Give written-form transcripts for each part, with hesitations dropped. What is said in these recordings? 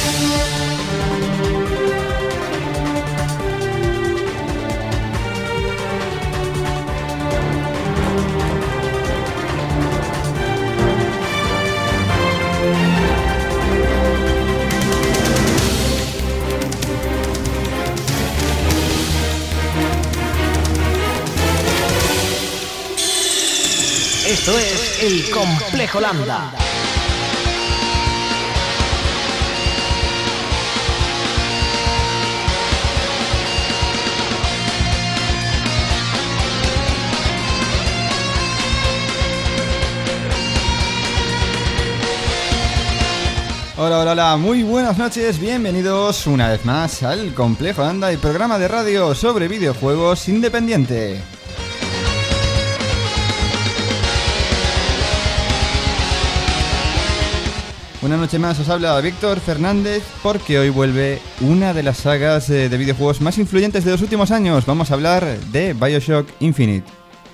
Esto es el Complejo Lambda. Hola, muy buenas noches, bienvenidos una vez más al Complejo Lambda, el programa de radio sobre videojuegos independiente. Una noche más os habla Víctor Fernández porque hoy vuelve una de las sagas de videojuegos más influyentes de los últimos años. Vamos a hablar de BioShock Infinite.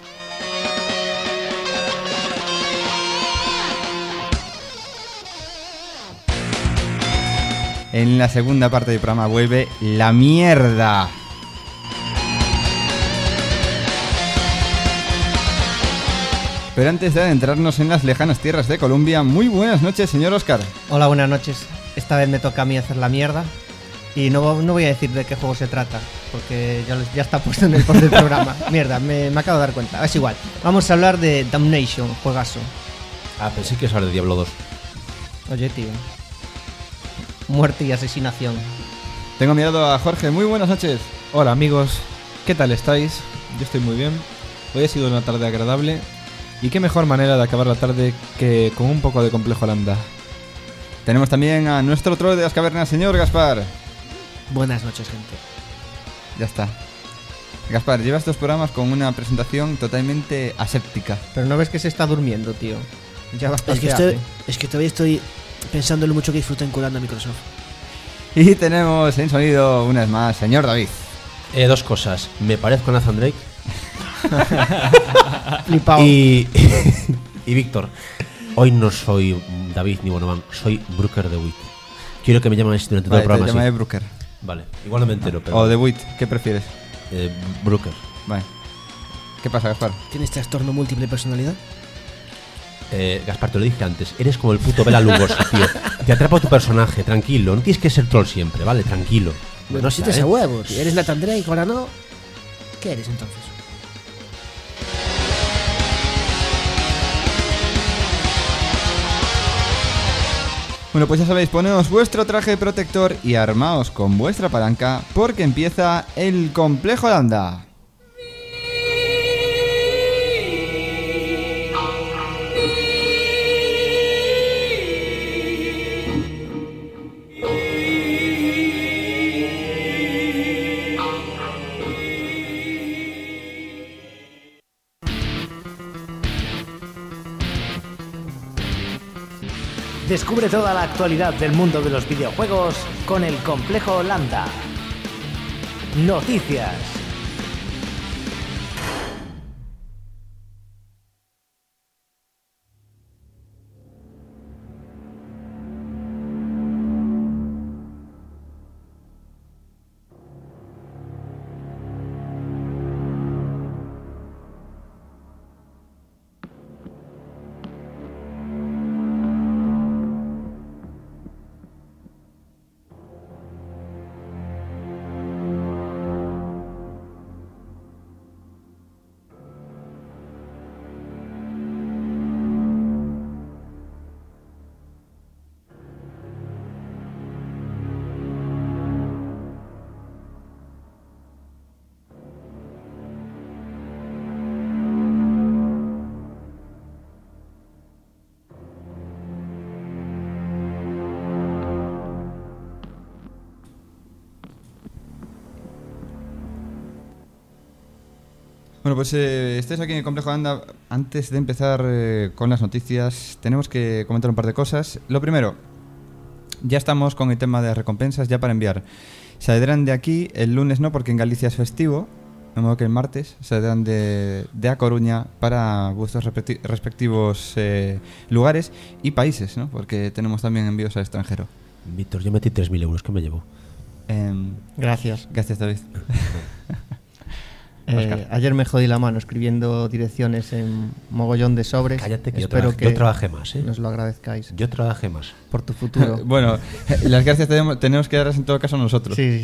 En la segunda parte del programa vuelve la mierda. Pero antes de adentrarnos en las lejanas tierras de Colombia, muy buenas noches, señor Oscar. Hola, buenas noches. Esta vez me toca a mí hacer la mierda. Y no voy a decir de qué juego se trata, porque ya está puesto en el post del programa. Mierda, me acabo de dar cuenta. Es igual. Vamos a hablar de Damnation, juegazo. Ah, pensé que ibas a hablar de Diablo 2. Oye, tío. Muerte y asesinación. Tengo mirado a Jorge, muy buenas noches. Hola amigos, ¿qué tal estáis? Yo estoy muy bien. Hoy ha sido una tarde agradable. Y qué mejor manera de acabar la tarde que con un poco de Complejo Lambda. Tenemos también a nuestro troll de las cavernas, señor Gaspar. Buenas noches, gente. Ya está. Gaspar, llevas 2 programas con una presentación totalmente aséptica. Pero no ves que se está durmiendo, tío. Ya bastante Es que todavía estoy pensando en lo mucho que disfruté enculando a Microsoft. Y tenemos en sonido, una vez más, señor David. 2 cosas. Me parezco a Nathan Drake. Flipao. Y Víctor, hoy no soy David ni Bonoman, soy Brooker de Witt. Quiero que me llamen durante todo el programa. Te llamaré Brooker. Vale, igual no me entero, pero... O de Witt, ¿qué prefieres? Brooker. Vale. ¿Qué pasa, Gaspar? ¿Tienes trastorno múltiple personalidad? Gaspar, te lo dije antes, eres como el puto Bela Lugosi, tío. Te atrapa tu personaje, tranquilo. No tienes que ser troll siempre, ¿vale? Tranquilo. No sientes a huevo, tío. Eres Nathan Drake, ahora no. ¿Qué eres entonces? Bueno, pues ya sabéis, poneos vuestro traje protector y armaos con vuestra palanca porque empieza el Complejo Lambda. Descubre toda la actualidad del mundo de los videojuegos con el Complejo Lambda. Noticias. Bueno, pues estáis aquí en el Complejo Lambda. Antes de empezar con las noticias, tenemos que comentar un par de cosas. Lo primero, ya estamos con el tema de las recompensas ya para enviar. Saldrán de aquí el lunes, no, porque en Galicia es festivo, de modo que el martes saldrán de A Coruña para vuestros respectivos lugares y países, ¿no? Porque tenemos también envíos al extranjero. Víctor, yo metí 3.000 euros, ¿qué me llevo? Gracias. Gracias, David. Ayer me jodí la mano escribiendo direcciones en mogollón de sobres. Cállate, que Espero yo trabajé más, ¿eh? nos lo agradezcáis Yo trabajé más. por tu futuro. Bueno, las gracias tenemos que darlas en todo caso nosotros. Sí.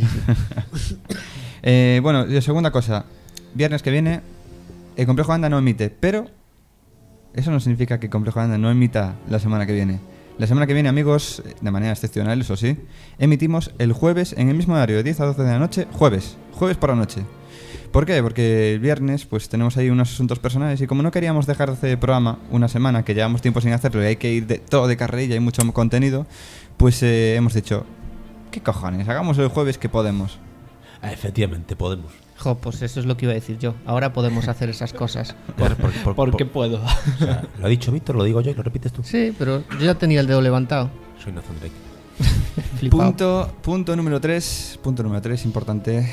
Bueno, y segunda cosa. Viernes que viene, el Complejo Anda no emite, pero eso no significa que el Complejo Anda no emita la semana que viene. La semana que viene, amigos, de manera excepcional, eso sí, emitimos el jueves en el mismo horario, de 10 a 12 de la noche, jueves por la noche. ¿Por qué? Porque el viernes pues tenemos ahí unos asuntos personales y como no queríamos dejar de hacer el programa una semana, que llevamos tiempo sin hacerlo y hay que ir todo de carrilla y mucho contenido, pues hemos dicho, ¿qué cojones? Hagamos el jueves que podemos. Efectivamente, podemos. Jo, pues eso es lo que iba a decir yo. Ahora podemos hacer esas cosas. Porque puedo. O sea, lo ha dicho Víctor, lo digo yo y lo repites tú. Sí, pero yo ya tenía el dedo levantado. Soy Nathan Drake. Flipao. Punto número 3, importante.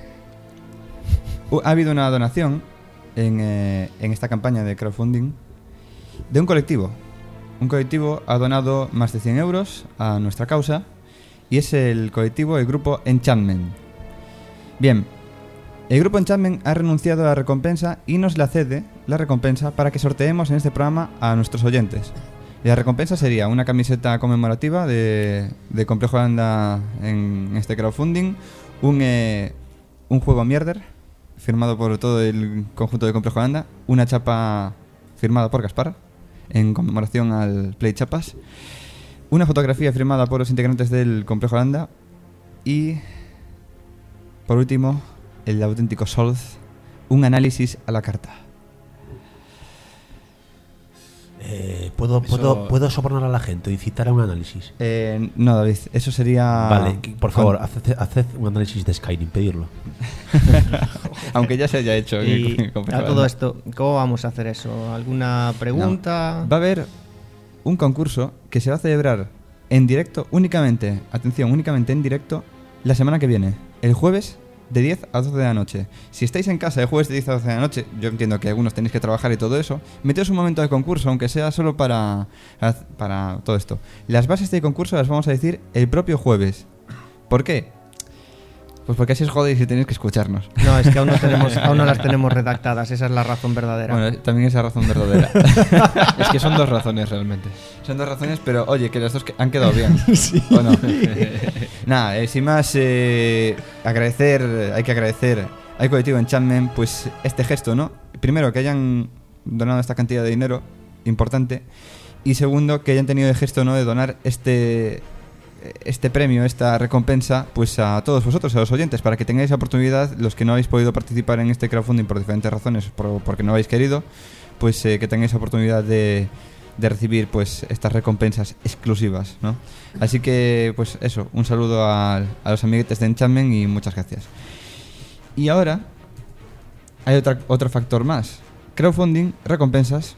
Ha habido una donación en esta campaña de crowdfunding de un colectivo. Un colectivo ha donado más de 100 euros a nuestra causa y es el grupo Enchantment. Bien, el grupo Enchantment ha renunciado a la recompensa y nos la cede la recompensa para que sorteemos en este programa a nuestros oyentes. Y la recompensa sería una camiseta conmemorativa de Complejo Anda en este crowdfunding, un juego mierder firmado por todo el conjunto de Complejo Anda, una chapa firmada por Gaspar en conmemoración al Play Chapas, una fotografía firmada por los integrantes del Complejo Anda y, por último, el auténtico Solz, un análisis a la carta. ¿Puedo sobornar a la gente o incitar a un análisis? No, David, eso sería... Vale, por favor, haced un análisis de Skyrim, pedirlo. Aunque ya se haya hecho. Y a todo esto, ¿cómo vamos a hacer eso? ¿Alguna pregunta? No. Va a haber un concurso que se va a celebrar en directo únicamente, atención, únicamente en directo, la semana que viene, el jueves de 10 a 12 de la noche. Si estáis en casa el jueves de 10 a 12 de la noche, yo entiendo que algunos tenéis que trabajar y todo eso, meteos un momento de concurso, aunque sea solo para todo esto. Las bases del concurso las vamos a decir el propio jueves. ¿Por qué? Pues porque así os jodéis y tenéis que escucharnos. No, es que aún no las tenemos redactadas, esa es la razón verdera. Bueno, también es la razón verdadera. Es que son dos razones realmente. Son dos razones, pero oye, que las dos han quedado bien. Sí. ¿O no? Nada, sin más, hay que agradecer al colectivo Enchantment, pues este gesto, ¿no? Primero, que hayan donado esta cantidad de dinero importante, y segundo, que hayan tenido el gesto, ¿no?, de donar este premio, esta recompensa, pues a todos vosotros, a los oyentes, para que tengáis la oportunidad, los que no habéis podido participar en este crowdfunding por diferentes razones, porque no habéis querido, pues que tengáis la oportunidad de recibir pues estas recompensas exclusivas, ¿no? Así que, pues eso, un saludo a los amiguetes de Enchantment y muchas gracias. Y ahora hay otro factor más. Crowdfunding, recompensas.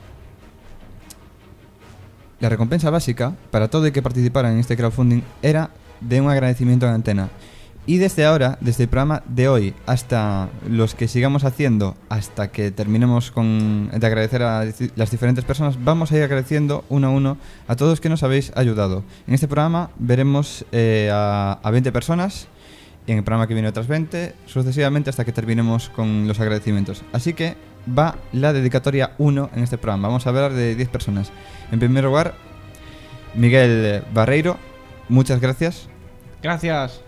La recompensa básica para todo el que participara en este crowdfunding era de un agradecimiento a la antena. Y desde ahora, desde el programa de hoy hasta los que sigamos haciendo, hasta que terminemos de agradecer a las diferentes personas, vamos a ir agradeciendo uno a uno a todos los que nos habéis ayudado. En este programa veremos a 20 personas, y en el programa que viene otras 20, sucesivamente hasta que terminemos con los agradecimientos. Así que va la dedicatoria 1 en este programa. Vamos a hablar de 10 personas. En primer lugar, Miguel Barreiro, muchas gracias. Gracias.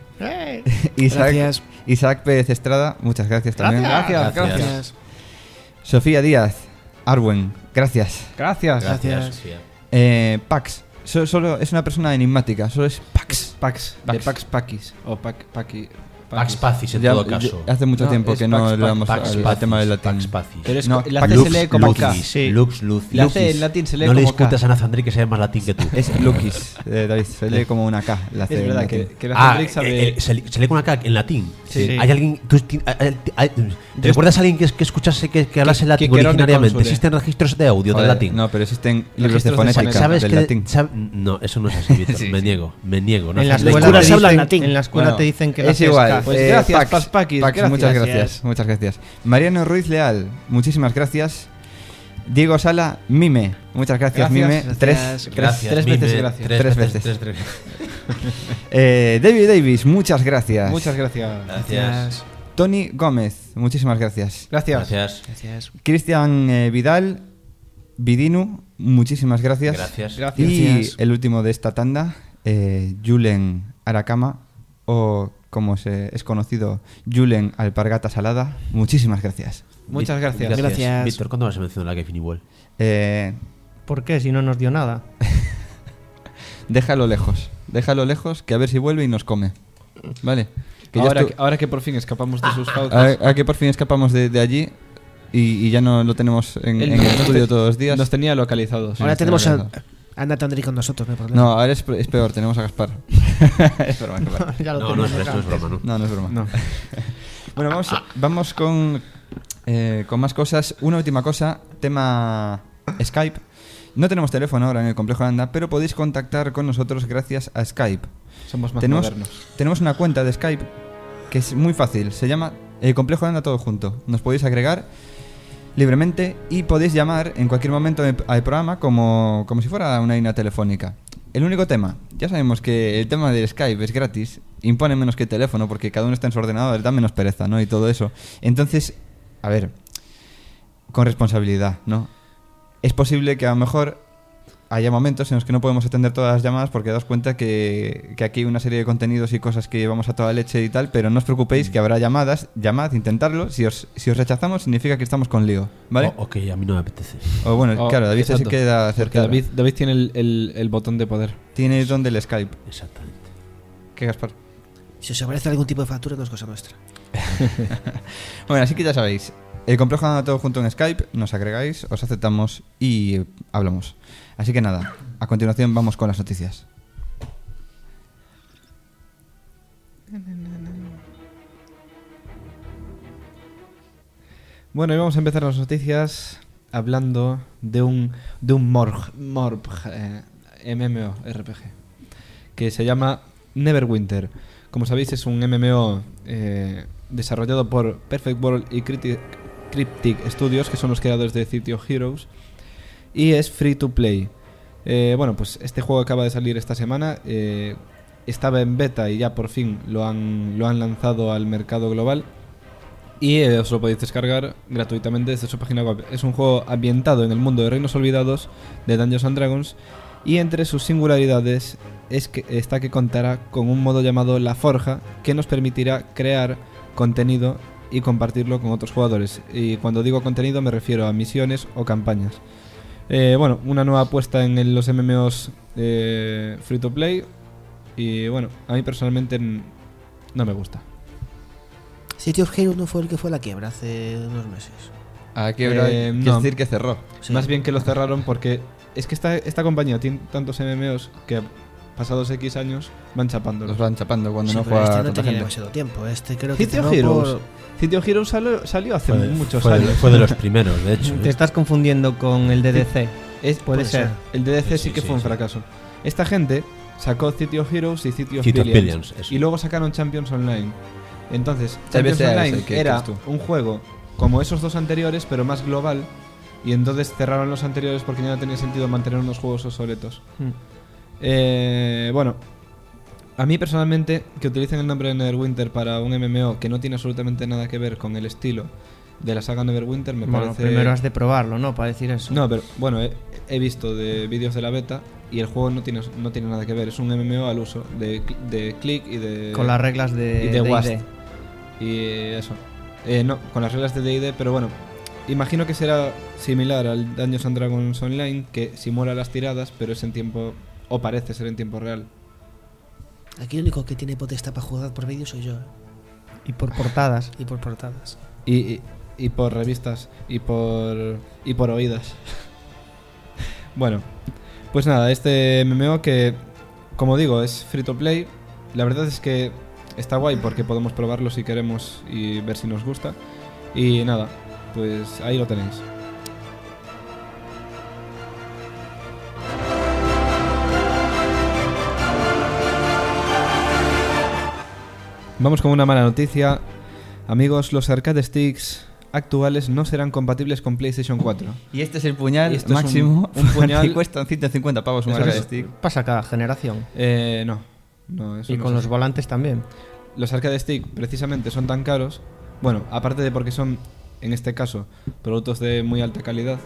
Isaac Pérez Estrada, muchas gracias también. Gracias. Sofía Díaz, Arwen, gracias. Gracias. Pax, solo es una persona enigmática, solo es Pax. De Pax Paquis. O Paqui. Pax Pacis en todo caso. Hace mucho tiempo que no le damos al tema del latín. Pax Pacis. Pero es No, la C se lee como K. Lux Lucis. La C en latín se lee No le como K. discutas a Nathan Drake que sea más latín que tú. Es Lucis, David, se lee como una K. La C Es en verdad latín. que Nathan Drake sabe... se lee con una K en latín. Sí. ¿Hay alguien... ¿Te recuerdas a alguien que escuchase que hablase latín originariamente? consule. ¿Existen registros de audio Joder, del latín? No, pero existen libros de Registros de fonética ¿Sabes del que latín. No, eso no es así, Víctor. Sí, Me sí. niego. No En la haces escuela curas te hablan dicen- latín. En la escuela Bueno, te dicen que la es C igual. K. Pues gracias, Pax Paquis, Pax, gracias. muchas gracias. Mariano Ruiz Leal, muchísimas gracias. Diego Sala, Mime. Muchas gracias, Mime. Gracias. Tres Mime, veces gracias. Tres veces. tres. David Davis, muchas gracias. Muchas gracias. Gracias. Tony Gómez, muchísimas gracias. Gracias. Gracias. Cristian Vidal, Vidinu, muchísimas gracias. Gracias. Y el último de esta tanda, Julen Aracama, o como es conocido, Julen Alpargata Salada, muchísimas gracias. Muchas gracias. Gracias. Víctor, ¿cuándo vas a mencionar la Game Wall? ¿Por qué? Si no nos dio nada. Déjalo lejos, que a ver si vuelve y nos come. Vale. Que ya Ahora que por fin escapamos de sus pautas. ahora que por fin escapamos de allí y ya no lo tenemos en el estudio todos los días. Nos tenía localizados. Ahora Sí, tenemos está a Nathan Drake con nosotros, no hay problema. No, ahora es peor, tenemos a Gaspar. Es broma, Gaspar. Ya lo No, tenemos no es acá. broma, ¿no? No es broma. No. Bueno, vamos con más cosas. Una última cosa, tema Skype. No tenemos teléfono ahora en el Complejo de Anda, pero podéis contactar con nosotros gracias a Skype. Somos más modernos. Tenemos una cuenta de Skype que es muy fácil. Se llama el Complejo de Anda todo junto. Nos podéis agregar libremente y podéis llamar en cualquier momento al programa como si fuera una línea telefónica. El único tema, ya sabemos que el tema del Skype es gratis, impone menos que el teléfono porque cada uno está en su ordenador, da menos pereza, ¿no? Y todo eso. Entonces, a ver, con responsabilidad, ¿no? Es posible que a lo mejor haya momentos en los que no podemos atender todas las llamadas porque daos cuenta que aquí hay una serie de contenidos y cosas que vamos a toda leche y tal, pero no os preocupéis que habrá llamadas, llamad, intentadlo. Si os rechazamos significa que estamos con lío, ¿vale? Ok, a mí no me apetece. O bueno, claro, David se exacto. queda Porque cerca. David tiene el botón de poder. Tiene el don del Skype. Exactamente. ¿Qué, Gaspar? Si os aparece algún tipo de factura, no es cosa nuestra. Bueno, así que ya sabéis, el Complejo anda todo junto en Skype, nos agregáis, os aceptamos y hablamos. Así que nada, a continuación vamos con las noticias. Bueno, y vamos a empezar las noticias hablando de un MMORPG que se llama Neverwinter. Como sabéis, es un MMO desarrollado por Perfect World y Cryptic Studios, que son los creadores de City of Heroes, y es free to play. Bueno, pues este juego acaba de salir esta semana. Estaba en beta y ya por fin lo han lanzado al mercado global. Y os lo podéis descargar gratuitamente desde su página web. Es un juego ambientado en el mundo de Reinos Olvidados de Dungeons and Dragons. Y entre sus singularidades está que contará con un modo llamado La Forja, que nos permitirá crear contenido y compartirlo con otros jugadores. Y cuando digo contenido me refiero a misiones o campañas. Bueno, una nueva apuesta en los MMOs free to play. Y bueno, a mí personalmente no me gusta. City of Heroes no fue el que fue a la quiebra hace unos meses. Aquí habrá que no. decir que cerró. Sí. Más bien que lo cerraron porque es que esta compañía tiene tantos MMOs que pasados X años van chapándolos. Los van chapando cuando Sí, no pero juega este no tanta tenía gente. demasiado tiempo. Este creo que City of cerró Heroes. por... City of Heroes salió hace muchos fue años. Fue de los primeros, de hecho. Te estás confundiendo con el DDC. Puede ser. ser. El DDC sí Sí, que sí, fue un sí. fracaso. Esta gente sacó City of Heroes y City of City of Billions. Billions, eso. Y luego sacaron Champions Online. Entonces, Champions CBCA Online ese que era crees tú. un juego como esos dos anteriores, pero más global. Y entonces cerraron los anteriores porque ya no tenía sentido mantener unos juegos obsoletos. Bueno, a mí personalmente, que utilicen el nombre de Neverwinter para un MMO que no tiene absolutamente nada que ver con el estilo de la saga Neverwinter, me Bueno, parece... primero has de probarlo, ¿no? Para decir eso. No, pero bueno, he visto de vídeos de la beta y el juego no tiene nada que ver. Es un MMO al uso de click y de... Con las reglas de y de D&D. WASD. Y eso. No, con las reglas de D&D, pero bueno, imagino que será similar al Dungeons and Dragons Online, que simula las tiradas, pero es en tiempo... o parece ser en tiempo real. Aquí el único que tiene potestad para jugar por vídeo soy yo. Y por portadas. Y por portadas. Y por revistas y por oídas. Bueno, pues nada, este MMO que, como digo, es free to play. La verdad es que está guay porque podemos probarlo si queremos y ver si nos gusta. Y nada, pues ahí lo tenéis. Vamos con una mala noticia. Amigos, los arcade sticks actuales no serán compatibles con PlayStation 4. Y este es el puñal Y esto es máximo. un puñal- que cuesta 150 pavos un Eso arcade es- stick. Pasa cada generación. No, eso Y no con es los así. volantes también. Los arcade stick precisamente son tan caros, bueno, aparte de porque son, en este caso, productos de muy alta calidad,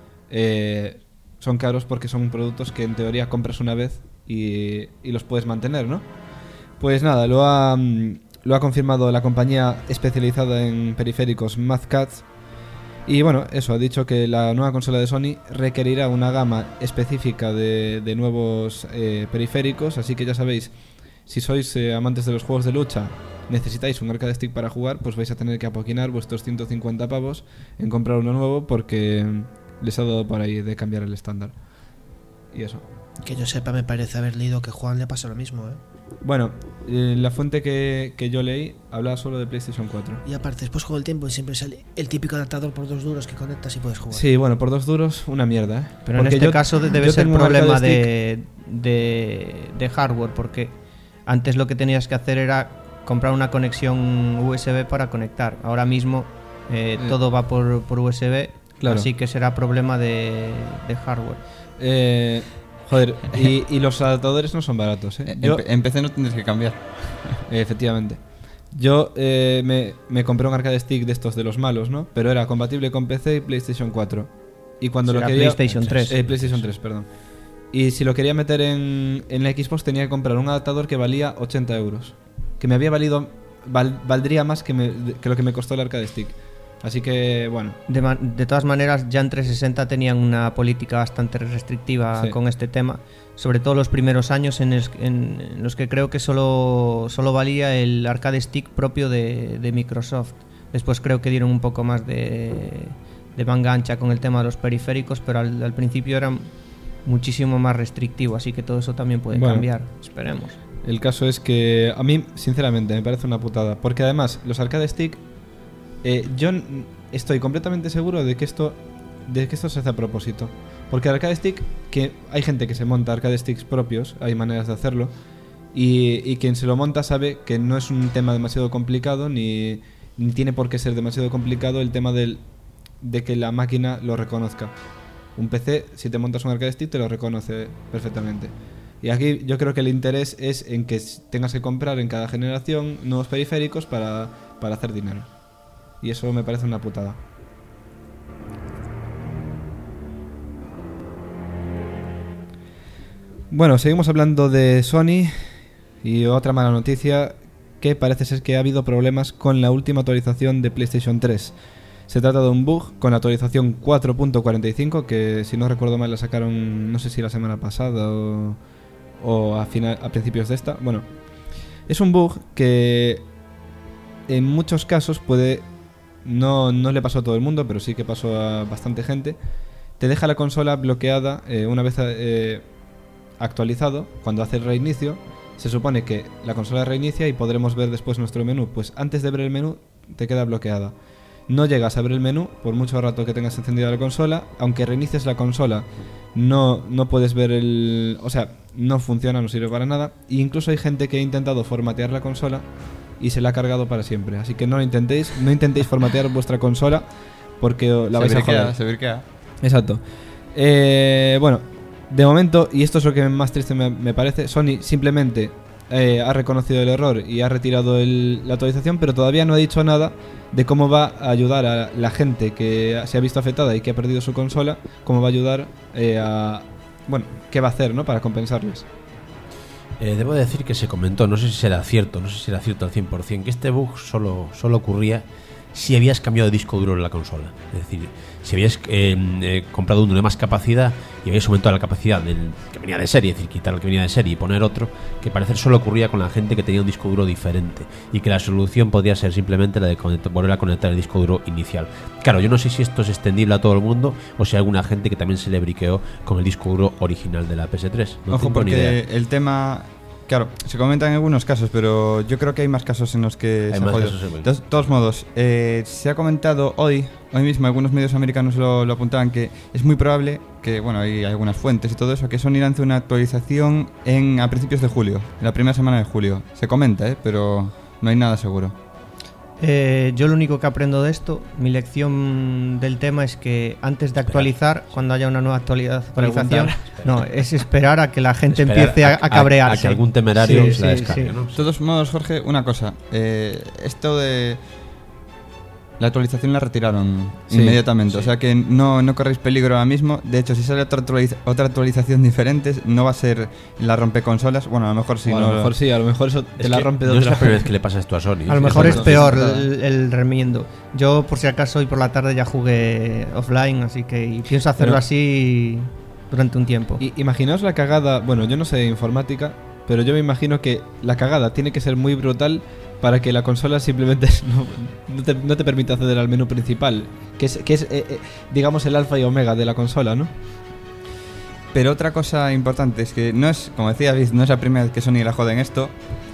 son caros porque son productos que en teoría compras una vez y los puedes mantener, ¿no? Pues nada, lo ha confirmado la compañía especializada en periféricos MathCats. Y bueno, eso, ha dicho que la nueva consola de Sony requerirá una gama específica de nuevos periféricos, así que ya sabéis, si sois amantes de los juegos de lucha, necesitáis un arcade stick para jugar, pues vais a tener que apoquinar vuestros 150 pavos en comprar uno nuevo porque les ha dado por ahí de cambiar el estándar. Y eso. Que yo sepa, me parece haber leído que Juan le pasa lo mismo, ¿eh? Bueno, la fuente que yo leí hablaba solo de PlayStation 4. Y aparte, después con el tiempo siempre sale el típico adaptador por 2 duros que conectas y puedes jugar. Sí, bueno, por 2 duros, una mierda, ¿eh? Pero en Porque este yo- caso debe yo ser tengo un problema arcade stick. de hardware, porque antes lo que tenías que hacer era comprar una conexión USB para conectar. Ahora mismo todo va por USB, Claro. así que será problema de hardware. Joder, y los adaptadores no son baratos, ¿eh? Yo, En PC no tendréis que cambiar. efectivamente. Yo me compré un arcade stick de estos de los malos, ¿no? Pero era compatible con PC y PlayStation 4. Y cuando Será lo quería... PlayStation 3. PlayStation 3, perdón. Y si lo quería meter en la Xbox tenía que comprar un adaptador que valía 80 euros. Que me había valido... valdría más que lo que me costó el arcade stick. Así que, bueno. De todas maneras, ya en 360 tenían una política bastante restrictiva Sí. con este tema, sobre todo los primeros años en los que creo que solo valía el arcade stick propio de Microsoft. Después creo que dieron un poco más de manga ancha con el tema de los periféricos, pero al principio era muchísimo más restrictivo, así que todo eso también puede Bueno. cambiar, esperemos. El caso es que a mí, sinceramente, me parece una putada. Porque además, los arcade stick, yo estoy completamente seguro de que esto se hace a propósito. Porque el arcade stick, que hay gente que se monta arcade sticks propios, hay maneras de hacerlo, y quien se lo monta sabe que no es un tema demasiado complicado, ni tiene por qué ser demasiado complicado el tema de que la máquina lo reconozca. Un PC, si te montas un arcade stick, te lo reconoce perfectamente. Y aquí yo creo que el interés es en que tengas que comprar en cada generación nuevos periféricos para hacer dinero. Y eso me parece una putada. Bueno, seguimos hablando de Sony y otra mala noticia, que parece ser que ha habido problemas con la última actualización de PlayStation 3. Se trata de un bug con la actualización 4.45, que si no recuerdo mal la sacaron, no sé si la semana pasada o a principios de esta. Bueno, es un bug que en muchos casos puede... No le pasó a todo el mundo, pero sí que pasó a bastante gente. Te deja la consola bloqueada una vez actualizado. Cuando hace el reinicio, se supone que la consola reinicia y podremos ver después nuestro menú. Pues antes de ver el menú, te queda bloqueada. No llegas a ver el menú por mucho rato que tengas encendida la consola. Aunque reinicies la consola, no puedes ver el... O sea, no funciona, no sirve para nada. E incluso hay gente que ha intentado formatear la consola y se la ha cargado para siempre. Así que no intentéis formatear vuestra consola porque la vais a joder. Se virquea. Exacto. Bueno, de momento, y esto es lo que más triste me parece, Sony simplemente ha reconocido el error y ha retirado la actualización, pero todavía no ha dicho nada de cómo va a ayudar a la gente que se ha visto afectada y que ha perdido su consola, cómo va a ayudar bueno, qué va a hacer, ¿no?, para compensarles. Debo decir que se comentó, no sé si será cierto al 100%, que este bug solo ocurría si habías cambiado de disco duro en la consola. Es decir, si habías comprado uno de más capacidad y habías aumentado la capacidad del que venía de serie, es decir, quitar el que venía de serie y poner otro, que parecer solo ocurría con la gente que tenía un disco duro diferente y que la solución podía ser simplemente la de volver a conectar el disco duro inicial. Claro, yo no sé si esto es extendible a todo el mundo o si hay alguna gente que también se le briqueó con el disco duro original de la PS3. No Ojo, tengo ni porque idea. el tema... Claro, se comentan en algunos casos, pero yo creo que hay más casos en los que Hay se ha más jodido. casos, sí. De todos modos, se ha comentado hoy mismo, algunos medios americanos lo apuntaban, que es muy probable que, bueno, hay algunas fuentes y todo eso, que Sony lance una actualización a principios de julio, en la primera semana de julio. Se comenta, pero no hay nada seguro. Yo lo único que aprendo de esto, mi lección del tema es que antes de actualizar, cuando haya una nueva actualización, no, es esperar a que la gente empiece a cabrearse. A que algún temerario Sí, se la sí, descargue, sí. ¿no? De todos modos, Jorge, una cosa. Esto de la actualización la retiraron Sí, inmediatamente. O sea que no corréis peligro ahora mismo. De hecho, si sale otra actualización diferente, no va a ser la rompeconsolas. Bueno, a lo mejor sí. O a lo mejor sí, a lo mejor eso te Es la que rompe de no es otra la primera vez que le pasa esto a Sony. A lo mejor es Exacto. peor el remiendo. Yo, por si acaso, hoy por la tarde ya jugué offline, así que y pienso hacerlo Pero- así durante un tiempo. Imaginaos la cagada, bueno, yo no sé de informática, pero yo me imagino que la cagada tiene que ser muy brutal para que la consola simplemente no te permita acceder al menú principal, que es digamos, el alfa y omega de la consola, ¿no? Pero otra cosa importante es que no es, como decía David, no es la primera vez que Sony la jode en esto.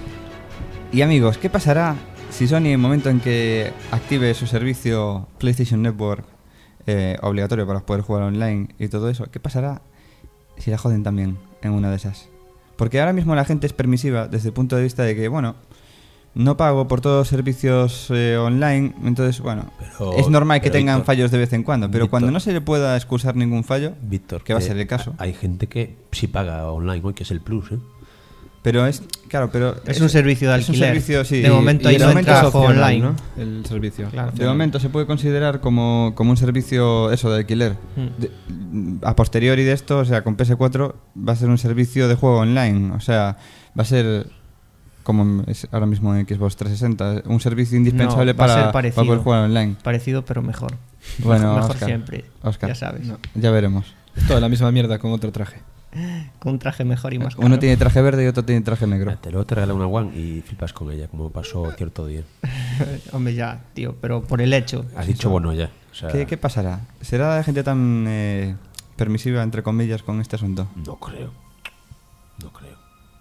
Y amigos, ¿qué pasará si Sony en el momento en que active su servicio PlayStation Network obligatorio para poder jugar online y todo eso, qué pasará si la joden también en una de esas? Porque ahora mismo la gente es permisiva desde el punto de vista de que, bueno, no pago por todos los servicios online, entonces, bueno, Pero- es normal que pero, tengan Víctor, fallos de vez en cuando, pero Víctor, cuando no se le pueda excusar ningún fallo, Víctor, que va a ser el caso. Hay gente que sí paga online hoy, que es el Plus, ¿eh? Pero es, claro, pero Es un servicio de es un alquiler. servicio, sí. De momento ahí de no momento entra es juego opcional, online. ¿no? El servicio. Claro. De momento se puede considerar como un servicio eso de alquiler. A posteriori de esto, o sea, con PS4 va a ser un servicio de juego online. O sea, va a ser como es ahora mismo en Xbox 360, un servicio indispensable No, va a ser para parecido. poder jugar online. Parecido, pero mejor. Bueno, mejor Óscar, siempre. Óscar. Ya sabes. No. Ya veremos. Es toda la misma mierda con otro traje. Con un traje mejor y más Uno caro. tiene traje verde y otro tiene traje negro. Luego te regala una One y flipas con ella, como pasó cierto día. Hombre, ya, tío, pero por el hecho. Has dicho bueno ya. O sea, ¿Qué pasará? ¿Será la gente tan permisiva, entre comillas, con este asunto? No creo. No creo.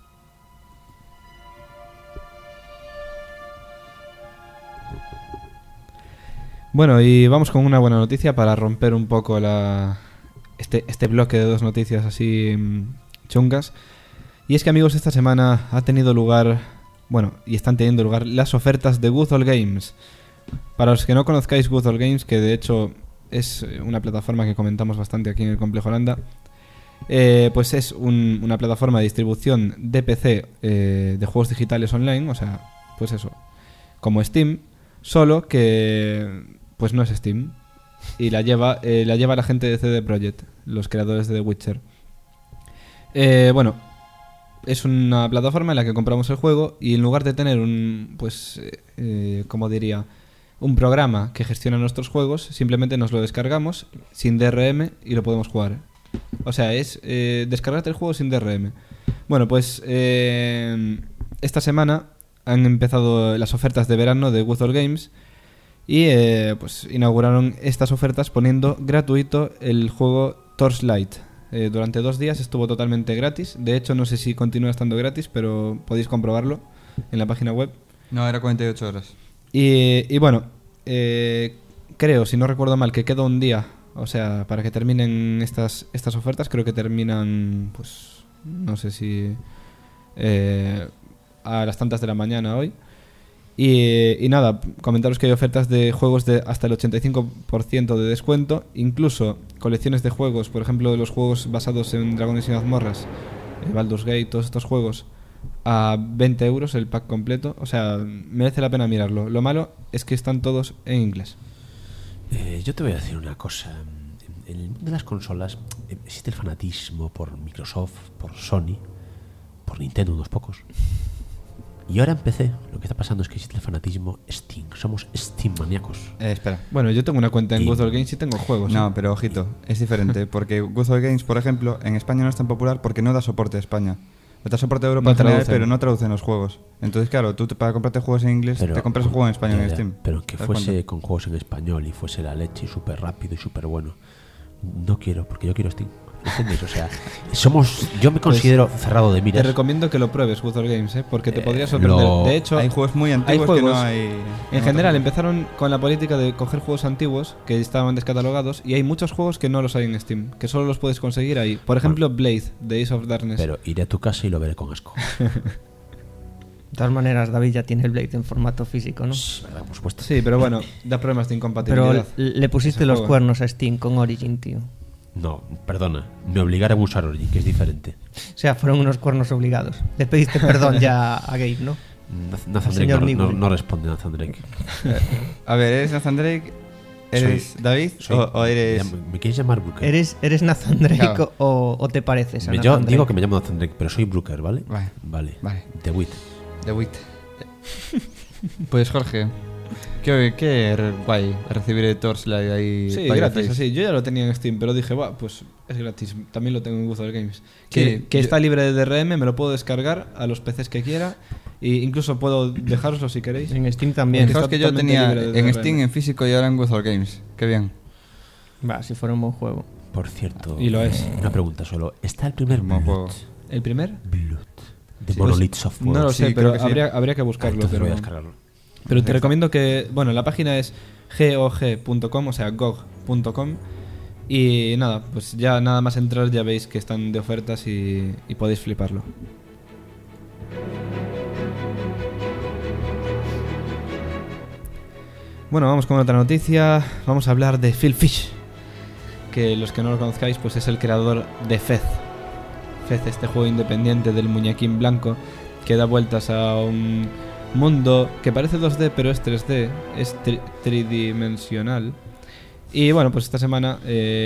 Bueno, y vamos con una buena noticia para romper un poco este bloque de dos noticias así chungas. Y es que, amigos, esta semana ha tenido lugar, bueno, y están teniendo lugar las ofertas de Good Old Games. Para los que no conozcáis Good Old Games, que de hecho es una plataforma que comentamos bastante aquí en el Complejo Holanda, pues es una plataforma de distribución de PC de juegos digitales online, o sea, pues eso, como Steam, solo que pues no es Steam y la lleva la gente de CD Projekt, los creadores de The Witcher. Bueno, es una plataforma en la que compramos el juego y en lugar de tener como diría, un programa que gestiona nuestros juegos, simplemente nos lo descargamos sin DRM y lo podemos jugar. O sea, es descargarte el juego sin DRM. Bueno, pues esta semana han empezado las ofertas de verano de Good Old Games y pues inauguraron estas ofertas poniendo gratuito el juego Torchlight. Durante 2 días estuvo totalmente gratis. De hecho, no sé si continúa estando gratis, pero podéis comprobarlo en la página web. No, era 48 horas. Y bueno, creo, si no recuerdo mal, que queda un día, o sea, para que terminen estas ofertas. Creo que terminan, pues, no sé si a las tantas de la mañana hoy. Y nada, comentaros que hay ofertas de juegos de hasta el 85% de descuento, incluso colecciones de juegos, por ejemplo, de los juegos basados en Dragones y Mazmorras, Baldur's Gate, todos estos juegos, a 20 euros el pack completo. O sea, merece la pena mirarlo. Lo malo es que están todos en inglés. Yo te voy a decir una cosa. En el mundo de las consolas existe el fanatismo por Microsoft, por Sony, por Nintendo, unos pocos. Y ahora en PC lo que está pasando es que existe el fanatismo Steam. Somos Steam maníacos. Espera. Bueno, yo tengo una cuenta en Y- Good Old Games y tengo juegos. No, pero ojito, es diferente, porque Good Old Games, por ejemplo, en España no es tan popular porque no da soporte a España. Da soporte a Europa No en general, traducen. pero no traducen los juegos. Entonces, claro, tú para comprarte juegos en inglés, te compras un juego en español ya, en ya, Steam. Pero que ¿Te das fuese cuenta? con juegos en español y fuese la leche y súper rápido y súper bueno. No quiero, porque yo quiero Steam. ¿Entendéis? O sea, yo me considero cerrado de Te miras. recomiendo que lo pruebes, Good Old Games, porque te podría sorprender. lo- De hecho, Hay juegos muy antiguos que juegos- no hay... en general empezaron con la política de coger juegos antiguos que estaban descatalogados y hay muchos juegos que no los hay en Steam, que solo los puedes conseguir ahí. Por ejemplo, Blade, de Ace of Darkness. Pero iré a tu casa y lo veré con asco. todas maneras, David ya tiene el Blade en formato físico, ¿no? Verdad, por supuesto. Sí, pero bueno, da problemas de Pero incompatibilidad. le pusiste Ese los juego. cuernos a Steam con Origin, tío. No, perdona. Me obligaron a usar Origin, que es diferente. O sea, fueron unos cuernos obligados. Le pediste perdón ya a Gabe, ¿no? Nathan Señor Drake Newell. no responde Nathan Drake. A ver, ¿eres Nathan Drake? ¿Eres David? O eres...? ¿Me quieres llamar Brooker? ¿Eres Nathan Drake Claro. o te pareces a Yo Nathan digo Drake? que me llamo Nathan Drake, pero soy Brooker, ¿vale? Vale. Vale. The Wit. The Wit. Pues Jorge, qué guay recibir Torchlight ahí. Sí, by gratis, the face. así. Yo ya lo tenía en Steam, pero dije, pues es gratis. También lo tengo en Guzzler Games. Sí, Que yo- está libre de DRM, me lo puedo descargar a los PCs que quiera. E incluso puedo dejároslo si queréis. En Steam también. Porque Fijaos que yo totalmente tenía libre de en DRM. Steam, en físico y ahora en Guzzler Games. Qué bien. Va, si fuera un buen juego. Por cierto. Y lo es. Una pregunta solo. ¿Está el primer Buen juego. Blood? ¿El primer? Blood. De Sí, Monolith Software. No lo sé, Sí, pero creo que sí. habría que buscarlo. Entonces pero voy a descargarlo. pero te recomiendo que... Bueno, la página es gog.com, o sea, gog.com. Y nada, pues ya nada más entrar ya veis que están de ofertas y podéis fliparlo. Bueno, vamos con otra noticia. Vamos a hablar de Phil Fish, que los que no lo conozcáis, pues es el creador de Fez. Fez, este juego independiente del muñequín blanco que da vueltas a un mundo que parece 2D, pero es 3D, es tridimensional. Y bueno, pues esta semana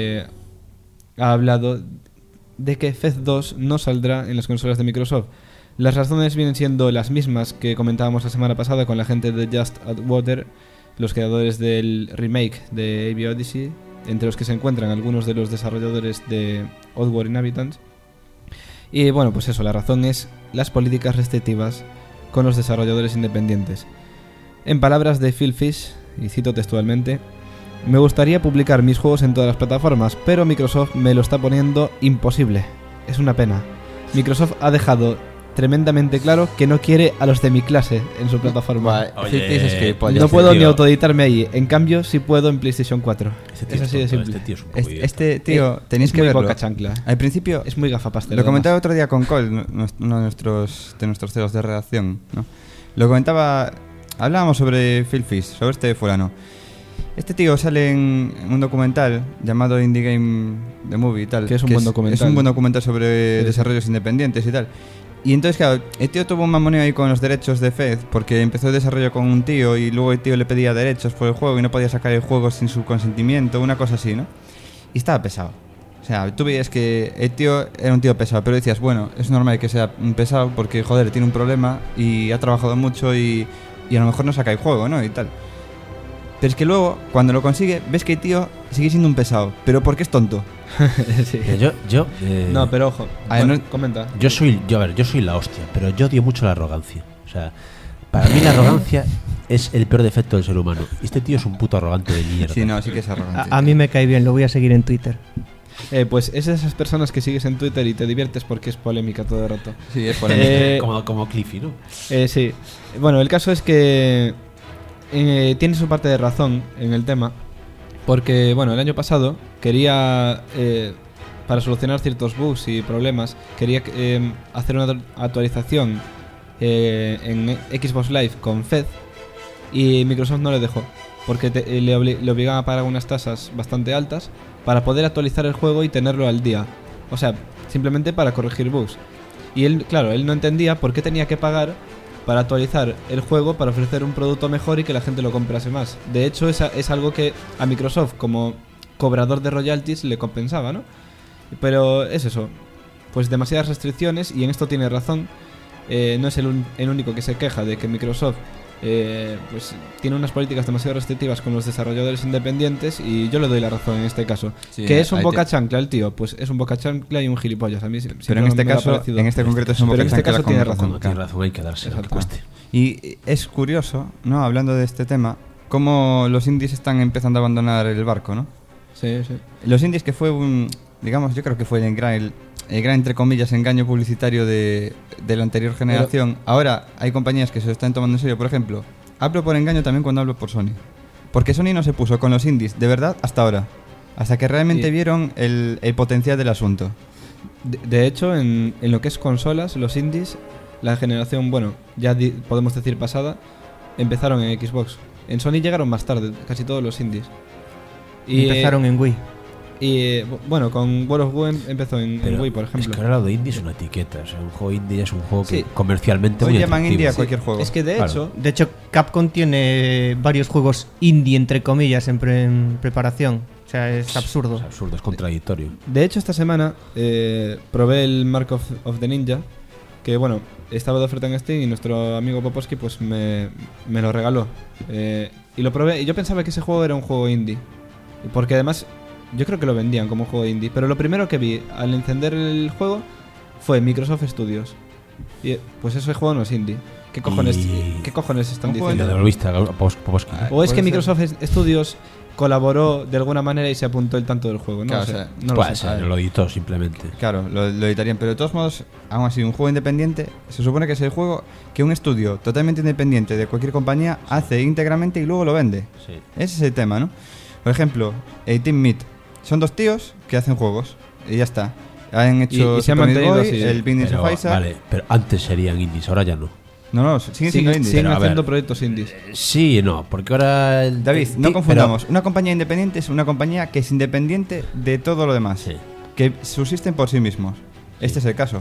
ha hablado de que Fez 2 no saldrá en las consolas de Microsoft. Las razones vienen siendo las mismas que comentábamos la semana pasada con la gente de Just Add Water, los creadores del remake de AB Odyssey, entre los que se encuentran algunos de los desarrolladores de Oddworld Inhabitants. Y bueno, pues eso, la razón es las políticas restrictivas con los desarrolladores independientes. En palabras de Phil Fish, y cito textualmente: me gustaría publicar mis juegos en todas las plataformas, pero Microsoft me lo está poniendo imposible. Es una pena. Microsoft ha dejado tremendamente claro que no quiere a los de mi clase en su plataforma. Oye, No puedo tío. ni autoeditarme ahí, en cambio sí puedo en PlayStation 4. Este tío Es así de tonto, simple. Este tío es un poco idiota. Este tío, tenéis Es que muy verlo. boca chancla. Al principio, Es muy gafapastel. lo comentaba además. otro día con Cole, uno de nuestros ceros de redacción, ¿no? Lo comentaba, hablábamos sobre Phil Fish, sobre este fulano. Este tío sale en un documental llamado Indie Game The Movie y tal. Que es un buen documental. Es un buen documental sobre Sí. desarrollos independientes y tal. Y entonces, claro, el tío tuvo un mamoneo ahí con los derechos de Fez, porque empezó el desarrollo con un tío y luego el tío le pedía derechos por el juego y no podía sacar el juego sin su consentimiento, una cosa así, ¿no? Y estaba pesado. O sea, tú veías que el tío era un tío pesado, pero decías, bueno, es normal que sea un pesado porque, joder, tiene un problema y ha trabajado mucho y a lo mejor no saca el juego, ¿no? Y tal. Pero es que luego, cuando lo consigue, ves que el tío sigue siendo un pesado, pero porque es tonto. Sí. Yo, No, pero ojo. A ver, Bueno, no- comenta. yo soy la hostia, pero yo odio mucho la arrogancia. O sea, para mí la arrogancia es el peor defecto del ser humano. Y este tío es un puto arrogante de mierda. Sí, no, sí que es arrogante. A mí me cae bien, lo voy a seguir en Twitter. Pues es de esas personas que sigues en Twitter y te diviertes porque es polémica todo el rato. Sí, es polémico. Como Cliffy, ¿no? Sí. Bueno, el caso es que tiene su parte de razón en el tema. Porque, bueno, el año pasado quería, para solucionar ciertos bugs y problemas, quería hacer una actualización en Xbox Live con Fez y Microsoft no le dejó. Porque le obligaban a pagar unas tasas bastante altas para poder actualizar el juego y tenerlo al día. O sea, simplemente para corregir bugs. Y él, claro, él no entendía por qué tenía que pagar para actualizar el juego, para ofrecer un producto mejor y que la gente lo comprase más. De hecho, es algo que a Microsoft, como cobrador de royalties, le compensaba, ¿no? Pero es eso, pues demasiadas restricciones, y en esto tiene razón. No es el único que se queja de que Microsoft pues tiene unas políticas demasiado restrictivas con los desarrolladores independientes, y yo le doy la razón en este caso. Sí, ¿Que es un ahí boca chancla el tío? Pues es un boca chancla y un gilipollas. A mí Pero en este me ha caso, parecido. en este concreto es un Pero en boca este caso chancla tiene con- razón. Cuando tiene razón hay que darse lo que Exacto. cueste. Y es curioso, ¿no? Hablando de este tema, cómo los indies están empezando a abandonar el barco, ¿no? Sí, sí. Los indies, que fue un, digamos, yo creo que fue el gran entre comillas engaño publicitario de la anterior generación. Ahora hay compañías que se lo están tomando en serio. Por ejemplo, hablo por engaño también cuando hablo por Sony, porque Sony no se puso con los indies de verdad hasta ahora, hasta que realmente Y- vieron el potencial del asunto. De hecho, en lo que es consolas, los indies la generación, bueno, ya podemos decir pasada, empezaron en Xbox. En Sony llegaron más tarde, casi todos los indies. Y, Empezaron en Wii. Bueno, con World of War empezó en Wii, por ejemplo. Es que ahora lo de indie es una etiqueta. O sea, un juego indie es un juego Sí. que comercialmente Hoy muy llaman atractivo. indie a cualquier juego. Es que de Claro. hecho, Capcom tiene varios juegos indie, entre comillas, en preparación. O sea, es absurdo. Es absurdo, es contradictorio. de hecho esta semana probé el Mark of the Ninja, que bueno, estaba de oferta en Steam y nuestro amigo Popovsky pues me lo regaló. Y lo probé y yo pensaba que ese juego era un juego indie. Porque además yo creo que lo vendían como juego indie. Pero lo primero que vi al encender el juego fue Microsoft Studios. Y pues ese juego no es indie. ¿Qué cojones están Un juego Y diciendo? lo devolviste a Popovsky. O es que Puede ser. Microsoft Studios colaboró de alguna manera y se apuntó el tanto del juego, ¿no? Claro, O sea, o sea, no lo Puede sé. ser, lo editó simplemente. Claro, lo editarían, pero de todos modos, aún así, un juego independiente se supone que es el juego que un estudio totalmente independiente de cualquier compañía hace íntegramente y luego lo vende. Sí. Ese es el tema, ¿no? Por ejemplo, Team Meat. Son dos tíos que hacen juegos y ya está. Han hecho Y se han Super Meat mantenido Boy, así. el Binding Pero, of Isaac. vale, pero antes serían indies, ahora ya no. No, siguen siendo indies. siguen Pero, a ver. haciendo proyectos indies. Sí y no, porque ahora... David, no confundamos. Una compañía independiente es una compañía que es independiente de todo lo demás. Sí. Que subsisten por sí mismos. Este es el caso.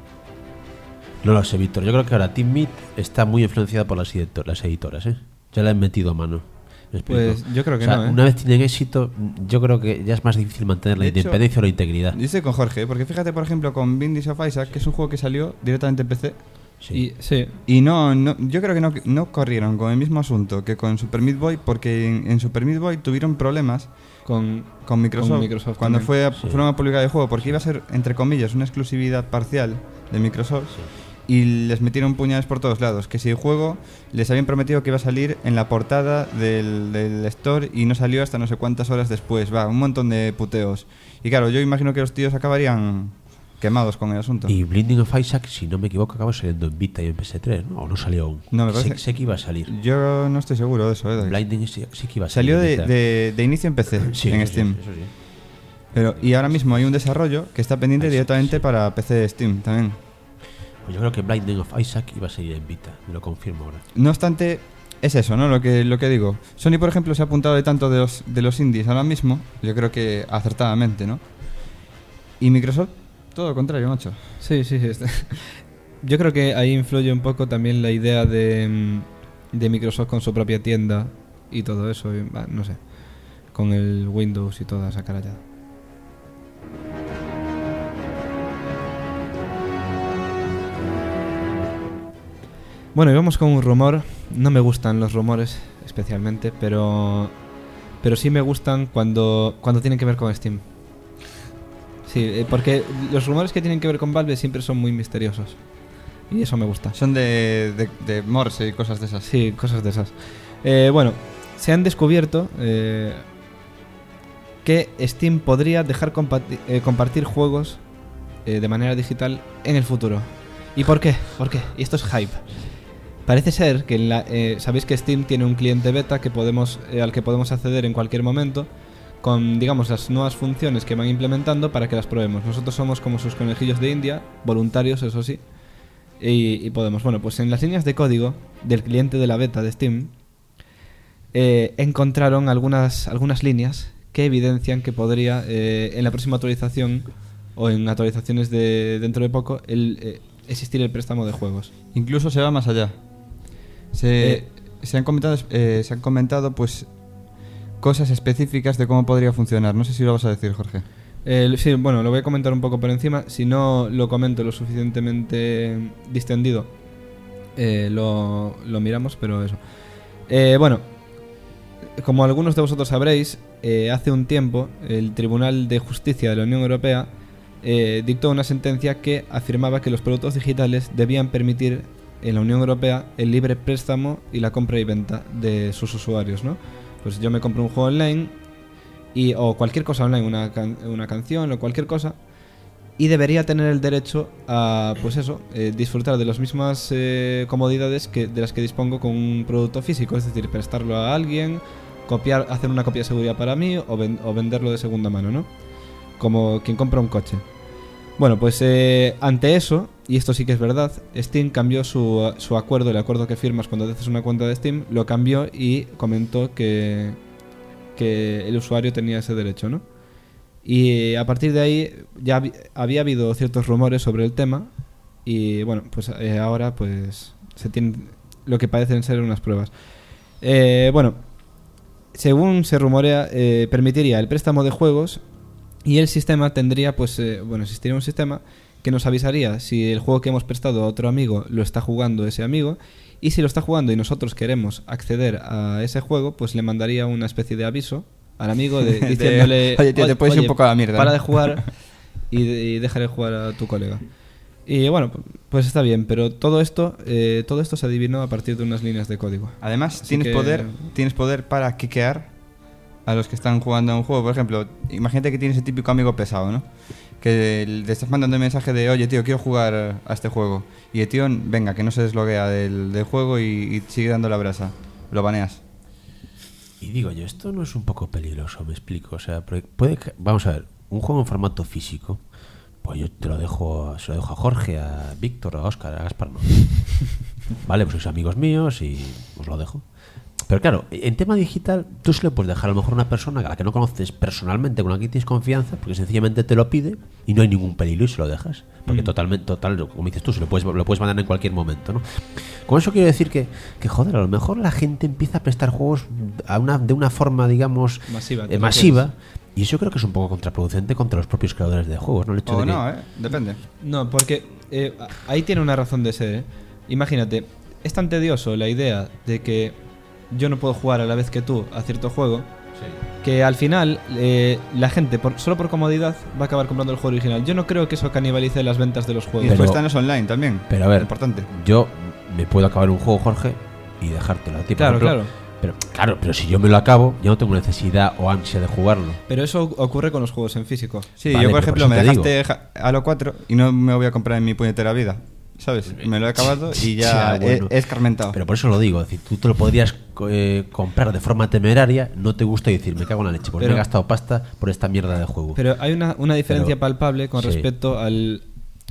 No lo sé, Víctor. Yo creo que ahora Team Meat está muy influenciada por las editoras, ¿eh? Ya le han metido mano. ¿Me explico? Pues yo creo que O sea, no, ¿eh? una vez tienen éxito, yo creo que ya es más difícil mantener la De hecho, independencia o la integridad. Yo estoy con Jorge, porque fíjate, por ejemplo, con Binding of Isaac, que es un juego que salió directamente en PC. Sí. Y sí, Y yo creo que no corrieron con el mismo asunto que con Super Meat Boy, porque en Super Meat Boy tuvieron problemas con con Microsoft, Con Microsoft cuando también. fueron a publicar el juego, porque iba a ser, entre comillas, una exclusividad parcial de Microsoft. Y les metieron puñales por todos lados. Que si el juego les habían prometido que iba a salir en la portada del store y no salió hasta no sé cuántas horas después. Va, un montón de puteos. Y claro, yo imagino que los tíos acabarían quemados con el asunto. Y Blinding of Isaac, si no me equivoco, acabó saliendo en Vita y en PS3, ¿no? O no salió aún. No, me parece- Sé que iba a salir. Yo no estoy seguro de eso, David. Blinding sí que iba a salir. Salió en Vita. de inicio en PC, Sí, en eso sí, Steam. eso sí. Pero, y ahora mismo hay un desarrollo que está pendiente Ah, sí, directamente sí. para PC de Steam también. Pues yo creo que Blinding of Isaac iba a salir en Vita. Me lo confirmo ahora. No obstante, es eso, ¿no? Lo que digo. Sony, por ejemplo, se ha apuntado de tanto de los indies ahora mismo, yo creo que acertadamente, ¿no? Y Microsoft, todo lo contrario, macho. Sí. Yo creo que ahí influye un poco también la idea de Microsoft con su propia tienda y todo eso. Y, no sé. Con el Windows y toda esa carallada. Bueno, y vamos con un rumor. No me gustan los rumores especialmente, pero sí me gustan cuando tienen que ver con Steam. Sí, porque los rumores que tienen que ver con Valve siempre son muy misteriosos. Y eso me gusta. Son de Morse y cosas de esas. Sí, cosas de esas. Bueno, se han descubierto que Steam podría dejar compartir juegos de manera digital en el futuro. ¿Y por qué? ¿Por qué? Y esto es hype. Parece ser que sabéis que Steam tiene un cliente beta que al que podemos acceder en cualquier momento con, digamos, las nuevas funciones que van implementando para que las probemos. Nosotros somos como sus conejillos de India, voluntarios, eso sí, y podemos. Bueno, pues en las líneas de código del cliente de la beta de Steam encontraron algunas líneas que evidencian que podría, en la próxima actualización o en actualizaciones de dentro de poco, existir el préstamo de juegos. Incluso se va más allá. Se han comentado pues cosas específicas de cómo podría funcionar. No sé si lo vas a decir, Jorge. Sí, bueno, lo voy a comentar un poco por encima. Si no lo comento lo suficientemente distendido, lo miramos, pero eso. Bueno, como algunos de vosotros sabréis, hace un tiempo el Tribunal de Justicia de la Unión Europea dictó una sentencia que afirmaba que los productos digitales debían permitir en la Unión Europea el libre préstamo y la compra y venta de sus usuarios, ¿no? Pues yo me compro un juego online o cualquier cosa online, una canción o cualquier cosa, y debería tener el derecho a, pues eso, disfrutar de las mismas comodidades de las que dispongo con un producto físico, es decir, prestarlo a alguien, hacer una copia de seguridad para mí o venderlo de segunda mano, ¿no? Como quien compra un coche. Bueno, pues ante eso, y esto sí que es verdad, Steam cambió su acuerdo, el acuerdo que firmas cuando te haces una cuenta de Steam, lo cambió y comentó que el usuario tenía ese derecho, ¿no? Y a partir de ahí ya había habido ciertos rumores sobre el tema y bueno, pues ahora pues se tienen lo que parecen ser unas pruebas. Bueno, según se rumorea, permitiría el préstamo de juegos y el sistema tendría, pues, existiría un sistema que nos avisaría si el juego que hemos prestado a otro amigo lo está jugando ese amigo, y si lo está jugando y nosotros queremos acceder a ese juego, pues le mandaría una especie de aviso al amigo diciéndole oye, tío, te puedes ir un poco a la mierda, para ¿no? de jugar y dejaré jugar a tu colega. Y bueno, pues está bien, pero todo esto se adivinó a partir de unas líneas de código. Además, Así tienes poder para kickear a los que están jugando a un juego. Por ejemplo, imagínate que tienes ese típico amigo pesado, ¿no? Que le estás mandando un mensaje de, oye, tío, quiero jugar a este juego. Y el tío, venga, que no se desloguea del juego y sigue dando la brasa. Lo baneas. Y digo yo, esto no es un poco peligroso, me explico. O sea, vamos a ver, un juego en formato físico, pues yo se lo dejo a Jorge, a Víctor, a Óscar, a Gaspar, no. Vale, pues sois amigos míos y os lo dejo. Pero claro, en tema digital, tú se lo puedes dejar a lo mejor a una persona a la que no conoces personalmente, con la que tienes confianza, porque sencillamente te lo pide y no hay ningún peligro y se lo dejas. Porque total, como dices tú, lo puedes mandar en cualquier momento, ¿no? Con eso quiero decir que joder, a lo mejor la gente empieza a prestar juegos de una forma, digamos, masiva. Y eso creo que es un poco contraproducente contra los propios creadores de juegos, ¿no? El hecho de que... no, depende. No, porque ahí tiene una razón de ser, ¿eh? Imagínate, es tan tedioso la idea de que yo no puedo jugar a la vez que tú a cierto juego, que al final la gente, solo por comodidad, va a acabar comprando el juego original. Yo no creo que eso canibalice las ventas de los juegos. Y después están los online también. Pero a ver, importante. Yo me puedo acabar un juego, Jorge, y dejártelo a ti. Claro, por ejemplo. Pero si yo me lo acabo, yo no tengo necesidad o ansia de jugarlo. Pero eso ocurre con los juegos en físico. Sí, vale, yo por ejemplo me dejaste digo. Halo 4 y no me voy a comprar en mi puñetera vida. ¿Sabes? Me lo he acabado y ya bueno. he escarmentado. Pero por eso lo digo, es decir, tú te lo podrías comprar de forma temeraria, no te gusta y decir, me cago en la leche, porque me he gastado pasta por esta mierda de juego. Pero hay una diferencia palpable con sí. respecto al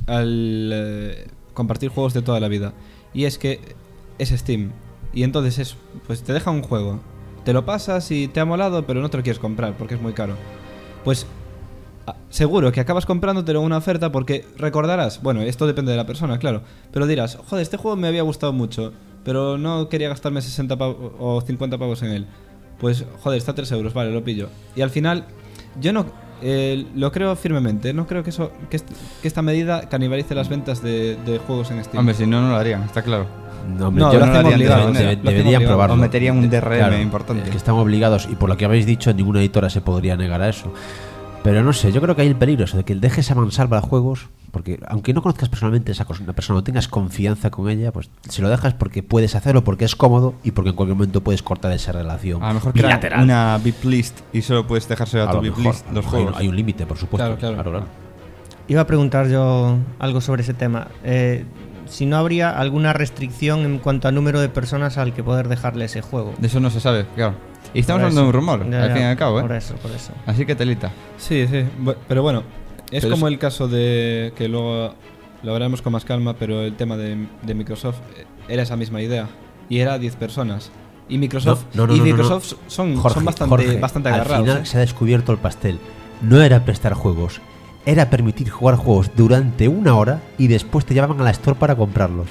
compartir juegos de toda la vida. Y es que es Steam. Y entonces pues te deja un juego, te lo pasas y te ha molado, pero no te lo quieres comprar porque es muy caro. Pues seguro que acabas comprándotelo en una oferta porque recordarás, bueno, esto depende de la persona, claro, pero dirás, joder, este juego me había gustado mucho, pero no quería gastarme 60 pavos o 50 pavos en él. Pues, joder, está a 3 euros, vale, lo pillo. Y al final, yo no lo creo firmemente, no creo que esta medida canibalice las ventas de juegos en Steam. Hombre, si no, no lo harían, está claro. No, lo yo no hacen lo haría obligado. Deberían probarlo. O meterían un DRM Claro, importante. Es que están obligados, y por lo que habéis dicho, ninguna editora se podría negar a eso. Pero no sé, yo creo que hay el peligro eso de que dejes a mansalva juegos, porque aunque no conozcas personalmente esa una persona, no tengas confianza con ella, pues si lo dejas porque puedes hacerlo, porque es cómodo y porque en cualquier momento puedes cortar esa relación A lo mejor bilateral. una VIP list y solo puedes dejárselo a tu lo VIP mejor, list los juegos. hay un límite, por supuesto. Claro. Iba a preguntar yo algo sobre ese tema. Si no habría alguna restricción en cuanto al número de personas al que poder dejarle ese juego. De eso no se sabe, claro. Y estamos Por hablando de un eso. rumor, Ya, al fin y al cabo, ¿eh? Por eso. Así que telita. Sí, pero bueno, es Pero como el caso de que luego lo hablaremos con más calma, pero el tema de Microsoft era esa misma idea y era 10 personas. Y Microsoft Microsoft son bastante agarrados. Al final se ha descubierto el pastel. No era prestar juegos, era permitir jugar juegos durante 1 hora y después te llamaban a la store para comprarlos.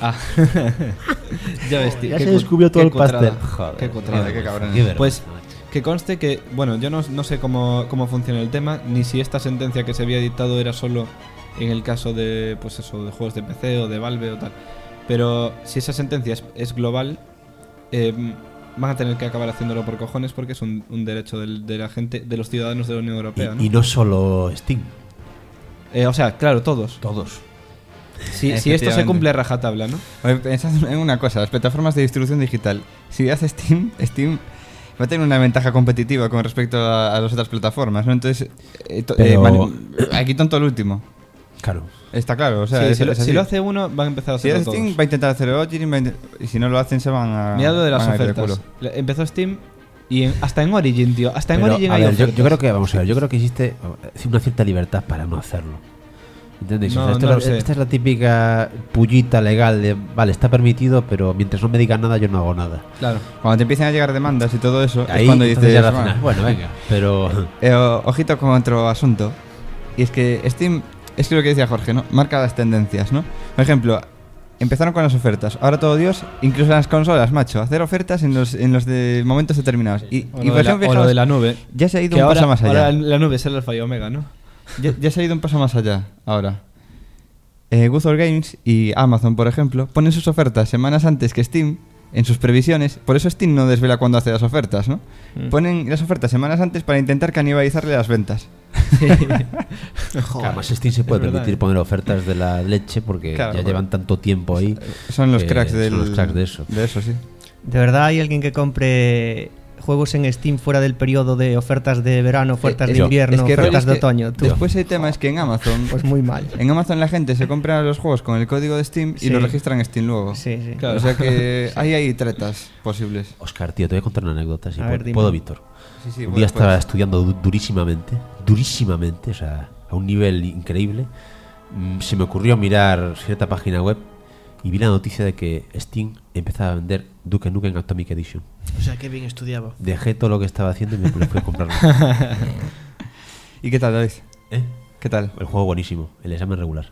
Ya ves, tío. Ya se descubrió todo el pastel. Qué cutrada. qué cabrón. Qué vergüenza, Pues macho. que conste que, bueno, yo no sé cómo funciona el tema, ni si esta sentencia que se había dictado era solo en el caso de, pues eso, de juegos de PC o de Valve o tal. Pero si esa sentencia es global, van a tener que acabar haciéndolo por cojones porque es un derecho de la gente, de los ciudadanos de la Unión Europea, ¿no? Y no solo Steam. O sea, claro, todos. Si esto se Efectivamente. cumple a rajatabla, ¿no? Oye, pensad en una cosa, las plataformas de distribución digital. Si hace Steam va a tener una ventaja competitiva con respecto a las otras plataformas, ¿no? Entonces, aquí tonto el último. Claro. Está claro, o sea, Sí, es si así. lo hace uno, van a empezar a Si hacerlo hace Steam, todos. va a intentar hacer Origin, y si no lo hacen, se van a. Mira lo de las van a ir de ofertas. culo. Empezó Steam y hasta en Origin, tío. Hasta en Pero, Origin a hay ver, yo ofertas. creo que, vamos a ver, yo creo que existe una cierta libertad para no hacerlo. ¿Entendéis? No, O sea, no lo sé. esta es la típica pullita legal de, vale, está permitido, pero mientras no me digan nada, yo no hago nada. Claro. Cuando te empiecen a llegar demandas y todo eso, Ahí es cuando entonces dices, ya la "Bueno, final. Bueno, venga, pero... ojito con otro asunto. Y es que Steam, es que lo que decía Jorge, ¿no? Marca las tendencias, ¿no? Por ejemplo, empezaron con las ofertas. Ahora todo Dios, incluso en las consolas, macho. Hacer ofertas en los de momentos determinados. Y O pues lo fijaos, de la nube. ya se ha ido Que un ahora, paso más allá. ahora la nube es el alfa y omega, ¿no? Ya se ha ido un paso más allá ahora. Good Old Games y Amazon, por ejemplo, ponen sus ofertas semanas antes que Steam en sus previsiones. Por eso Steam no desvela cuando hace las ofertas, ¿no? Ponen las ofertas semanas antes para intentar canibalizarle las ventas. Además, Steam se puede es verdad, permitir poner ofertas de la leche porque Claro, ya bueno. llevan tanto tiempo ahí. Son los que cracks son los cracks de eso. De eso, sí. ¿De verdad hay alguien que compre juegos en Steam fuera del periodo de ofertas de verano, ofertas de yo. invierno, Es que el rollo ofertas es de que otoño? Tú. Después el tema es que en Amazon... Pues muy mal. En Amazon la gente se compra los juegos con el código de Steam y Sí. lo registra en Steam luego. Sí, sí. Claro. O sea que ahí hay tretas posibles. Oscar, tío, te voy a contar una anécdota. Si A ver, dime. puedo, Víctor. Sí, sí, Un bueno, día estaba pues. estudiando durísimamente, o sea, a un nivel increíble. Se me ocurrió mirar cierta página web y vi la noticia de que Steam empezaba a vender Duke Nukem Atomic Edition. O sea, qué bien estudiaba. Dejé todo lo que estaba haciendo y me fui a comprarlo. ¿Y qué tal, David? ¿Eh? ¿Qué tal? El juego buenísimo, el examen regular.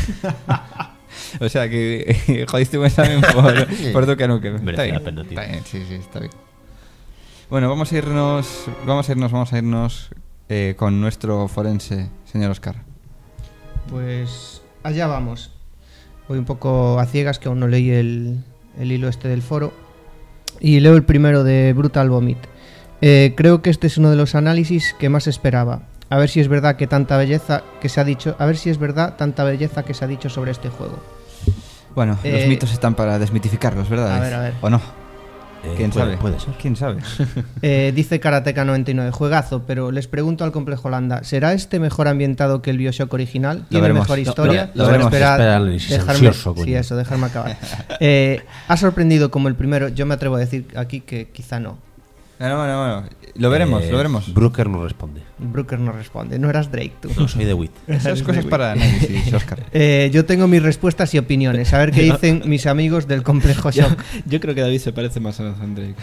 O sea que jodiste un examen por Duke Nukem. Merece Está bien. la pena, tío. Está bien, sí, sí, está bien. Bueno, vamos a irnos con nuestro forense, señor Oscar. Pues allá vamos. Voy un poco a ciegas, que aún no leí el hilo este del foro. Y leo el primero de Brutal Vomit. Creo que este es uno de los análisis que más esperaba. A ver si es verdad que tanta belleza que se ha dicho. A ver si es verdad tanta belleza que se ha dicho sobre este juego. Bueno, los mitos están para desmitificarlos, ¿verdad? a ver, a ver. ¿O no? ¿Quién Puede- sabe? Puede ser. ¿Quién sabe? Dice Karateka99, juegazo, pero les pregunto al Complejo Holanda, ¿será este mejor ambientado que el Bioshock original? ¿Tiene veremos. mejor historia? Lo veremos. Espera el análisis ansioso, coño. sí, eso, dejarme acabar. ¿Ha sorprendido como el primero? Yo me atrevo a decir aquí que quizá no. Bueno. Lo veremos, lo veremos. Brooker no responde. Brooker no responde, no eras Drake tú. No soy de Wit. Esas cosas para análisis, Oscar. Yo tengo mis respuestas y opiniones, a ver qué dicen mis amigos del Complejo Shock. Yo creo que David se parece más a Nathan Drake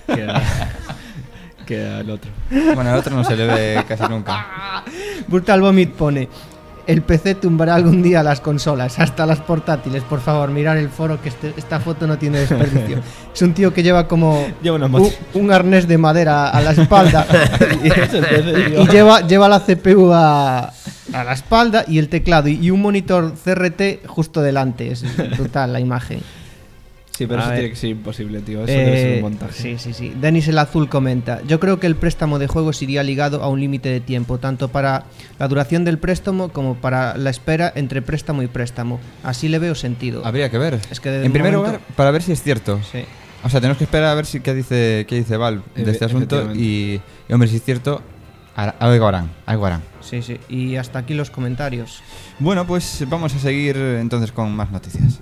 que al otro. Bueno, al otro no se le ve casi nunca. Brutal Vomit pone: el PC tumbará algún día las consolas, hasta las portátiles. Por favor, mirar el foro, que esta foto no tiene desperdicio. Es un tío que lleva como Lleva una moto. un arnés de madera a la espalda Y eso es PC, y lleva la CPU a la espalda y el teclado y un monitor CRT justo delante. Es brutal la imagen. Sí, pero A eso ver. tiene que ser imposible, tío. Eso debe ser un montaje. Sí. Denis el Azul comenta: yo creo que el préstamo de juegos iría ligado a un límite de tiempo, tanto para la duración del préstamo como para la espera entre préstamo y préstamo. Así le veo sentido. Habría que ver. Es que de en primer momento- lugar, para ver si es cierto. Sí. O sea, tenemos que esperar a ver qué dice Valve de este asunto. Efectivamente. Y, hombre, si es cierto, algo harán. Sí. Y hasta aquí los comentarios. Bueno, pues vamos a seguir entonces con más noticias.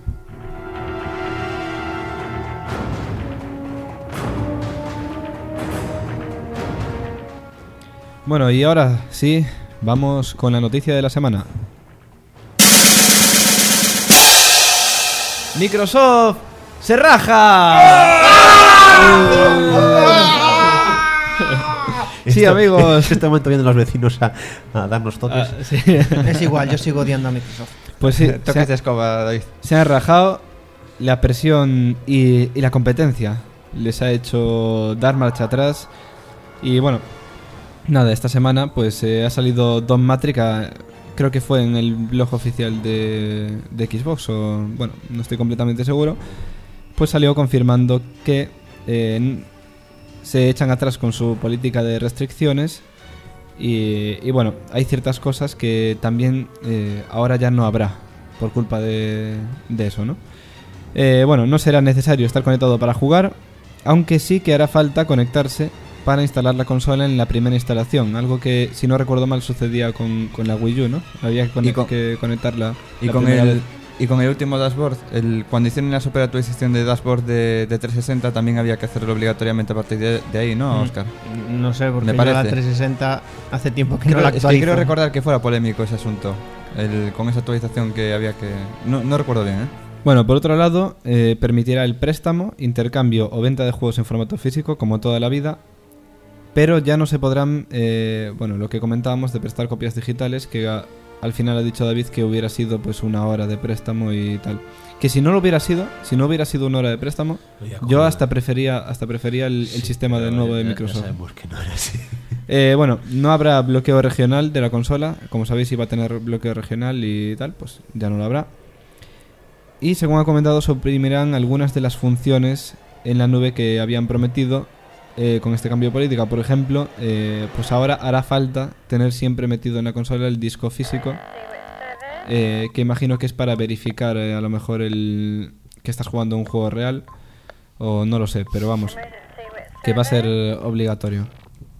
Bueno, y ahora sí, vamos con la noticia de la semana. Microsoft se raja. Sí, amigos. En este momento vienen los vecinos a darnos toques. Es igual, yo sigo odiando a Microsoft. Pues sí, Tocas de escoba, David. se han rajado. La presión y la competencia les ha hecho dar marcha atrás. Y bueno, nada, esta semana pues ha salido Don Matrix, creo que fue en el blog oficial de Xbox, o bueno, no estoy completamente seguro. Pues salió confirmando que se echan atrás con su política de restricciones. Y bueno, hay ciertas cosas que también ahora ya no habrá por culpa de eso, ¿no? Bueno, no será necesario estar conectado para jugar, aunque sí que hará falta conectarse para instalar la consola en la primera instalación, algo que, si no recuerdo mal, sucedía con la Wii U, ¿no? Había que conectarla. Y la con primera el, vez. y con el último dashboard, cuando hicieron la super actualización de dashboard de 360, también había que hacerlo obligatoriamente a partir de ahí, ¿no, Oscar? No sé, porque Me yo la parece. 360 hace tiempo que no la Es que actualizo. quiero recordar que fuera polémico ese asunto. con esa actualización que había que... No recuerdo bien, ¿eh? Bueno, por otro lado, permitirá el préstamo, intercambio o venta de juegos en formato físico, como toda la vida, pero ya no se podrán, lo que comentábamos de prestar copias digitales, que al final ha dicho David que hubiera sido pues 1 hora de préstamo y tal. Que si no lo hubiera sido, si no hubiera sido 1 hora de préstamo, yo hasta prefería el sistema de nuevo de Microsoft. Ya sabemos que no era así. No habrá bloqueo regional de la consola. Como sabéis, iba a tener bloqueo regional y tal, pues ya no lo habrá. Y según ha comentado, suprimirán algunas de las funciones en la nube que habían prometido con este cambio de política. Por ejemplo, pues ahora hará falta tener siempre metido en la consola el disco físico, que imagino que es para verificar a lo mejor que estás jugando un juego real, o no lo sé, pero vamos, que va a ser obligatorio.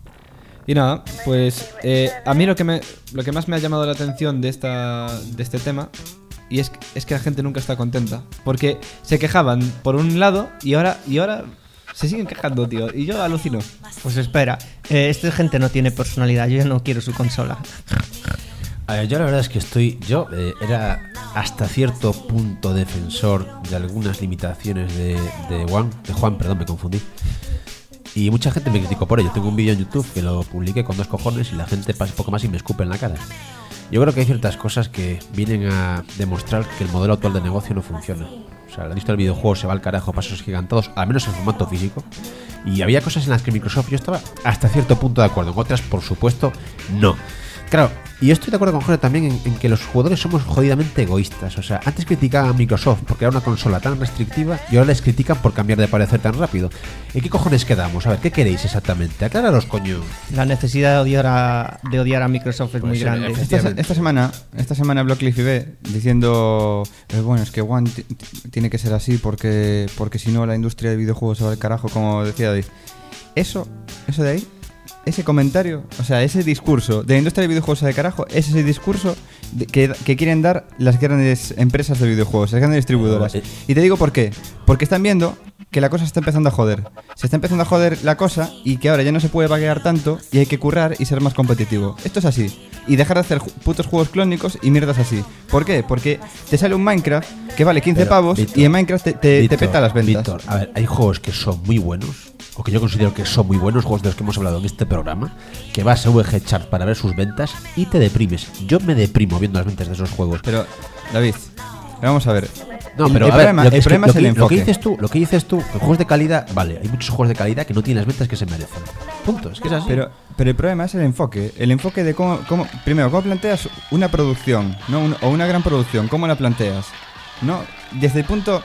Y nada, pues a mí lo que más me ha llamado la atención de este tema, y es que la gente nunca está contenta, porque se quejaban por un lado y ahora se siguen quejando, tío, y yo alucino. Pues espera, esta gente no tiene personalidad, yo ya no quiero su consola. A ver, yo la verdad es que era hasta cierto punto defensor de algunas limitaciones de Juan, perdón, me confundí. Y mucha gente me criticó por ello. Tengo un vídeo en YouTube que lo publiqué con 2 cojones y la gente pasa poco más y me escupe en la cara. Yo creo que hay ciertas cosas que vienen a demostrar que el modelo actual de negocio no funciona. O sea, la industria del videojuego se va al carajo a pasos gigantados, al menos en formato físico. Y había cosas en las que Microsoft yo estaba hasta cierto punto de acuerdo, en otras, por supuesto, no. Claro, y yo estoy de acuerdo con Jorge también en que los jugadores somos jodidamente egoístas. O sea, antes criticaban a Microsoft porque era una consola tan restrictiva y ahora les critican por cambiar de parecer tan rápido. ¿En qué cojones quedamos? A ver, ¿qué queréis exactamente? Acláralos, coño. La necesidad de odiar a Microsoft es muy grande. Esta semana Blockleaf ve diciendo es que One tiene que ser así porque si no la industria de videojuegos se va al carajo, como decía David. Eso de ahí, ese comentario, o sea, ese discurso de la industria de videojuegos de carajo, es ese discurso que quieren dar las grandes empresas de videojuegos, las grandes distribuidoras. Y te digo por qué. Porque están viendo que la cosa se está empezando a joder. Se está empezando a joder la cosa y que ahora ya no se puede vaguear tanto y hay que currar y ser más competitivo. Esto es así. Y dejar de hacer putos juegos clónicos y mierdas así. ¿Por qué? Porque te sale un Minecraft que vale 15 pavos, Víctor, y en Minecraft te peta las ventas. Víctor, a ver, hay juegos que son muy buenos, o que yo considero que son muy buenos, juegos de los que hemos hablado en este programa, que vas a VG Chart para ver sus ventas y te deprimes. Yo me deprimo viendo las ventas de esos juegos. Pero, David, vamos a ver. No, pero el problema es el enfoque. Lo que dices tú, en juegos de calidad, vale, hay muchos juegos de calidad que no tienen las ventas que se merecen. Punto, es que es así. Pero el problema es el enfoque de cómo planteas una producción, ¿no? O una gran producción, cómo la planteas, ¿no? Desde el punto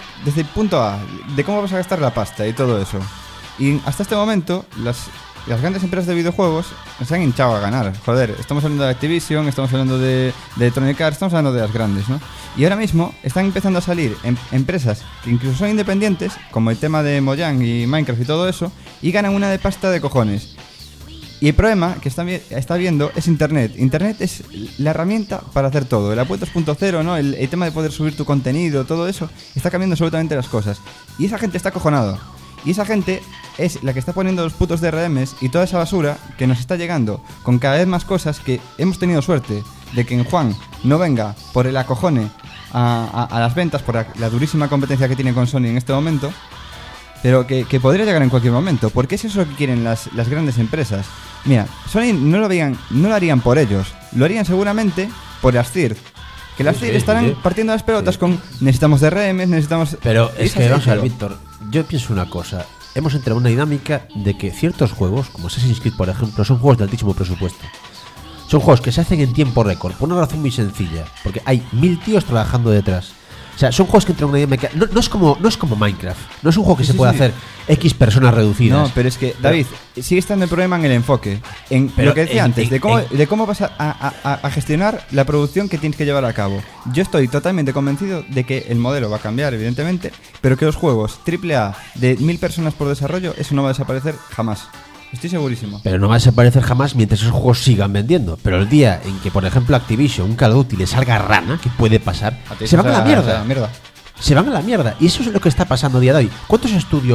A, de cómo vas a gastar la pasta y todo eso. Y hasta este momento, las grandes empresas de videojuegos se han hinchado a ganar. Joder, estamos hablando de Activision, estamos hablando de Electronic Arts, estamos hablando de las grandes, ¿no? Y ahora mismo están empezando a salir empresas que incluso son independientes, como el tema de Mojang y Minecraft y todo eso, y ganan una de pasta de cojones. Y el problema que está viendo es Internet. Internet es la herramienta para hacer todo. La web 2.0, ¿no? El tema de poder subir tu contenido, todo eso, está cambiando absolutamente las cosas. Y esa gente está acojonada. Y esa gente es la que está poniendo los putos DRMs y toda esa basura que nos está llegando con cada vez más cosas que hemos tenido suerte de que en Juan no venga por el acojone a las ventas, por la durísima competencia que tiene con Sony en este momento, pero que podría llegar en cualquier momento, porque es eso lo que quieren las grandes empresas. Mira, Sony no lo harían por ellos, lo harían seguramente por las CIRT. Que las CIRT estarán partiendo las pelotas con necesitamos DRMs, necesitamos... Pero es que, vamos a ver, Víctor, yo pienso una cosa. Hemos entrado en una dinámica de que ciertos juegos, como Assassin's Creed, por ejemplo, son juegos de altísimo presupuesto. Son juegos que se hacen en tiempo récord, por una razón muy sencilla, porque hay 1000 tíos trabajando detrás. O sea, son juegos que entran en una dinámica... No es como Minecraft. No es un juego que se puede hacer X personas reducidas. No, pero es que, David, sigue estando el problema en el enfoque. En lo que decía antes, de cómo vas a gestionar la producción que tienes que llevar a cabo. Yo estoy totalmente convencido de que el modelo va a cambiar, evidentemente, pero que los juegos AAA de 1000 personas por desarrollo, eso no va a desaparecer jamás. Estoy segurísimo. Pero no va a desaparecer jamás mientras esos juegos sigan vendiendo. Pero el día en que, por ejemplo, Activision, un Call of Duty, le salga rana, que puede pasar, se van a la mierda. Se van a la mierda. Y eso es lo que está pasando a día de hoy. ¿Cuántos estudios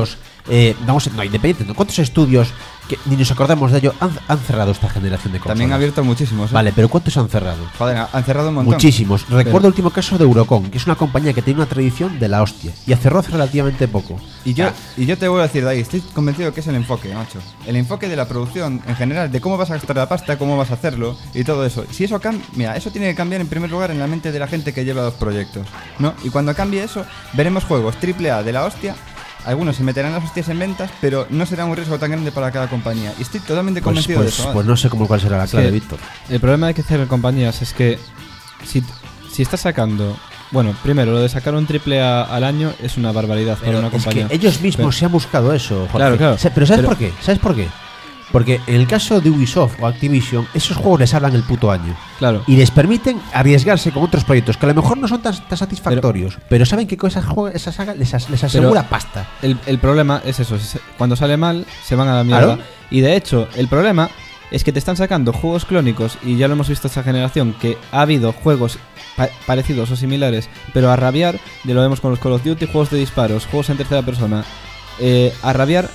independiente, ¿cuántos estudios que ni nos acordamos de ello han cerrado esta generación de consolas? También ha abierto muchísimos. Vale, pero ¿cuántos han cerrado? Joder, han cerrado un montón. Muchísimos. Recuerdo el último caso de Eurocon, que es una compañía que tiene una tradición de la hostia y cerró hace relativamente poco. Y yo te voy a decir, de ahí, estoy convencido que es el enfoque, macho. El enfoque de la producción en general, de cómo vas a gastar la pasta, cómo vas a hacerlo y todo eso. Si eso cambia, mira, eso tiene que cambiar en primer lugar en la mente de la gente que lleva los proyectos, ¿no? Y cuando cambie eso, veremos juegos AAA de la hostia. Algunos se meterán las hostias en ventas, pero no será un riesgo tan grande para cada compañía. Y estoy totalmente convencido de eso. Pues no sé cuál será la clave, Víctor. El problema de que cierren compañías es que si estás sacando... Bueno, primero, lo de sacar un AAA al año es una barbaridad para una compañía. Es que ellos mismos se han buscado eso, Jorge. Claro. Pero ¿sabes por qué? ¿Sabes por qué? Porque en el caso de Ubisoft o Activision, esos juegos les hablan el puto año. Claro. Y les permiten arriesgarse con otros proyectos que a lo mejor no son tan satisfactorios, pero saben que con esa saga les asegura pasta. El problema es eso. Cuando sale mal, se van a la mierda. ¿Claro? Y de hecho, el problema es que te están sacando juegos clónicos, y ya lo hemos visto esta generación, que ha habido juegos parecidos o similares, pero a rabiar, ya lo vemos con los Call of Duty, juegos de disparos, juegos en tercera persona, a rabiar.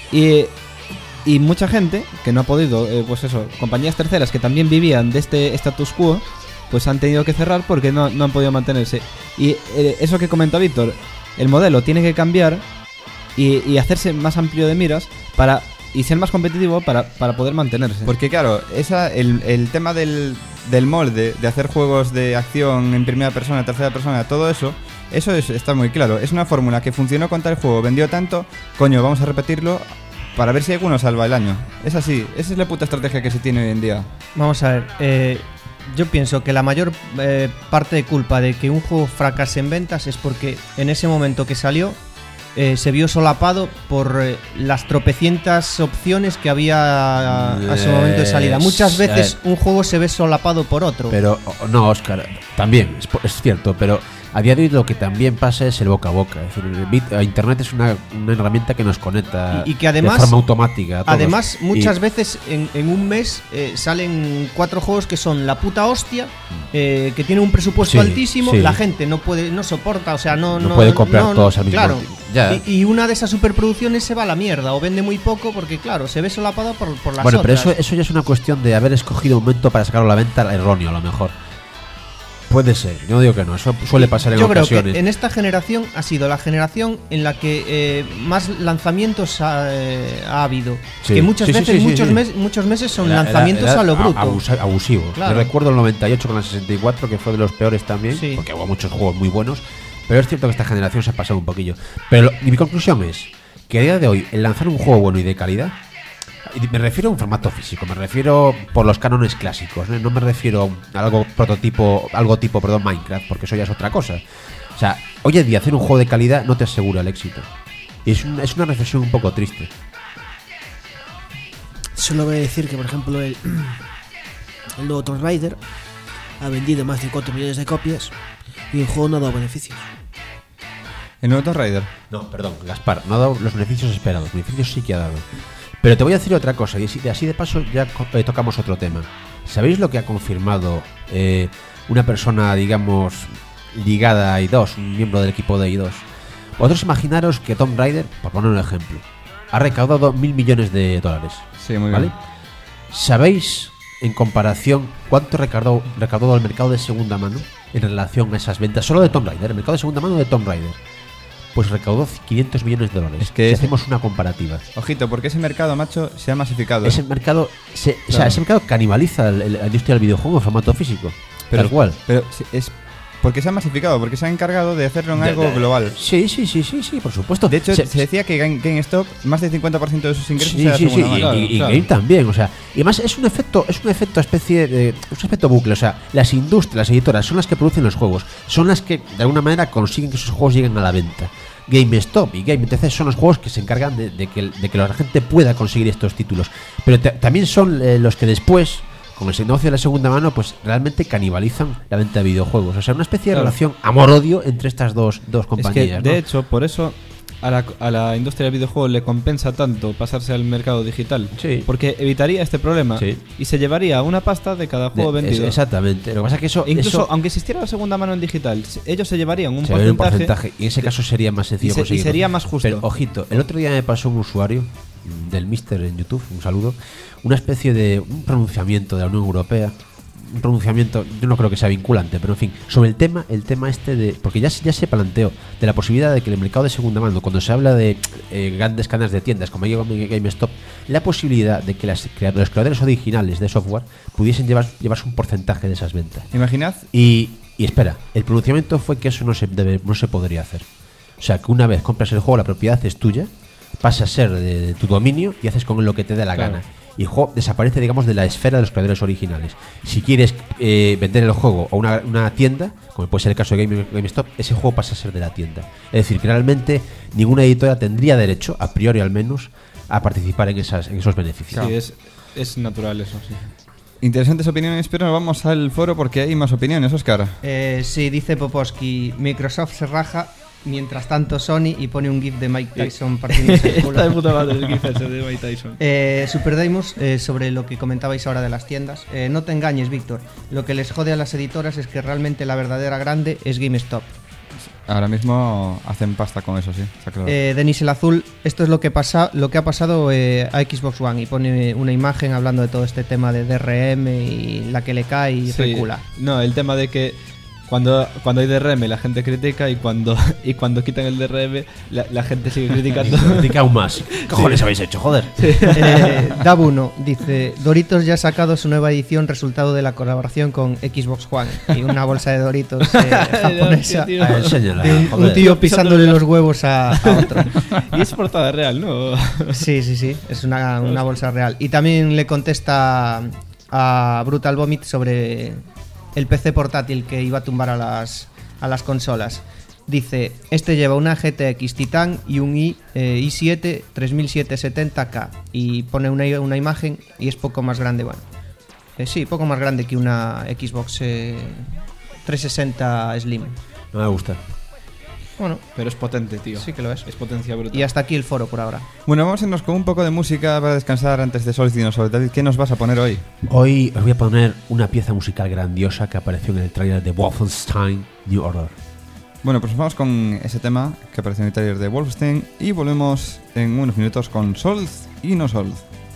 Y mucha gente que no ha podido, pues eso, compañías terceras que también vivían de este status quo, pues han tenido que cerrar porque no han podido mantenerse. Y eso que comenta Víctor, el modelo tiene que cambiar y hacerse más amplio de miras y ser más competitivo para poder mantenerse. Porque claro, el tema del molde de hacer juegos de acción en primera persona, tercera persona, todo eso está muy claro. Es una fórmula que funcionó con tal juego, vendió tanto, coño, vamos a repetirlo para ver si alguno salva el año. Es así, esa es la puta estrategia que se tiene hoy en día. Vamos a ver, yo pienso que la mayor parte de culpa de que un juego fracase en ventas es porque en ese momento que salió se vio solapado por las tropecientas opciones que había a su momento de salida. Muchas veces un juego se ve solapado por otro. Pero no, Óscar, también es cierto, pero a día de hoy lo que también pasa es el boca a boca. Es decir, Internet es una herramienta que nos conecta y que además, de forma automática a todos. Además, muchas veces en un mes salen 4 juegos que son la puta hostia, que tienen un presupuesto altísimo, la gente no soporta, o sea, no puede comprar todos al mismo tiempo. Claro. Y una de esas superproducciones se va a la mierda o vende muy poco porque, claro, se ve solapada por las otras. Bueno, pero eso ya es una cuestión de haber escogido un momento para sacarlo a la venta erróneo, a lo mejor. Puede ser, yo no digo que no, eso suele pasar en ocasiones. Yo creo que en esta generación ha sido la generación en la que más lanzamientos ha habido. Sí. Que muchas veces, muchos meses son lanzamientos a lo bruto. Abusivo. Claro. Yo recuerdo el 98 con la 64, que fue de los peores también, porque hubo muchos juegos muy buenos. Pero es cierto que esta generación se ha pasado un poquillo. Pero mi conclusión es que a día de hoy, el lanzar un juego bueno y de calidad, y me refiero a un formato físico, me refiero por los cánones clásicos, no me refiero a algo tipo Minecraft, porque eso ya es otra cosa. O sea, hoy en día hacer un juego de calidad no te asegura el éxito. Y es una reflexión un poco triste. Solo voy a decir que, por ejemplo, el nuevo Tomb Raider ha vendido más de 4 millones de copias y el juego no ha dado beneficios. ¿El nuevo Tomb Raider? No, perdón, Gaspar, no ha dado los beneficios esperados. Los beneficios sí que ha dado. Pero te voy a decir otra cosa, y así de paso ya tocamos otro tema. ¿Sabéis lo que ha confirmado una persona, digamos, ligada a I2, un miembro del equipo de I2? Vosotros imaginaros que Tomb Raider, por poner un ejemplo, ha recaudado $1.000 millones. Sí, muy ¿vale? bien. ¿Sabéis, en comparación, cuánto recaudó el mercado de segunda mano en relación a esas ventas? Solo de Tomb Raider, el mercado de segunda mano de Tomb Raider. Pues recaudó $500 millones. Es que si hacemos una comparativa. Ojito, porque ese mercado, macho, se ha masificado. Ese mercado ese mercado canibaliza la industria del videojuego en formato físico. Tal cual. Pero es porque se ha masificado, porque se ha encargado de hacerlo en algo global. Sí, por supuesto. De hecho, se decía que GameStop, más del 50% de sus ingresos era segunda mano. Claro. Game también, o sea, y además es un efecto bucle, o sea, las industrias, las editoras son las que producen los juegos, son las que de alguna manera consiguen que esos juegos lleguen a la venta. GameStop y GameTC son los juegos que se encargan de que la gente pueda conseguir estos títulos, pero también son los que después, con el negocio de la segunda mano, pues realmente canibalizan la venta de videojuegos. O sea, una especie de relación amor-odio entre estas dos compañías. Es que, de hecho, por eso a la industria del videojuego le compensa tanto pasarse al mercado digital. Sí. Porque evitaría este problema Sí. y se llevaría una pasta de cada juego vendido. Exactamente. Lo que pasa es que eso... Incluso, eso aunque existiera la segunda mano en digital, ellos se llevarían un se ve porcentaje. Y en ese caso sería más sencillo y conseguirlo. sería más justo. Pero, ojito, el otro día me pasó un usuario del Mister en YouTube, un saludo, una especie de un pronunciamiento de la Unión Europea, un pronunciamiento, yo no creo que sea vinculante, pero en fin, sobre el tema este de, porque ya se planteó de la posibilidad de que el mercado de segunda mano, cuando se habla de grandes cadenas de tiendas como GameStop, la posibilidad de que los creadores originales de software pudiesen llevarse un porcentaje de esas ventas. Imaginad. Y espera, el pronunciamiento fue que eso no se podría hacer. O sea, que una vez compras el juego, la propiedad es tuya, pasa a ser de tu dominio y haces con él lo que te dé la gana. Y el juego desaparece, digamos, de la esfera de los creadores originales. Si quieres vender el juego a una tienda, como puede ser el caso de GameStop, ese juego pasa a ser de la tienda. Es decir, que realmente ninguna editora tendría derecho, a priori al menos, a participar en esos beneficios. Sí, es natural eso, sí. Interesantes opiniones, pero nos vamos al foro porque hay más opiniones, Óscar. Sí, dice Poposki, Microsoft se raja, mientras tanto Sony, y pone un gif de Mike Tyson partiéndose el culo. Está de puta madre el gif ese de Mike Tyson. Super Deimos, sobre lo que comentabais ahora de las tiendas, no te engañes, Víctor, lo que les jode a las editoras es que realmente la verdadera grande es GameStop. Ahora mismo hacen pasta con eso, sí. Está claro. Denis el Azul, esto es lo que ha pasado a Xbox One, y pone una imagen hablando de todo este tema de DRM y la que le cae y Sí. recula. No, el tema de que cuando hay DRM la gente critica y cuando quitan el DRM la gente sigue criticando. Critica aún más. ¿Qué cojones habéis hecho? Joder. Dabuno dice, Doritos ya ha sacado su nueva edición resultado de la colaboración con Xbox One, y una bolsa de Doritos japonesa. Tío. Enséñala. De un joder. tío pisándole los huevos a otro. Y es portada real, ¿no? Sí, es una bolsa real. Y también le contesta a Brutal Vomit sobre el PC portátil que iba a tumbar a las consolas. Dice, este lleva una GTX Titan y un i7 3770K, y pone una imagen y es poco más grande, bueno. Sí, poco más grande que una Xbox 360 Slim. No me gusta. Bueno, Pero es potente, tío. sí que lo es. Es potencia brutal. Y hasta aquí el foro por ahora. Bueno, vamos a irnos con un poco de música para descansar antes de Solstice. David, ¿qué nos vas a poner hoy? Hoy os voy a poner una pieza musical grandiosa que apareció en el tráiler de Wolfenstein New Order. Bueno, pues vamos con ese tema que apareció en el trailer de Wolfenstein y volvemos en unos minutos con Sold y No Sold.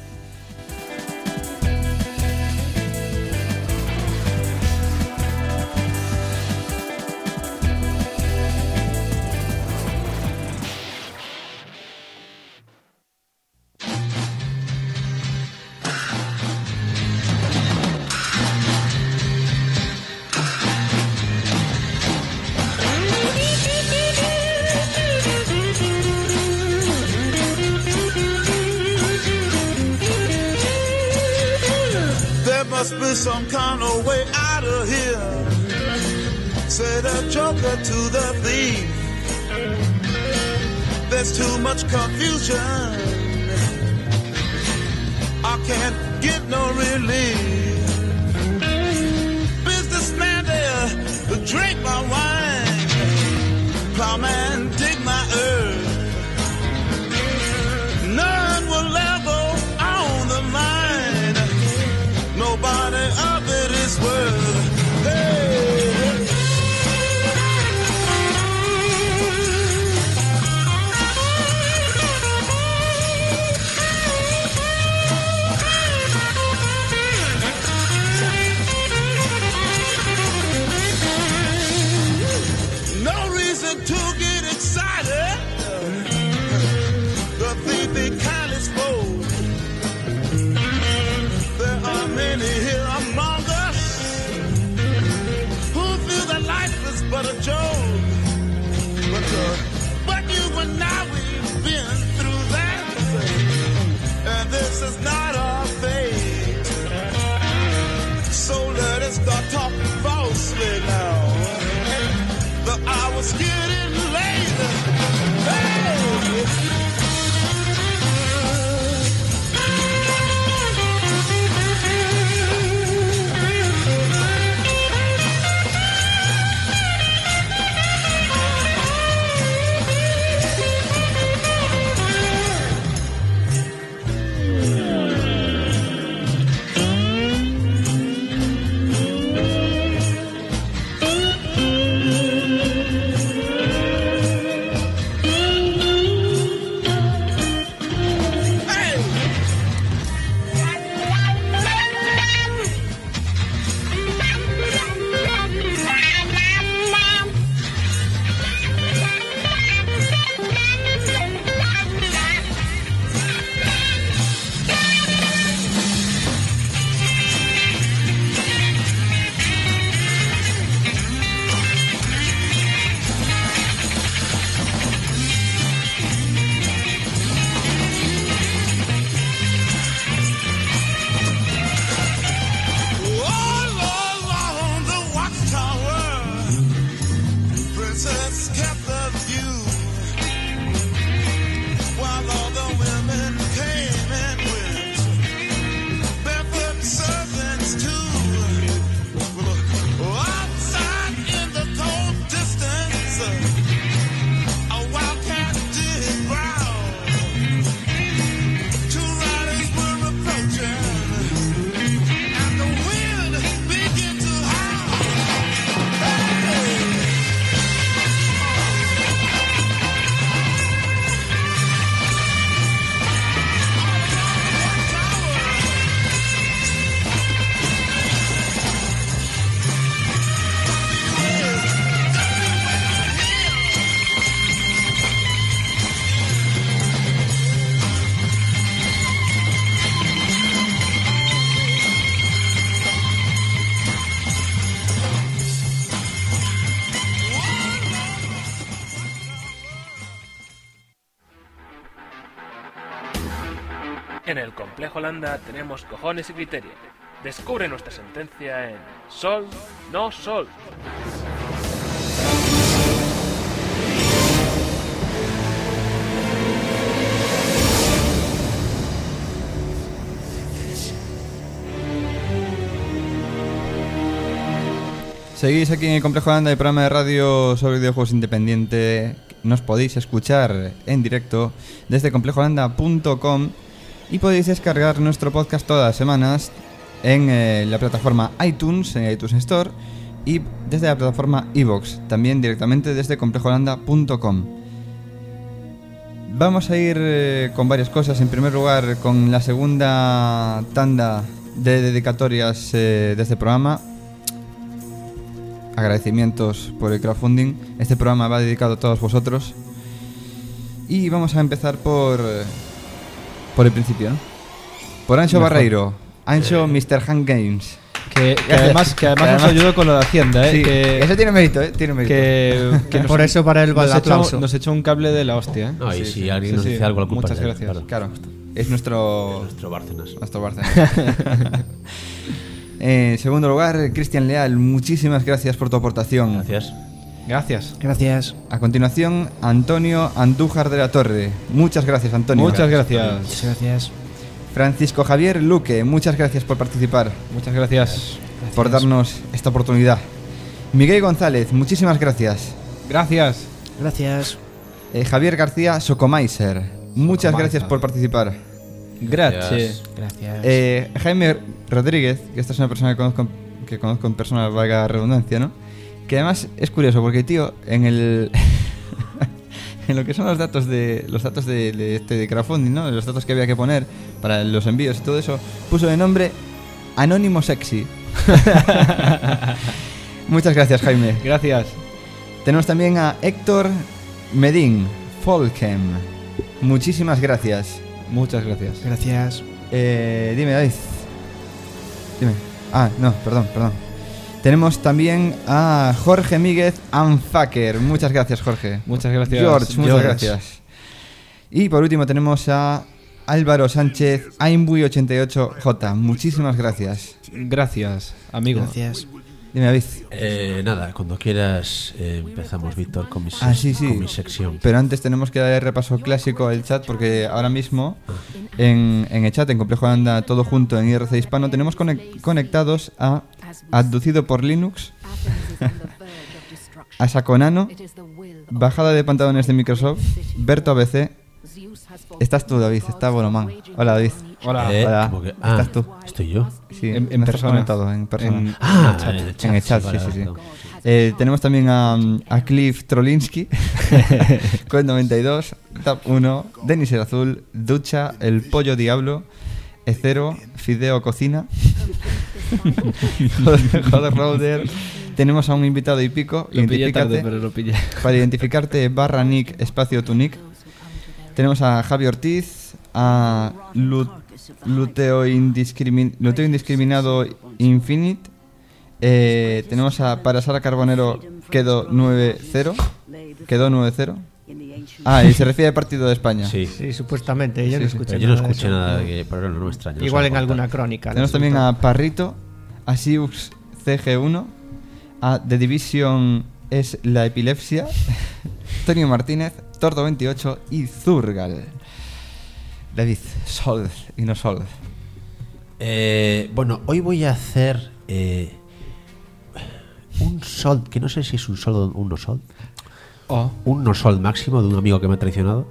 Must be some kind of way out of here, said the joker to the thief. There's too much confusion, I can't get no relief. Businessman there, drink my wine. Plowman, dig my earth. None will ever own the mine. Nobody of it is worth. Hey. En el Complejo Landa tenemos cojones y criterio. Descubre nuestra sentencia en Sol, no Sol. Seguís aquí en el Complejo Landa, el programa de radio sobre videojuegos independiente. Nos podéis escuchar en directo desde complejolanda.com y podéis descargar nuestro podcast todas las semanas en la plataforma iTunes, en iTunes Store, y desde la plataforma iVoox, también directamente desde complejolanda.com. Vamos a ir con varias cosas. En primer lugar, con la segunda tanda de dedicatorias de este programa. Agradecimientos por el crowdfunding. Este programa va dedicado a todos vosotros. Y vamos a empezar por el principio, ¿no? Por Anxo Barreiro. Anxo Mr. Hand Games. Que además nos ayudó con lo de Hacienda, Sí, que eso tiene mérito, tiene mérito. que Por eso para el aplauso. nos echó un cable de la hostia, No, y Sí, si alguien nos dice algo, la culpa Muchas es de él, gracias. Claro, es nuestro Bárcenas. Barcelona. En segundo lugar, Cristian Leal, muchísimas gracias por tu aportación. Gracias. Gracias. A continuación, Antonio Andújar de la Torre. Muchas gracias, Antonio. Muchas gracias. Muchas gracias. Francisco Javier Luque, muchas gracias por participar, Muchas gracias. por darnos esta oportunidad. Miguel González, muchísimas gracias. Gracias. Gracias. Javier García Socomaiser, muchas gracias por participar. Gracias. Gracias. Jaime Rodríguez, que esta es una persona que conozco en persona, valga la redundancia, ¿no? Que además es curioso porque, tío, en el en lo que son los datos de de crowdfunding, ¿no? Los datos que había que poner para los envíos y todo eso, puso de nombre Anónimo Sexy. Muchas gracias, Jaime. Gracias. Tenemos también a Héctor Medín Folkem. Muchísimas gracias. Muchas gracias. Gracias. Dime, David. Dime. Ah, no, perdón. Tenemos también a Jorge Míguez Anfaker. Muchas gracias, Jorge. Muchas gracias. George, muchas gracias. Y por último tenemos a Álvaro Sánchez Ainbui88J. Muchísimas gracias. Gracias, amigo. Gracias. Dime, David. Nada, cuando quieras empezamos, Víctor, con mi sección. Pero antes tenemos que dar el repaso clásico al chat, porque ahora mismo en el chat, en Complejo Landa, todo junto en IRC Hispano, tenemos conectados a Abducido por Linux, a Saconano, Bajada de Pantalones de Microsoft, Berto ABC. Estás tú, David, está Bonoman. Hola, David. Hola. Hola. ¿Cómo que? ¿Estás tú? ¿Estoy yo? Sí, En no estás persona. conectado, en persona. En En el chat, vale, sí. vale. Tenemos también a Cliff Trolinsky, con 92, Tap 1, Denis el Azul, Ducha, El Pollo Diablo, Ecero, Fideo Cocina, Joder Roder. Tenemos a un invitado y pico, Lo pillé tarde, identifícate. pero lo pillé. Para identificarte, barra nick, espacio tu nick. Tenemos a Javi Ortiz, a Luteo Indiscriminado Infinite. Tenemos a Para Sara Carbonero, quedó 9-0. Ah, y se refiere al partido de España. Sí. Sí, supuestamente. Yo no escuché Pero yo no nada de escuché eso. nada, pero no me extraña. no Igual se en me alguna corta. crónica. Tenemos también a Parrito, a Siux CG1, a The Division es la epilepsia, Antonio Martínez, Tordo28 y Zurgal. David, Sol y no Sol. Bueno, hoy voy a hacer un sol, que no sé si es un sol o un no sol. Oh. Un no sol máximo de un amigo que me ha traicionado.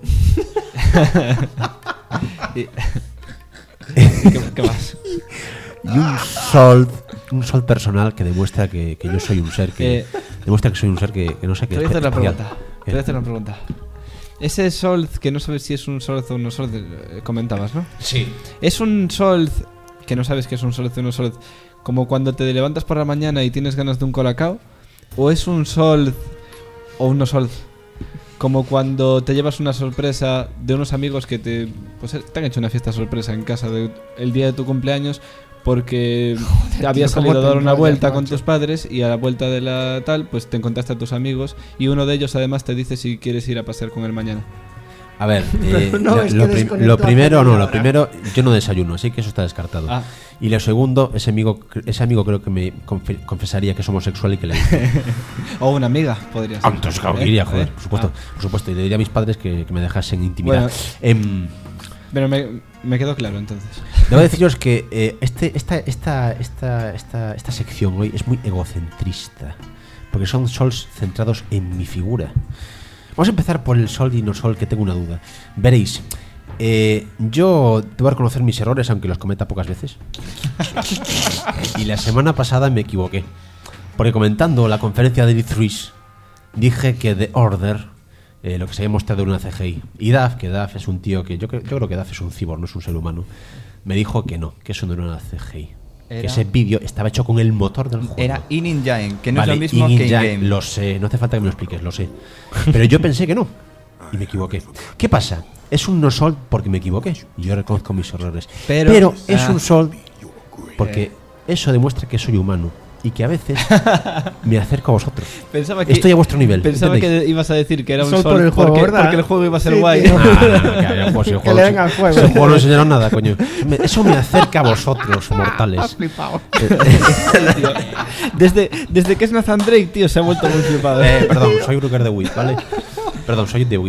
¿Qué más? Y un sol personal que demuestra que yo soy un ser que demuestra que soy un ser que no sé qué. Te voy a hacer la especial. pregunta. Te voy a hacer una pregunta. Ese sol que no sabes si es un sol o un no sol, comentabas, ¿no? Sí. Es un sol que no sabes que es un sol o un no sol, como cuando te levantas por la mañana y tienes ganas de un colacao, o es un sol o un no sol, como cuando te llevas una sorpresa de unos amigos que te han hecho una fiesta sorpresa en casa el día de tu cumpleaños porque te habías tío, ¿cómo salido a te dar una enrollas, vuelta con macho? tus padres y a la vuelta de la tal pues te encontraste a tus amigos y uno de ellos además te dice si quieres ir a pasear con él mañana. A ver, No, es que lo desconectó primero hace no, media lo hora. primero yo no desayuno, así que eso está descartado. Ah. Y lo segundo, ese amigo creo que me confesaría que es homosexual y que le O una amiga, podría ser. entonces claro que iría, joder, por supuesto, Ah. por supuesto, y le diría a mis padres que me dejasen intimidad. Bueno. Pero me quedó claro entonces. Debo deciros que esta sección hoy es muy egocentrista, porque son sols centrados en mi figura. Vamos a empezar por el sol y no sol, que tengo una duda. Veréis, yo debo reconocer mis errores, aunque los cometa pocas veces. Y la semana pasada me equivoqué, porque comentando la conferencia de D3 dije que The Order, lo que se había mostrado en una CGI, y Duff, que Duff es un tío que yo creo que Duff es un cyborg, no es un ser humano, me dijo que no, que eso no era una CGI. Que ese vídeo estaba hecho con el motor del juego. Era in-engine, que no Vale, es lo mismo que in-engine, in-game. lo sé, no hace falta que me lo expliques, lo sé. Pero yo pensé que no, y me equivoqué. ¿Qué pasa? Es un no sol porque me equivoqué. Yo reconozco mis errores. Pero es un sol porque eso demuestra que soy humano y que a veces me acerco a vosotros. Pensaba que, Estoy a vuestro nivel. Pensaba ¿entendéis? que ibas a decir que era un Sol sol por el juego, porque, ¿verdad? porque el juego iba a ser Sí, guay. tío. No, que pues, si el Que juego le no- den al juego. si el juego no enseñaron nada, coño. Eso me acerca a vosotros, mortales. Tío. Desde que es Nathan Drake, tío, se ha vuelto muy flipado. Perdón, soy Brooker de Wiz, ¿vale? Perdón, soy de Wiz.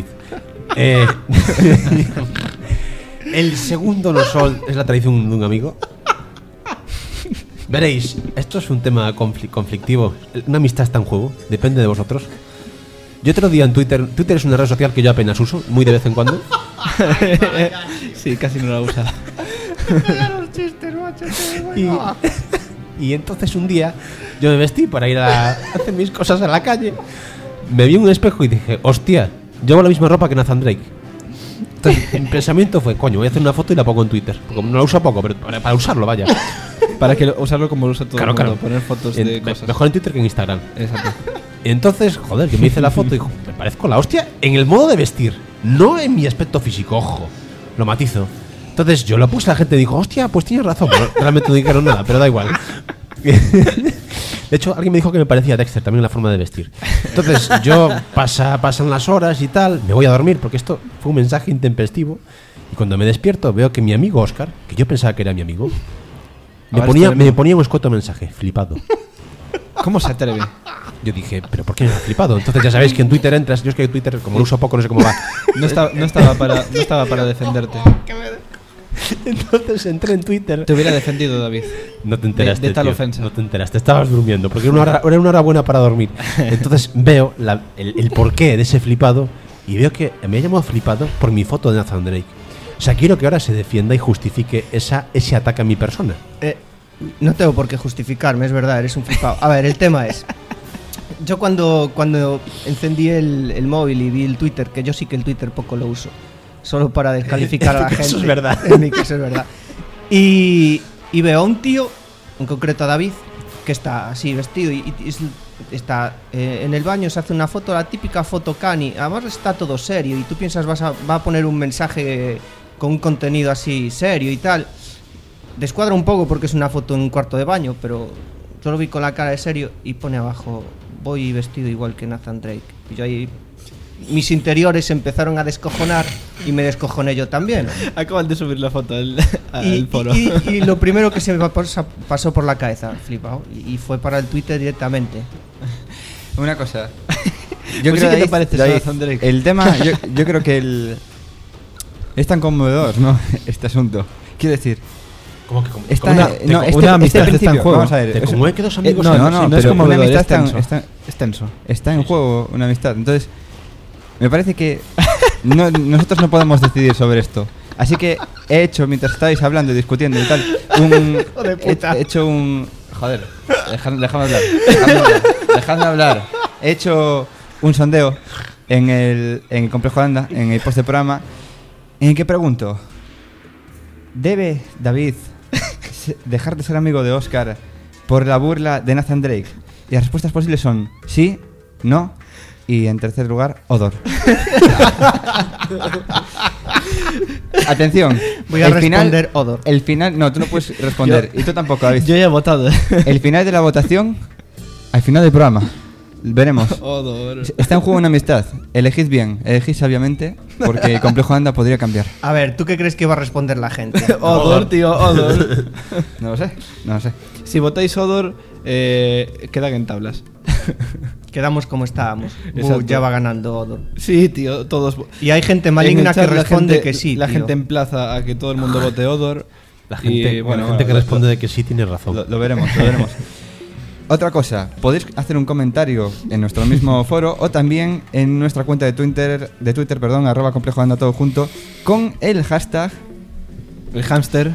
El segundo no sol es la tradición de un amigo. Veréis, esto es un tema conflictivo. Una amistad está en juego, depende de vosotros. Yo otro día en Twitter es una red social que yo apenas uso, muy de vez en cuando. Sí, casi no la usa. Y entonces un día yo me vestí para ir a hacer mis cosas a la calle. Me vi en un espejo y dije, hostia, llevo la misma ropa que Nathan Drake. Entonces mi pensamiento fue, coño, voy a hacer una foto y la pongo en Twitter. Porque no la uso poco, pero para usarlo, vaya. Para que usarlo como lo usa todo Claro, el mundo, claro. poner fotos de cosas. Mejor en Twitter que en Instagram. Exacto. Y entonces, joder, que me hice la foto y dijo, me parezco la hostia en el modo de vestir, no en mi aspecto físico, ojo, lo matizo. Entonces yo lo puse, la gente dijo, hostia, pues tienes razón, pero realmente no dijeron nada, pero da igual. De hecho, alguien me dijo que me parecía a Dexter también en la forma de vestir. Entonces yo pasan las horas y tal, me voy a dormir porque esto fue un mensaje intempestivo. Y cuando me despierto veo que mi amigo Oscar, que yo pensaba que era mi amigo, me ponía un escueto mensaje, flipado. ¿Cómo se atreve? Yo dije, ¿pero por qué me ha flipado? Entonces ya sabéis que en Twitter entras. Yo es que Twitter, como lo uso poco, no sé cómo va. No estaba para defenderte. Entonces entré en Twitter. Te hubiera defendido, David. No te enteraste, de tal tío, ofensa. no te enteraste, estabas durmiendo. Porque era una hora buena para dormir. Entonces veo el porqué de ese flipado. Y veo que me ha llamado flipado por mi foto de Nathan Drake. O sea, quiero que ahora se defienda y justifique ese ataque a mi persona. No tengo por qué justificarme, es verdad, eres un flipado. A ver, el tema es... Yo cuando encendí el móvil y vi el Twitter, que yo sí que el Twitter poco lo uso, solo para descalificar a la gente. Eso es verdad. En mi caso es verdad. Y veo a un tío, en concreto a David, que está así vestido y está en el baño, se hace una foto, la típica foto cani. Además está todo serio y tú piensas va a poner un mensaje con un contenido así serio y tal. Descuadra un poco porque es una foto en un cuarto de baño, pero yo lo vi con la cara de serio y pone abajo, voy vestido igual que Nathan Drake. Y yo ahí, mis interiores empezaron a descojonar y me descojoné yo también. Acaban de subir la foto al foro. Y lo primero que se me pasó por la cabeza, flipado, y fue para el Twitter directamente. Una cosa. Pues sí que te pareces a Nathan Drake. El tema, yo creo que es tan conmovedor, ¿no? Este asunto. Quiero decir, ¿Cómo que como? esta, una amistad está en principio, juego. vamos a ver, ¿Te o sea, conmueve que dos amigos no, se- no, no, no es pero como una una amistad amistad está- es tenso. está en juego una amistad. Entonces, me parece que nosotros no podemos decidir sobre esto. Así que he hecho, mientras estáis hablando y discutiendo y tal, he hecho un... Joder, dejadme hablar. He hecho un sondeo en el Complejo Anda, en el post de programa, en el que pregunto, ¿debe David dejar de ser amigo de Oscar por la burla de Nathan Drake? Y las respuestas posibles son sí, no y, en tercer lugar, Odor. Atención. Voy a responder Odor. El final... No, tú no puedes responder. Y tú tampoco, David. Yo ya he votado. El final de la votación, al final del programa. Veremos. Odor. Está en juego una amistad. Elegid bien, elegid sabiamente. Porque el complejo Anda podría cambiar. A ver, ¿tú qué crees que va a responder la gente? Odor, tío, Odor. No lo sé, no lo sé. Si votáis Odor, quedan en tablas. Quedamos como estábamos. Exacto. Ya va ganando Odor. Sí, tío, todos. Y hay gente En maligna el que chat la responde gente- que sí, La tío. gente emplaza a que todo el mundo vote Odor. La gente, Y, la gente que responde de que sí tiene razón. Lo veremos, lo veremos. Otra cosa, podéis hacer un comentario en nuestro mismo foro o también en nuestra cuenta de Twitter, @complejoanda todo junto, con el hashtag, El hámster.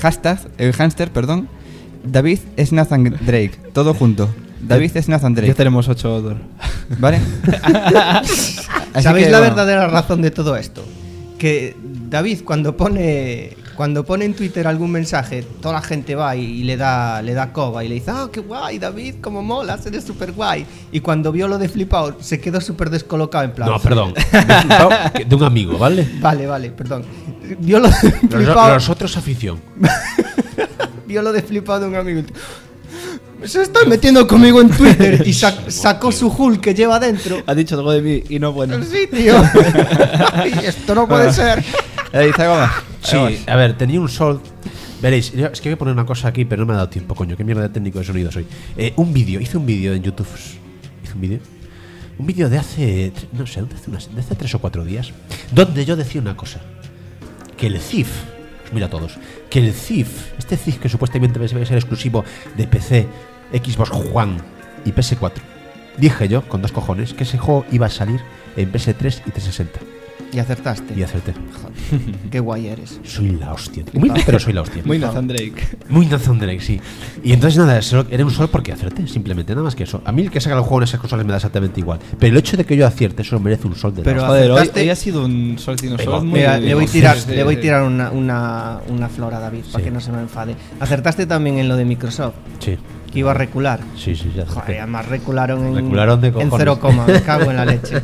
David es Nathan Drake, todo junto. David es Nathan Ya Drake, tenemos 8 Odor. ¿vale? Así ¿Sabéis que, la bueno, verdadera razón de todo esto? Que David cuando pone en Twitter algún mensaje, toda la gente va y le da coba y le dice, ah, qué guay, David, cómo molas, eres súper guay. Y cuando vio lo de flipado, se quedó súper descolocado en plan. No, perdón. De un amigo, ¿vale? Vale, perdón. Vio lo de flipado. Los otros afición. Vio lo de flipado de un amigo. Se está metiendo conmigo en Twitter y sacó su Hulk que lleva dentro. Ha dicho algo de mí y no bueno. Sí, tío. Y esto no puede ser. ¿dice algo más? Sí, a ver, tenía un sol. Veréis, es que voy a poner una cosa aquí, pero no me ha dado tiempo, coño. Qué mierda de técnico de sonido soy. Hice un vídeo en YouTube. Un vídeo de hace, no sé, de hace 3 o 4 días, donde yo decía una cosa. Que el CIF, os mira a todos, que el CIF, este CIF que supuestamente va a ser exclusivo de PC, Xbox One y PS4, dije yo, con 2 cojones, que ese juego iba a salir en PS3 y 360. Y acertaste. Y acerté. Joder, qué guay eres. Soy la hostia. Tío. Pero soy la hostia. Muy Nathan Drake. Muy Nathan Drake, sí. Y entonces nada, era un sol porque acerté, simplemente, nada más que eso. A mí el que saca el juego en esas consolas me da exactamente igual. Pero el hecho de que yo acierte, eso merece un sol de Pero la Joder, acertaste. hoy ha sido un sol sin Venga, sol muy Mira, le voy a Sí. tirar una flor a David para Sí. que no se me enfade. Acertaste también en lo de Microsoft, Sí, que iba a recular. sí, ya Joder, acerté. además recularon Recularon de en cojones. 0, me cago en la leche.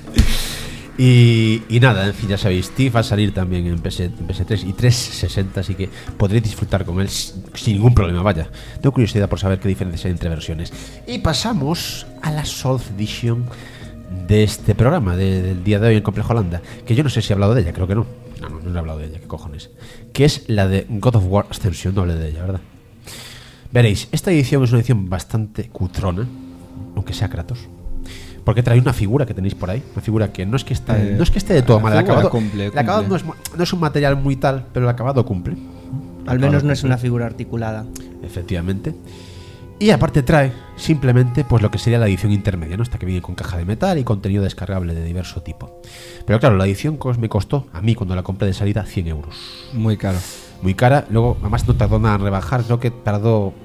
Y nada, en fin, ya sabéis, Steve va a salir también en PS3 y 360, así que podréis disfrutar con él sin ningún problema, vaya. Tengo curiosidad por saber qué diferencias hay entre versiones. Y pasamos a la South Edition de este programa, del día de hoy en Complejo Holanda, que yo no sé si he hablado de ella, creo que no. No he hablado de ella, qué cojones. Que es la de God of War Ascension, no hablé de ella, ¿verdad? Veréis, esta edición es una edición bastante cutrona, aunque sea Kratos. Porque trae una figura que tenéis por ahí, una figura que no es que esté de todo mal. El acabado, cumple. el acabado no es un material muy tal, pero el acabado cumple. Al menos no es una figura articulada. Efectivamente. Y aparte trae simplemente pues lo que sería la edición intermedia, ¿no? Esta que viene con caja de metal y contenido descargable de diverso tipo. Pero claro, la edición me costó, a mí cuando la compré de salida, 100 euros. Muy caro. Muy cara. Luego, además no tardó nada en rebajar, creo que tardó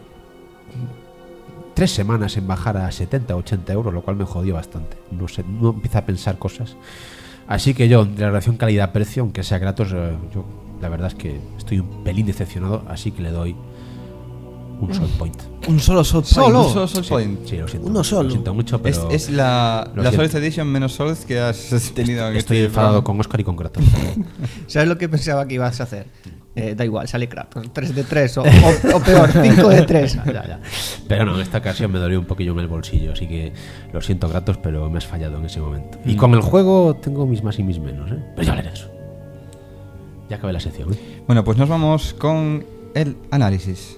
3 semanas en bajar a 70 o 80 euros, lo cual me jodió bastante. No sé, no empiezo a pensar cosas. Así que yo, de la relación calidad-precio, aunque sea Kratos, yo la verdad es que estoy un pelín decepcionado, así que le doy un Soul Point. Un solo Soul Point. ¿Solo? Solo Soul Point. Sí, lo siento. Uno solo. Lo siento mucho, pero Es la Lo Souls siento. Edition menos Souls que has tenido en estoy este enfadado programa. con Oscar y con Kratos. ¿Sabes lo que pensaba que ibas a hacer? Da igual, sale Kratos. 3 de 3 o peor, 5 de 3. Ya. Pero no, en esta ocasión me dolió un poquillo en el bolsillo, así que lo siento, Kratos, pero me has fallado en ese momento. Y con el juego tengo mis más y mis menos, ¿eh? Pero ya hablaré de eso. Ya acabé la sección, ¿eh? Bueno, pues nos vamos con el análisis.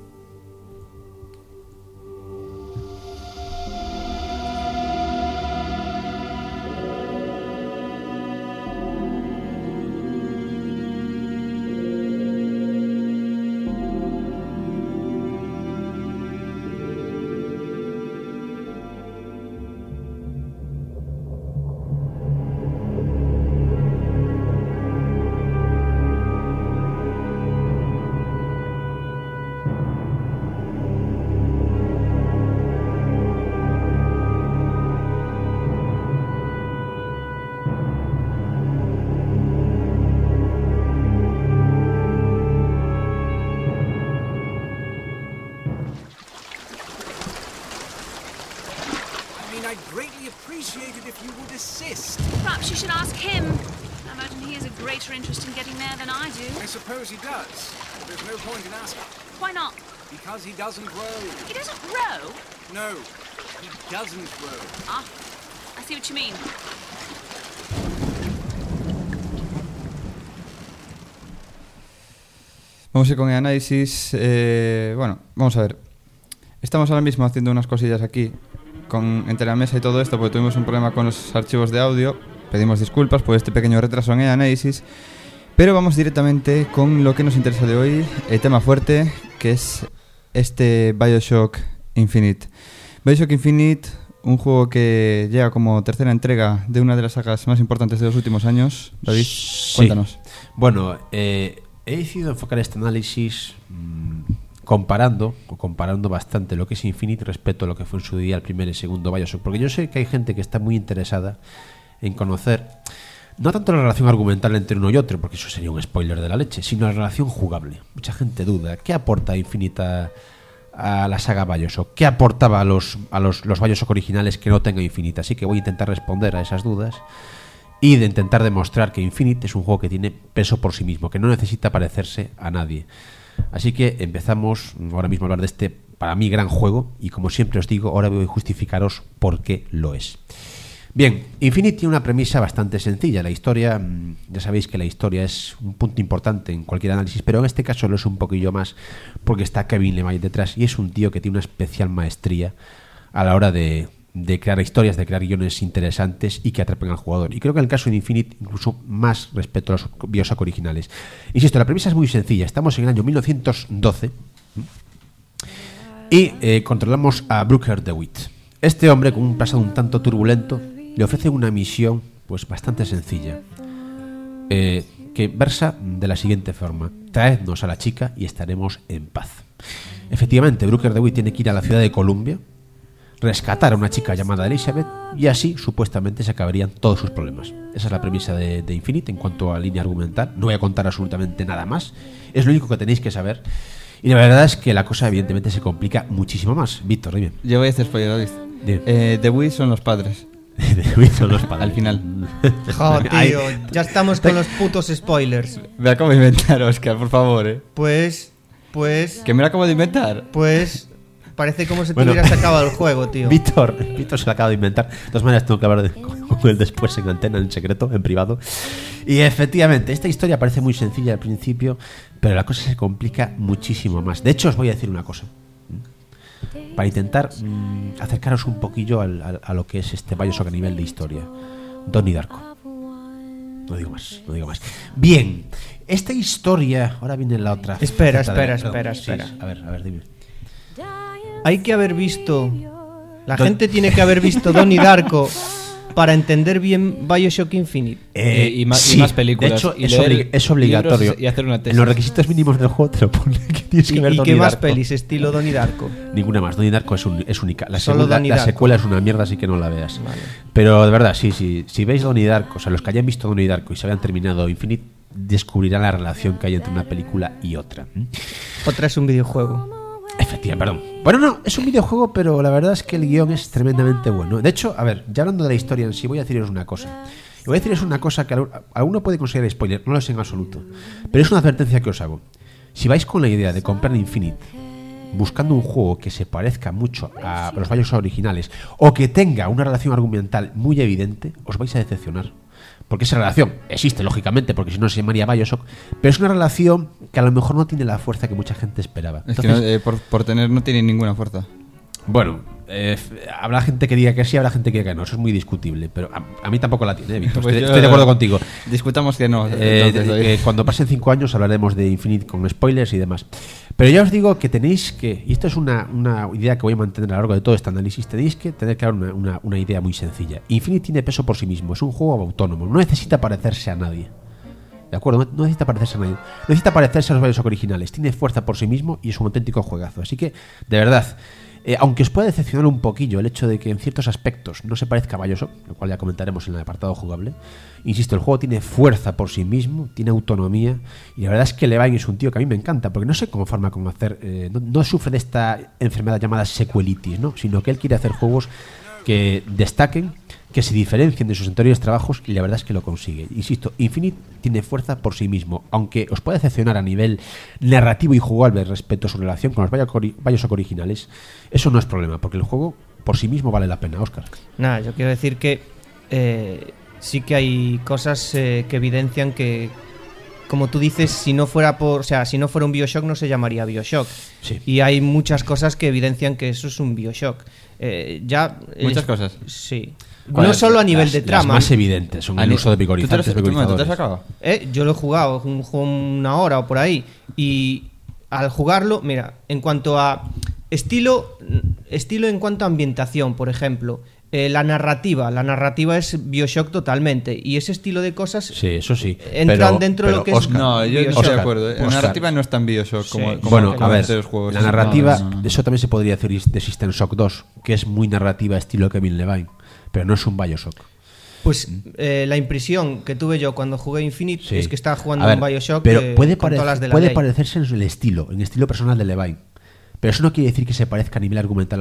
I'd greatly appreciate it if you would assist. Perhaps you should ask him. I imagine he has a greater interest in getting there than I do. I suppose he does. But there's no point in asking. Why not? Because he doesn't row. He doesn't row. No, he doesn't row. Ah, I see what you mean. Vamos a ir con el análisis. Bueno, vamos a ver. Estamos ahora mismo haciendo unas cosillas aquí entre la mesa y todo esto, porque tuvimos un problema con los archivos de audio. Pedimos disculpas por este pequeño retraso en el análisis. Pero vamos directamente con lo que nos interesa de hoy, el tema fuerte, que es este BioShock Infinite. BioShock Infinite, un juego que llega como tercera entrega de una de las sagas más importantes de los últimos años. David, cuéntanos. Bueno, he decidido enfocar este análisis comparando bastante lo que es Infinite respecto a lo que fue en su día el primer y segundo BioShock, porque yo sé que hay gente que está muy interesada en conocer no tanto la relación argumental entre uno y otro, porque eso sería un spoiler de la leche, sino la relación jugable. Mucha gente duda, ¿qué aporta Infinite a la saga BioShock? ¿Qué aportaba a los BioShock originales que no tenga Infinite? Así que voy a intentar responder a esas dudas y de intentar demostrar que Infinite es un juego que tiene peso por sí mismo, que no necesita parecerse a nadie. Así que empezamos ahora mismo a hablar de este, para mí, gran juego, y como siempre os digo, ahora voy a justificaros por qué lo es. Bien, Infinite tiene una premisa bastante sencilla. La historia, ya sabéis que la historia es un punto importante en cualquier análisis, pero en este caso lo es un poquillo más porque está Kevin Lemay detrás, y es un tío que tiene una especial maestría a la hora de crear historias, de crear guiones interesantes y que atrapen al jugador. Y creo que en el caso de Infinite, incluso más respecto a los BioShock originales. Insisto, la premisa es muy sencilla. Estamos en el año 1912 y controlamos a Brooker DeWitt. Este hombre, con un pasado un tanto turbulento, le ofrece una misión pues bastante sencilla, que versa de la siguiente forma: traednos a la chica y estaremos en paz. Efectivamente, Brooker DeWitt tiene que ir a la ciudad de Columbia, rescatar a una chica llamada Elizabeth, y así supuestamente se acabarían todos sus problemas. Esa es la premisa de Infinite en cuanto a línea argumental. No voy a contar absolutamente nada más, es lo único que tenéis que saber. Y la verdad es que la cosa evidentemente se complica muchísimo más. Víctor, dime. Yo voy a hacer spoiler, David. DeWitt son los padres. DeWitt son los padres. Al final. Jo, tío, ya estamos con los putos spoilers. Me acabo de inventar, Oscar, por favor, Pues... ¿Que me lo acabo de inventar? Pues... Parece como si te hubieras acabado el juego, tío. Víctor se lo acaba de inventar. De todas maneras tengo que hablar con él después en antena, en secreto, en privado. Y efectivamente, esta historia parece muy sencilla al principio, pero la cosa se complica muchísimo más. De hecho, os voy a decir una cosa. Para intentar acercaros un poquillo a lo que es este BioShock a nivel de historia. Donnie Darko. No digo más. Bien, esta historia... Ahora viene la otra. Espera. Sí, a ver, dime. Hay que haber visto... La gente tiene que haber visto Donnie Darko para entender bien BioShock Infinite. Y más películas. De hecho, y es obligatorio. Y hacer una tesis. En los requisitos mínimos del juego te lo pone que tienes que ver ¿Y Donnie qué más Darko. pelis estilo Donnie Darko? Ninguna más. Donnie Darko es única. La Solo Donnie Darko. secuela es una mierda, así que no la veas. Vale. Pero de verdad, sí. Si veis Donnie Darko, o sea, los que hayan visto Donnie Darko y se hayan terminado Infinite, descubrirán la relación que hay entre una película y otra. Otra es un videojuego. Efectivamente, perdón. Bueno, no, es un videojuego, pero la verdad es que el guión es tremendamente bueno. De hecho, a ver, ya hablando de la historia en sí, voy a deciros una cosa. Y voy a deciros una cosa que alguno puede considerar spoiler, no lo es en absoluto. Pero es una advertencia que os hago. Si vais con la idea de comprar Infinite buscando un juego que se parezca mucho a los BioShock originales o que tenga una relación argumental muy evidente, os vais a decepcionar. Porque esa relación existe, lógicamente, porque si no se llamaría BioShock, pero es una relación que a lo mejor no tiene la fuerza que mucha gente esperaba. Entonces, es que por tener no tiene ninguna fuerza. Bueno, habrá gente que diga que sí, habrá gente que diga que no, eso es muy discutible, pero a mí tampoco la tiene, Víctor. Pues estoy de acuerdo contigo. Discutamos que no. Cuando pasen 5 años hablaremos de Infinite con spoilers y demás. Pero ya os digo que tenéis que, y esto es una idea que voy a mantener a lo largo de todo este análisis, tenéis que tener claro una idea muy sencilla. Infinite tiene peso por sí mismo, es un juego autónomo, no necesita parecerse a nadie. ¿De acuerdo? No necesita parecerse a nadie. No necesita parecerse a los BioShock originales. Tiene fuerza por sí mismo y es un auténtico juegazo. Así que, de verdad, aunque os pueda decepcionar un poquillo el hecho de que en ciertos aspectos no se parezca a BioShock, lo cual ya comentaremos en el apartado jugable, insisto, el juego tiene fuerza por sí mismo, tiene autonomía, y la verdad es que Levine es un tío que a mí me encanta, porque no sé cómo forma con hacer, no sufre de esta enfermedad llamada sequelitis, ¿no? Sino que él quiere hacer juegos que destaquen, que se diferencien de sus anteriores trabajos, y la verdad es que lo consigue. Insisto, Infinite tiene fuerza por sí mismo, aunque os pueda decepcionar a nivel narrativo y jugable respecto a su relación con los BioShock originales. Eso no es problema, porque el juego por sí mismo vale la pena, Óscar. Nada, yo quiero decir que sí que hay cosas que evidencian que como tú dices, si no fuera un BioShock no se llamaría BioShock. Sí. Y hay muchas cosas que evidencian que eso es un BioShock. Muchas cosas. Sí. No solo a nivel de trama. Las más evidentes son el uso de vigorizantes. ¿Tú te has acabado? Yo lo he jugado, un juego una hora o por ahí. Y al jugarlo, mira, en cuanto a estilo en cuanto a ambientación, por ejemplo, la narrativa es BioShock totalmente. Y ese estilo de cosas eso sí, entran dentro de lo que Oscar, es. No, yo no BioShock. estoy de acuerdo. La narrativa no es tan BioShock como bueno, a ver, los juegos. la narrativa, No. eso también se podría decir de System Shock 2, que es muy narrativa estilo Kevin Levine, pero no es un BioShock. Pues la impresión que tuve yo cuando jugué Infinite es que estaba jugando A ver, un BioShock pero puede con todas las de la puede ley. parecerse en el estilo personal de Levine. Pero eso no quiere decir que se parezca a nivel argumental.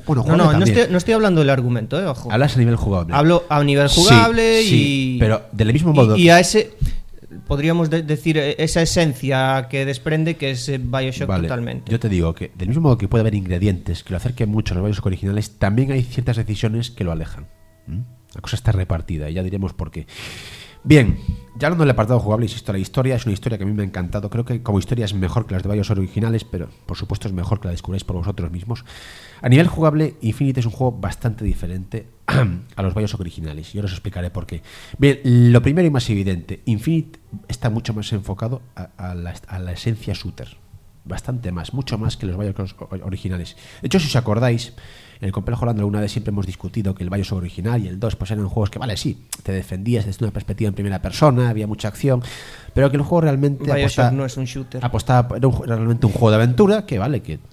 No estoy hablando del argumento, ojo. Hablas a nivel jugable. Hablo a nivel jugable y... pero del mismo modo... Y a ese... Podríamos decir esa esencia que desprende que es BioShock totalmente. Yo te digo que del mismo modo que puede haber ingredientes que lo acerquen mucho a los BioShock originales, también hay ciertas decisiones que lo alejan. La cosa está repartida y ya diremos por qué. Bien, ya hablando del apartado jugable, insisto, la historia es una historia que a mí me ha encantado. Creo que como historia es mejor que las de BioShock originales, pero por supuesto es mejor que la descubráis por vosotros mismos. A nivel jugable, Infinite es un juego bastante diferente a los BioShock originales y ahora os explicaré por qué. Bien, lo primero y más evidente, Infinite está mucho más enfocado a la esencia shooter. Bastante más, mucho más que los BioShock originales. De hecho, si os acordáis, en el Complejo Holanda alguna vez siempre hemos discutido que el BioShock original y el 2 pues eran juegos que, vale, sí, te defendías desde una perspectiva en primera persona, había mucha acción, pero que el juego realmente BioShock no es un shooter. Era realmente un juego de aventura que, vale, que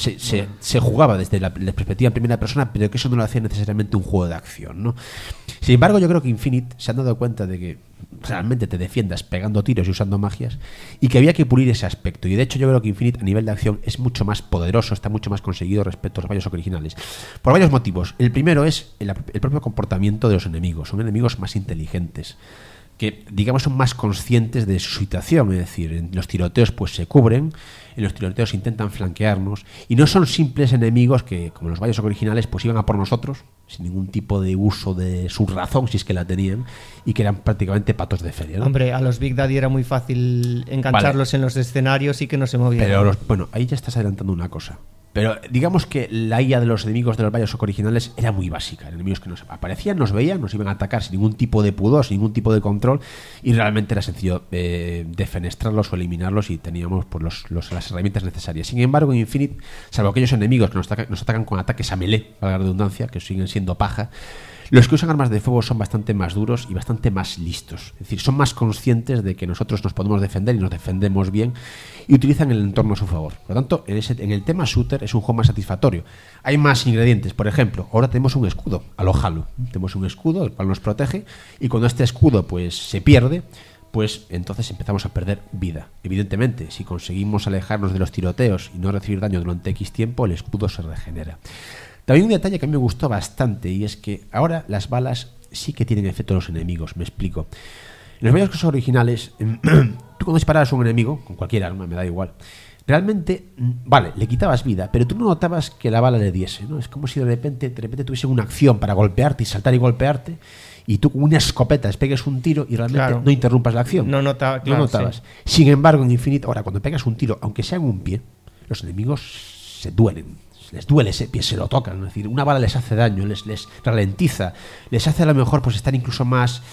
se jugaba desde la perspectiva en primera persona, pero que eso no lo hacía necesariamente un juego de acción, ¿no? Sin embargo, yo creo que Infinite se han dado cuenta de que realmente te defiendas pegando tiros y usando magias y que había que pulir ese aspecto, y de hecho yo creo que Infinite a nivel de acción es mucho más poderoso, está mucho más conseguido respecto a los BioShock originales por varios motivos. El primero es el propio comportamiento de los enemigos. Son enemigos más inteligentes, que digamos son más conscientes de su situación, es decir, en los tiroteos pues se cubren, en los tiroteos intentan flanquearnos y no son simples enemigos que, como los BioShock originales, pues iban a por nosotros sin ningún tipo de uso de su razón, si es que la tenían, y que eran prácticamente patos de feria, ¿no? Hombre, a los Big Daddy era muy fácil engancharlos en los escenarios y que no se movieran. Pero bueno, ahí ya estás adelantando una cosa. Pero digamos que la IA de los enemigos de los BioShock originales era muy básica. Enemigos que nos aparecían, nos veían, nos iban a atacar sin ningún tipo de pudor, sin ningún tipo de control, y realmente era sencillo defenestrarlos o eliminarlos y teníamos pues, las herramientas necesarias. Sin embargo, en Infinite, salvo aquellos enemigos que nos atacan con ataques a melee, valga la redundancia, que siguen siendo paja, los que usan armas de fuego son bastante más duros y bastante más listos. Es decir, son más conscientes de que nosotros nos podemos defender y nos defendemos bien y utilizan el entorno a su favor. Por lo tanto, en el tema shooter es un juego más satisfactorio. Hay más ingredientes. Por ejemplo, ahora tenemos un escudo, a lo Halo. Tenemos un escudo, el cual nos protege, y cuando este escudo pues se pierde, pues entonces empezamos a perder vida. Evidentemente, si conseguimos alejarnos de los tiroteos y no recibir daño durante X tiempo, el escudo se regenera. También un detalle que a mí me gustó bastante, y es que ahora las balas sí que tienen efecto en los enemigos. Me explico. En los BioShock originales, tú cuando disparabas a un enemigo, con cualquier arma, me da igual, realmente, vale, le quitabas vida, pero tú no notabas que la bala le diese, ¿no? Es como si de repente tuviese una acción para golpearte y saltar y golpearte, y tú con una escopeta despegues un tiro y realmente no interrumpas la acción. No notabas. Sí. Sin embargo, en Infinite, ahora cuando pegas un tiro, aunque sea en un pie, los enemigos se duelen. Les duele ese pie, se lo tocan, es decir, una bala les hace daño, les ralentiza, les hace a lo mejor pues estar incluso más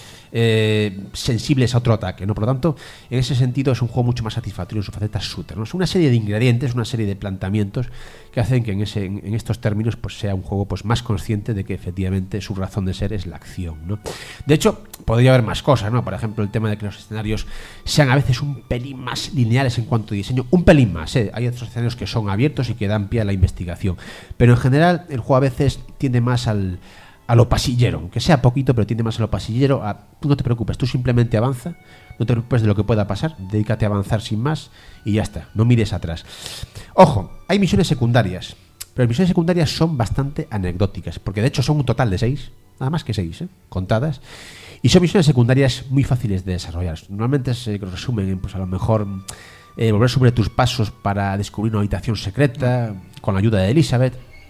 sensibles a otro ataque, ¿no? Por lo tanto, en ese sentido es un juego mucho más satisfactorio en su faceta shooter, ¿no? Es una serie de ingredientes, una serie de planteamientos que hacen que en estos términos pues sea un juego pues más consciente de que efectivamente su razón de ser es la acción, ¿no? De hecho, podría haber más cosas, ¿no? Por ejemplo, el tema de que los escenarios sean a veces un pelín más lineales en cuanto a diseño, un pelín más, ¿eh? Hay otros escenarios que son abiertos y que dan pie a la investigación, pero en general el juego a veces tiende más a lo pasillero, aunque sea poquito, pero tiende más a lo pasillero. Tú no te preocupes, tú simplemente avanza, no te preocupes de lo que pueda pasar, dedícate a avanzar sin más y ya está, no mires atrás. Ojo, hay misiones secundarias, pero las misiones secundarias son bastante anecdóticas, porque de hecho son un total de 6, nada más que 6, contadas, y son misiones secundarias muy fáciles de desarrollar. Normalmente se resumen en, pues a lo mejor, volver sobre tus pasos para descubrir una habitación secreta con la ayuda de Elizabeth.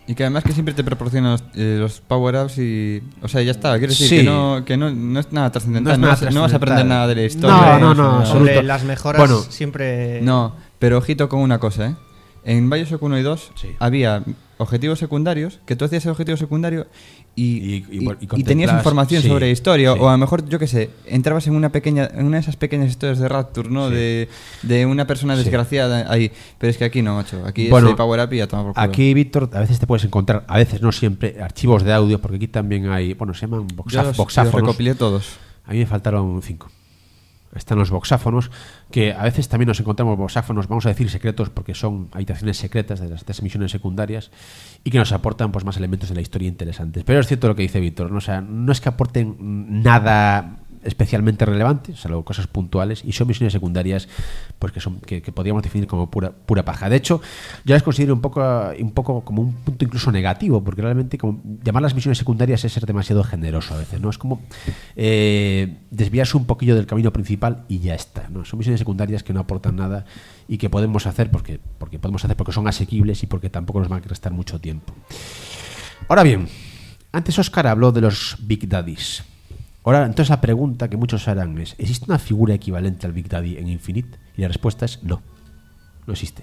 Y que además que siempre te proporcionan los power-ups y... O sea, ya está. Quiero decir Sí. que no es nada trascendental. No es nada No vas a aprender trascendental. nada de la historia. No, Hombre, absoluto. las mejoras Bueno, siempre... No, pero ojito con una cosa, ¿eh? En Bioshock 1 y 2 Sí. había objetivos secundarios, que tú hacías el objetivo secundario y tenías contemplas- información sí, sobre historia, sí. o a lo mejor, yo qué sé, entrabas en una de esas pequeñas historias de Rapture, ¿no? Sí. De una persona Sí. desgraciada ahí. Pero es que aquí no, macho. Aquí Bueno, es power up y a tomar por culo. Aquí, Víctor, a veces te puedes encontrar, a veces no siempre, archivos de audio, porque aquí también hay, bueno, se llaman Yo los boxáfonos. recopilé todos. A mí me faltaron 5. Están los boxáfonos, que a veces también nos encontramos boxáfonos, vamos a decir secretos, porque son habitaciones secretas de las 3 misiones secundarias y que nos aportan pues más elementos de la historia interesantes. Pero es cierto lo que dice Víctor, ¿no? O sea, no es que aporten nada especialmente relevante, salvo cosas puntuales, y son misiones secundarias pues que podríamos definir como pura paja. De hecho, yo las considero un poco como un punto incluso negativo, porque realmente como llamar las misiones secundarias es ser demasiado generoso a veces, ¿no? Es como desviarse un poquillo del camino principal y ya está, ¿no? Son misiones secundarias que no aportan nada y que podemos hacer porque son asequibles y porque tampoco nos van a restar mucho tiempo. Ahora bien, antes Óscar habló de los Big Daddies. Ahora, entonces la pregunta que muchos harán es: ¿existe una figura equivalente al Big Daddy en Infinite? Y la respuesta es no, no existe.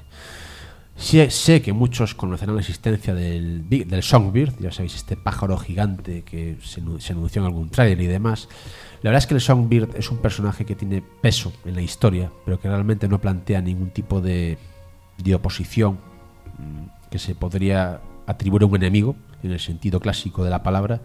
Sé que muchos conocerán la existencia del Songbird, ya sabéis, este pájaro gigante que se anunció en algún trailer y demás. La verdad es que el Songbird es un personaje que tiene peso en la historia, pero que realmente no plantea ningún tipo de oposición que se podría atribuir a un enemigo, en el sentido clásico de la palabra.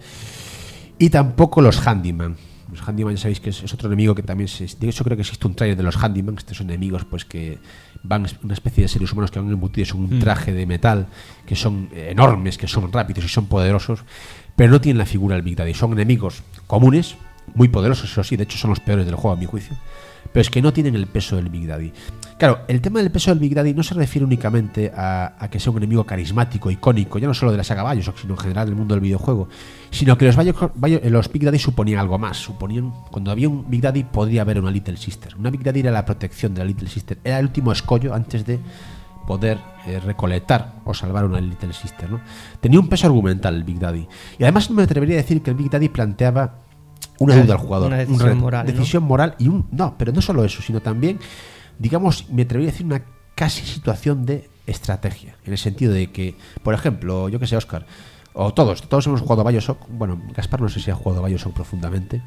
Y tampoco los Handyman. Los Handyman ya sabéis que es otro enemigo que también de hecho creo que existe un trailer de los Handyman. Estos son enemigos pues que van una especie de seres humanos que van embutidos en un traje de metal, que son enormes, que son rápidos y son poderosos, pero no tienen la figura del Big Daddy. Son enemigos comunes, muy poderosos, eso sí, de hecho son los peores del juego a mi juicio, pero es que no tienen el peso del Big Daddy. Claro, el tema del peso del Big Daddy no se refiere únicamente a que sea un enemigo carismático, icónico, ya no solo de la saga Bioshock, sino en general del mundo del videojuego, sino que los Big Daddy suponían algo más. Cuando había un Big Daddy podría haber una Little Sister. Una Big Daddy era la protección de la Little Sister, era el último escollo antes de poder recolectar o salvar una Little Sister, ¿no? Tenía un peso argumental el Big Daddy. Y además me atrevería a decir que el Big Daddy planteaba una duda al jugador, una decisión moral, decisión moral y pero no solo eso, sino también, digamos, me atrevería a decir una casi situación de estrategia, en el sentido de que, por ejemplo, yo que sé, Óscar, o todos hemos jugado a Bioshock. Bueno, Gaspar no sé si ha jugado a Bioshock profundamente.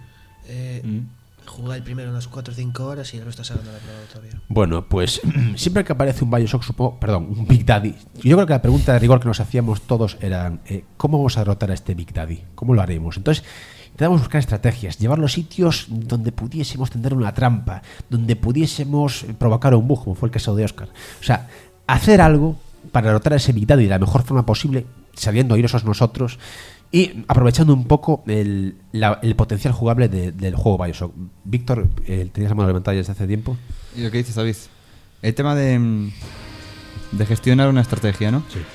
Jugué el primero unas 4 o 5 horas y no está sacando la prueba todavía. Bueno, pues siempre que aparece un Bioshock, un Big Daddy, yo creo que la pregunta de rigor que nos hacíamos todos era ¿cómo vamos a derrotar a este Big Daddy? ¿Cómo lo haremos? Entonces intentamos buscar estrategias, llevarlo a sitios donde pudiésemos tender una trampa, donde pudiésemos provocar un bug, como fue el caso de Óscar. O sea, hacer algo para derrotar a ese Big Daddy de la mejor forma posible, sabiendo airosos nosotros y aprovechando un poco el potencial jugable del juego Bioshock. Víctor, ¿tenías la mano levantada desde hace tiempo? ¿Y lo que dices, David? El tema de gestionar una estrategia, ¿no? Sí.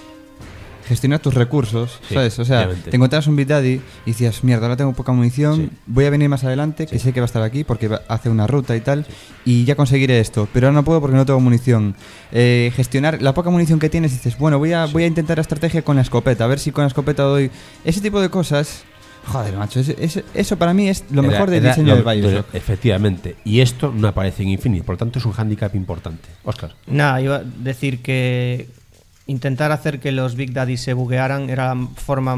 Gestionar tus recursos, Sí, ¿sabes? O sea, obviamente. te encontrabas un Big Daddy y decías, mierda, ahora tengo poca munición, Sí. voy a venir más adelante, que Sí. sé que va a estar aquí porque hace una ruta y tal, y ya conseguiré esto, pero ahora no puedo porque no tengo munición. Gestionar la poca munición que tienes, dices, bueno, voy a intentar la estrategia con la escopeta, a ver si con la escopeta doy... Ese tipo de cosas... Joder, macho, eso para mí es lo mejor del diseño de Bioshock. Efectivamente. Y esto no aparece en Infinite, por lo tanto es un hándicap importante. Óscar. Nada, iba a decir que intentar hacer que los Big Daddy se buguearan era la forma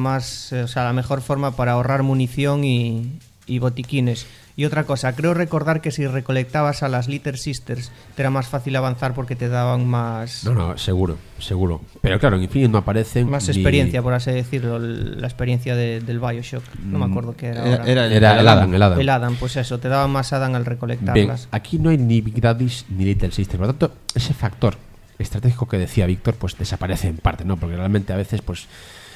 la mejor forma para ahorrar munición y botiquines. Y otra cosa, creo recordar que si recolectabas a las Little Sisters te era más fácil avanzar porque te daban más... No, seguro. Pero claro, en Infinite no aparecen... Más experiencia, por así decirlo, la experiencia del Bioshock. No me acuerdo qué era ahora. Era el Adam. El Adam, pues eso, te daban más Adam al Bien, recolectarlas. aquí no hay ni Big Daddies ni Little Sisters. Por lo tanto, ese factor estratégico que decía Víctor, pues desaparece en parte, ¿no? Porque realmente a veces, pues,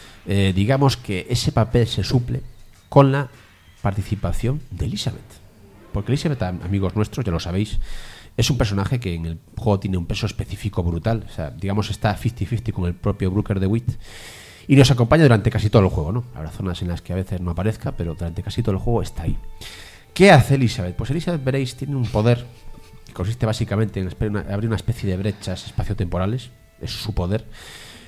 digamos que ese papel se suple con la participación de Elizabeth. Porque Elizabeth, amigos nuestros, ya lo sabéis, es un personaje que en el juego tiene un peso específico brutal. O sea, digamos, está 50-50 con el propio Brooker DeWitt. Y nos acompaña durante casi todo el juego, ¿no? Habrá zonas en las que a veces no aparezca, pero durante casi todo el juego está ahí. ¿Qué hace Elizabeth? Pues Elizabeth, veréis, tiene un poder que consiste básicamente en abrir una especie de brechas espaciotemporales. Es su poder.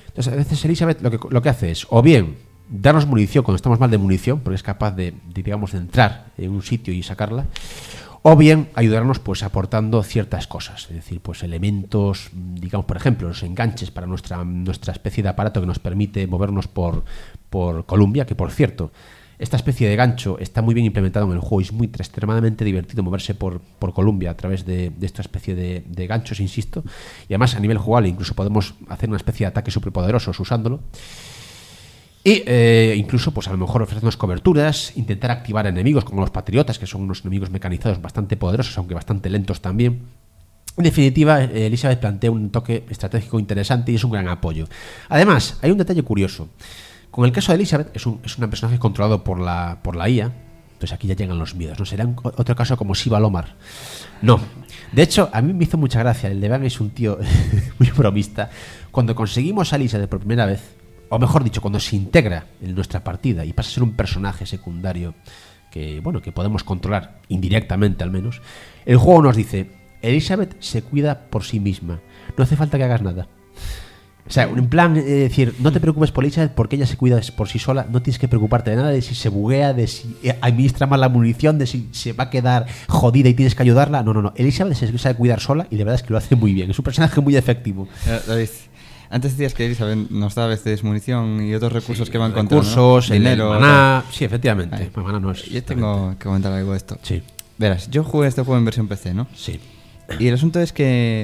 Entonces, a veces Elizabeth lo que hace es, o bien, darnos munición cuando estamos mal de munición, porque es capaz de digamos, de entrar en un sitio y sacarla, o bien ayudarnos pues aportando ciertas cosas, es decir, pues elementos, digamos, por ejemplo, los enganches para nuestra especie de aparato que nos permite movernos por Columbia, que por cierto, esta especie de gancho está muy bien implementado en el juego y es muy extremadamente divertido moverse por Columbia a través de esta especie de ganchos, insisto, y además a nivel jugable incluso podemos hacer una especie de ataques superpoderosos usándolo. Y incluso, pues a lo mejor ofrecernos coberturas, intentar activar enemigos como los patriotas, que son unos enemigos mecanizados bastante poderosos, aunque bastante lentos también. En definitiva, Elizabeth plantea un toque estratégico interesante y es un gran apoyo. Además, hay un detalle curioso. Con el caso de Elizabeth, es un personaje controlado por la IA. Entonces aquí ya llegan los miedos. ¿No será otro caso como Siva Lomar? No. De hecho, a mí me hizo mucha gracia. El Devan es un tío muy bromista. Cuando conseguimos a Elizabeth por primera vez, o mejor dicho, cuando se integra en nuestra partida y pasa a ser un personaje secundario que podemos controlar indirectamente al menos, el juego nos dice: Elizabeth se cuida por sí misma, no hace falta que hagas nada. O sea, en plan, decir, no te preocupes por Elizabeth porque ella se cuida por sí sola, no tienes que preocuparte de nada, de si se buguea, de si administra mal la munición, de si se va a quedar jodida y tienes que ayudarla. No, Elizabeth se sabe cuidar sola y la verdad es que lo hace muy bien, es un personaje muy efectivo. David, antes decías que Elizabeth nos da a veces munición y otros recursos que van contra, recursos, ¿no? Dinero, maná. Sí, efectivamente. Maná no es. Yo tengo que comentar algo de esto. Sí. Verás, yo jugué este juego en versión PC, ¿no? Sí. Y el asunto es que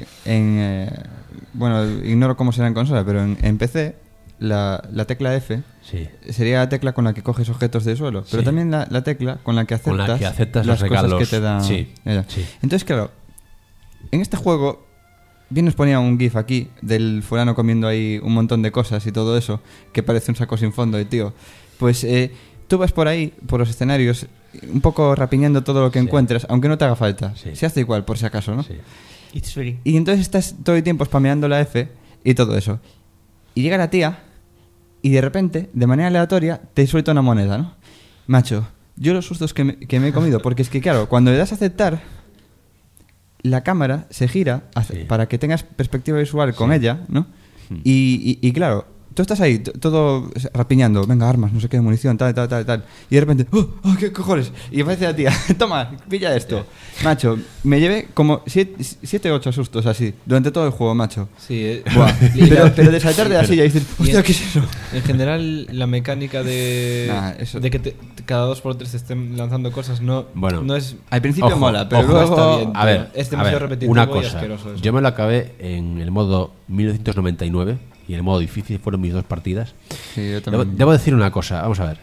ignoro cómo será en consola, pero en PC la tecla F sería la tecla con la que coges objetos del suelo, pero también la tecla con la que aceptas las cosas que te dan. Sí. Entonces, claro, en este juego bien nos ponía un gif aquí del fulano comiendo ahí un montón de cosas y todo eso, que parece un saco sin fondo, tío. Pues tú vas por ahí, por los escenarios, un poco rapiñando todo lo que encuentres, aunque no te haga falta. Se hace igual, por si acaso, ¿no? Sí. It's free. Y entonces estás todo el tiempo spameando la F y todo eso. Y llega la tía y de repente, de manera aleatoria, te suelta una moneda, ¿no? Macho, yo los sustos que me he comido, porque es que claro, cuando le das a aceptar, la cámara se gira para que tengas perspectiva visual con ella, ¿no? Y claro, tú estás ahí todo rapiñando, venga, armas, no sé qué, munición, tal. Y de repente, ¡oh, qué cojones! Y aparece la tía, toma, pilla esto. Macho, me llevé como 7 o 8 sustos así, durante todo el juego, macho. Sí, pero de saltar de la silla y decir, hostia, ¿qué es eso? En general, la mecánica de que cada 2x3 te estén lanzando cosas no es... Al principio mola, pero luego está bien. A ver, es demasiado repetitivo una y cosa, asqueroso eso. yo me lo acabé en el modo 1999 y en el modo difícil, fueron mis 2 partidas. Sí, yo también. Debo decir una cosa, vamos a ver.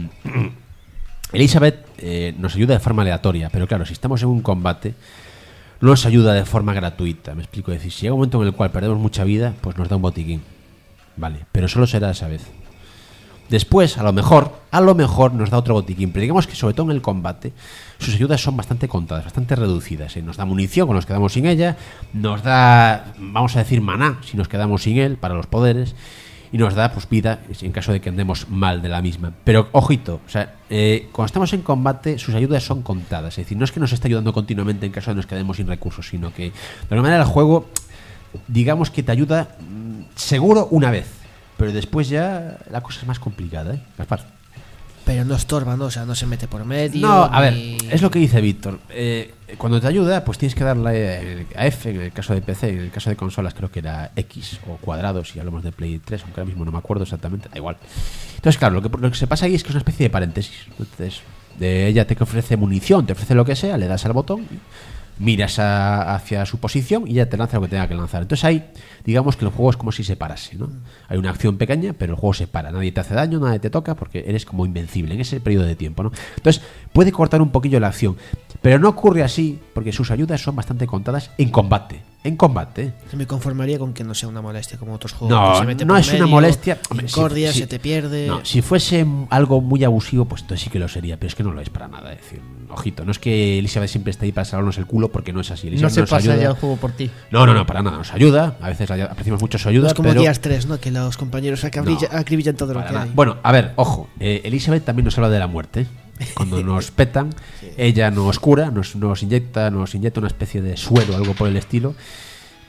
Elizabeth nos ayuda de forma aleatoria, pero claro, si estamos en un combate, no nos ayuda de forma gratuita. Me explico, es decir, si llega un momento en el cual perdemos mucha vida, pues nos da un botiquín. Vale, pero solo será esa vez. Después, a lo mejor nos da otro botiquín, pero digamos que sobre todo en el combate sus ayudas son bastante contadas, bastante reducidas. Nos da munición cuando nos quedamos sin ella, nos da, vamos a decir, maná si nos quedamos sin él para los poderes, y nos da pues vida en caso de que andemos mal de la misma. Pero ojito, o sea, cuando estamos en combate sus ayudas son contadas, es decir, no es que nos esté ayudando continuamente en caso de que nos quedemos sin recursos, sino que de alguna manera el juego, digamos que te ayuda seguro una vez. Pero después ya la cosa es más complicada, Gaspar. Pero no estorba, ¿no? O sea, no se mete por medio. No, a ver, es lo que dice Víctor. Cuando te ayuda, pues tienes que darle a F, en el caso de PC, en el caso de consolas creo que era X o cuadrado, si hablamos de Play 3, aunque ahora mismo no me acuerdo exactamente, da igual. Entonces, claro, lo que se pasa ahí es que es una especie de paréntesis. Entonces, ella te ofrece munición, te ofrece lo que sea, le das al botón, miras hacia su posición y ya te lanza lo que tenga que lanzar. Entonces ahí, digamos que el juego es como si se parase, ¿no? Hay una acción pequeña, pero el juego se para. Nadie te hace daño, nadie te toca, porque eres como invencible en ese periodo de tiempo, ¿no? Entonces puede cortar un poquillo la acción, pero no ocurre así porque sus ayudas son bastante contadas en combate. En combate. Me conformaría con que no sea una molestia como otros juegos. No, se mete no es medio, una molestia. Incordia, se te pierde. No, si fuese algo muy abusivo, pues entonces sí que lo sería, pero es que no lo es para nada. Es decir, ojito, no es que Elizabeth siempre esté ahí para salvarnos el culo, porque no es así. Elizabeth no se pasa ayuda. ya el juego por ti. No, para nada. Nos ayuda, a veces apreciamos mucho su ayuda. No es como pero... Gears 3, ¿no? Que los compañeros acribillan todo lo que hay. Bueno, a ver, ojo, Elizabeth también nos habla de la muerte. Cuando nos petan, ella nos cura, nos inyecta una especie de suero, algo por el estilo.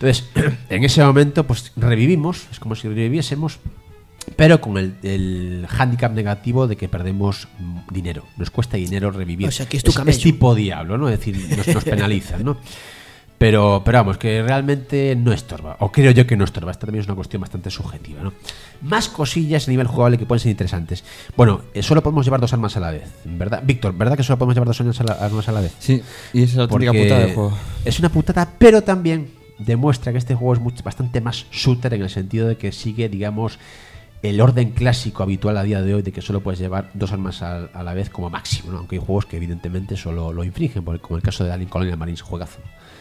Entonces, en ese momento, pues revivimos, es como si reviviésemos, pero con el hándicap negativo de que perdemos dinero. Nos cuesta dinero revivir. O sea, que es tu camello. Es tipo diablo, ¿no? Es decir, nos penalizan, ¿no? Pero vamos, que realmente no estorba. O creo yo que no estorba. Esta también es una cuestión bastante subjetiva, ¿no? Más cosillas a nivel jugable que pueden ser interesantes. Bueno, solo podemos llevar 2 armas a la vez, ¿verdad? Víctor, ¿verdad que solo podemos llevar 2 armas a la vez? Sí, y esa es la auténtica putada del juego. Es una putada, pero también demuestra que este juego es bastante más shooter en el sentido de que sigue, digamos, el orden clásico habitual a día de hoy de que solo puedes llevar 2 armas a la vez como máximo, ¿no? Aunque hay juegos que evidentemente solo lo infringen, como el caso de Alien Colonial Marines, juegazo.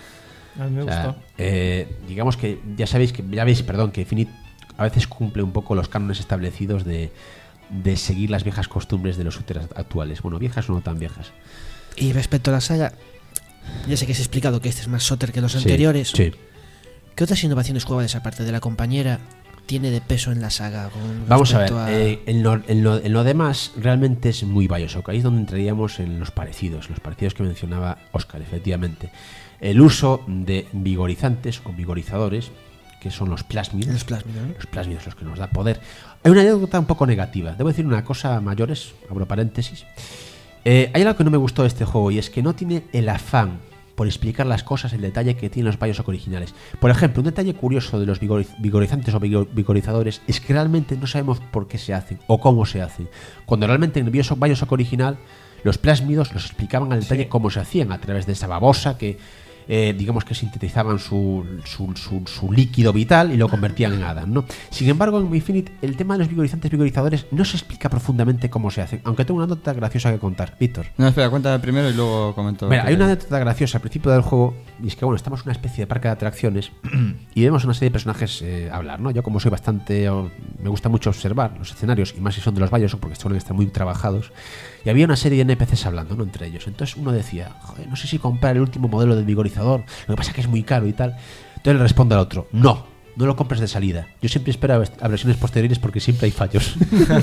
A mí me gustó. Digamos que ya veis, que Infinite a veces cumple un poco los cánones establecidos de seguir las viejas costumbres de los shooters actuales. Bueno, viejas o no tan viejas. Y respecto a la saga, ya sé que os he explicado que este es más shooter que los anteriores. Sí. ¿Qué otras innovaciones jugables aparte de la compañera tiene de peso en la saga? Vamos a ver, en lo demás realmente es muy Bioshock. Ahí es donde entraríamos en los parecidos que mencionaba Óscar, efectivamente. El uso de vigorizantes o vigorizadores, que son los plásmidos. Los plásmidos, los que nos da poder. Hay una anécdota un poco negativa. Debo decir una cosa, mayores, abro paréntesis. Hay algo que no me gustó de este juego, y es que no tiene el afán por explicar las cosas en detalle que tienen los Bioshock originales. Por ejemplo, un detalle curioso de los vigorizantes o vigorizadores es que realmente no sabemos por qué se hacen o cómo se hacen. Cuando realmente en el Bioshock original los plásmidos los explicaban al detalle cómo se hacían, a través de esa babosa que digamos que sintetizaban su líquido vital y lo convertían en Adam, ¿no? Sin embargo, en Infinite el tema de los vigorizadores no se explica profundamente cómo se hacen, aunque tengo una anécdota graciosa que contar. Víctor. No, espera, cuéntame primero y luego comento. Mira, hay una anécdota graciosa al principio del juego, y es que bueno, estamos en una especie de parque de atracciones y vemos una serie de personajes hablar, ¿no? Yo, como soy bastante, me gusta mucho observar los escenarios, y más si son de los Bioshock, porque suelen estar muy trabajados, y había una serie de NPCs hablando, ¿no? Entre ellos. Entonces uno decía, joder, no sé si comprar el último modelo del vigorizador, lo que pasa es que es muy caro y tal. Entonces le responde al otro, no lo compres de salida. Yo siempre espero a versiones posteriores porque siempre hay fallos.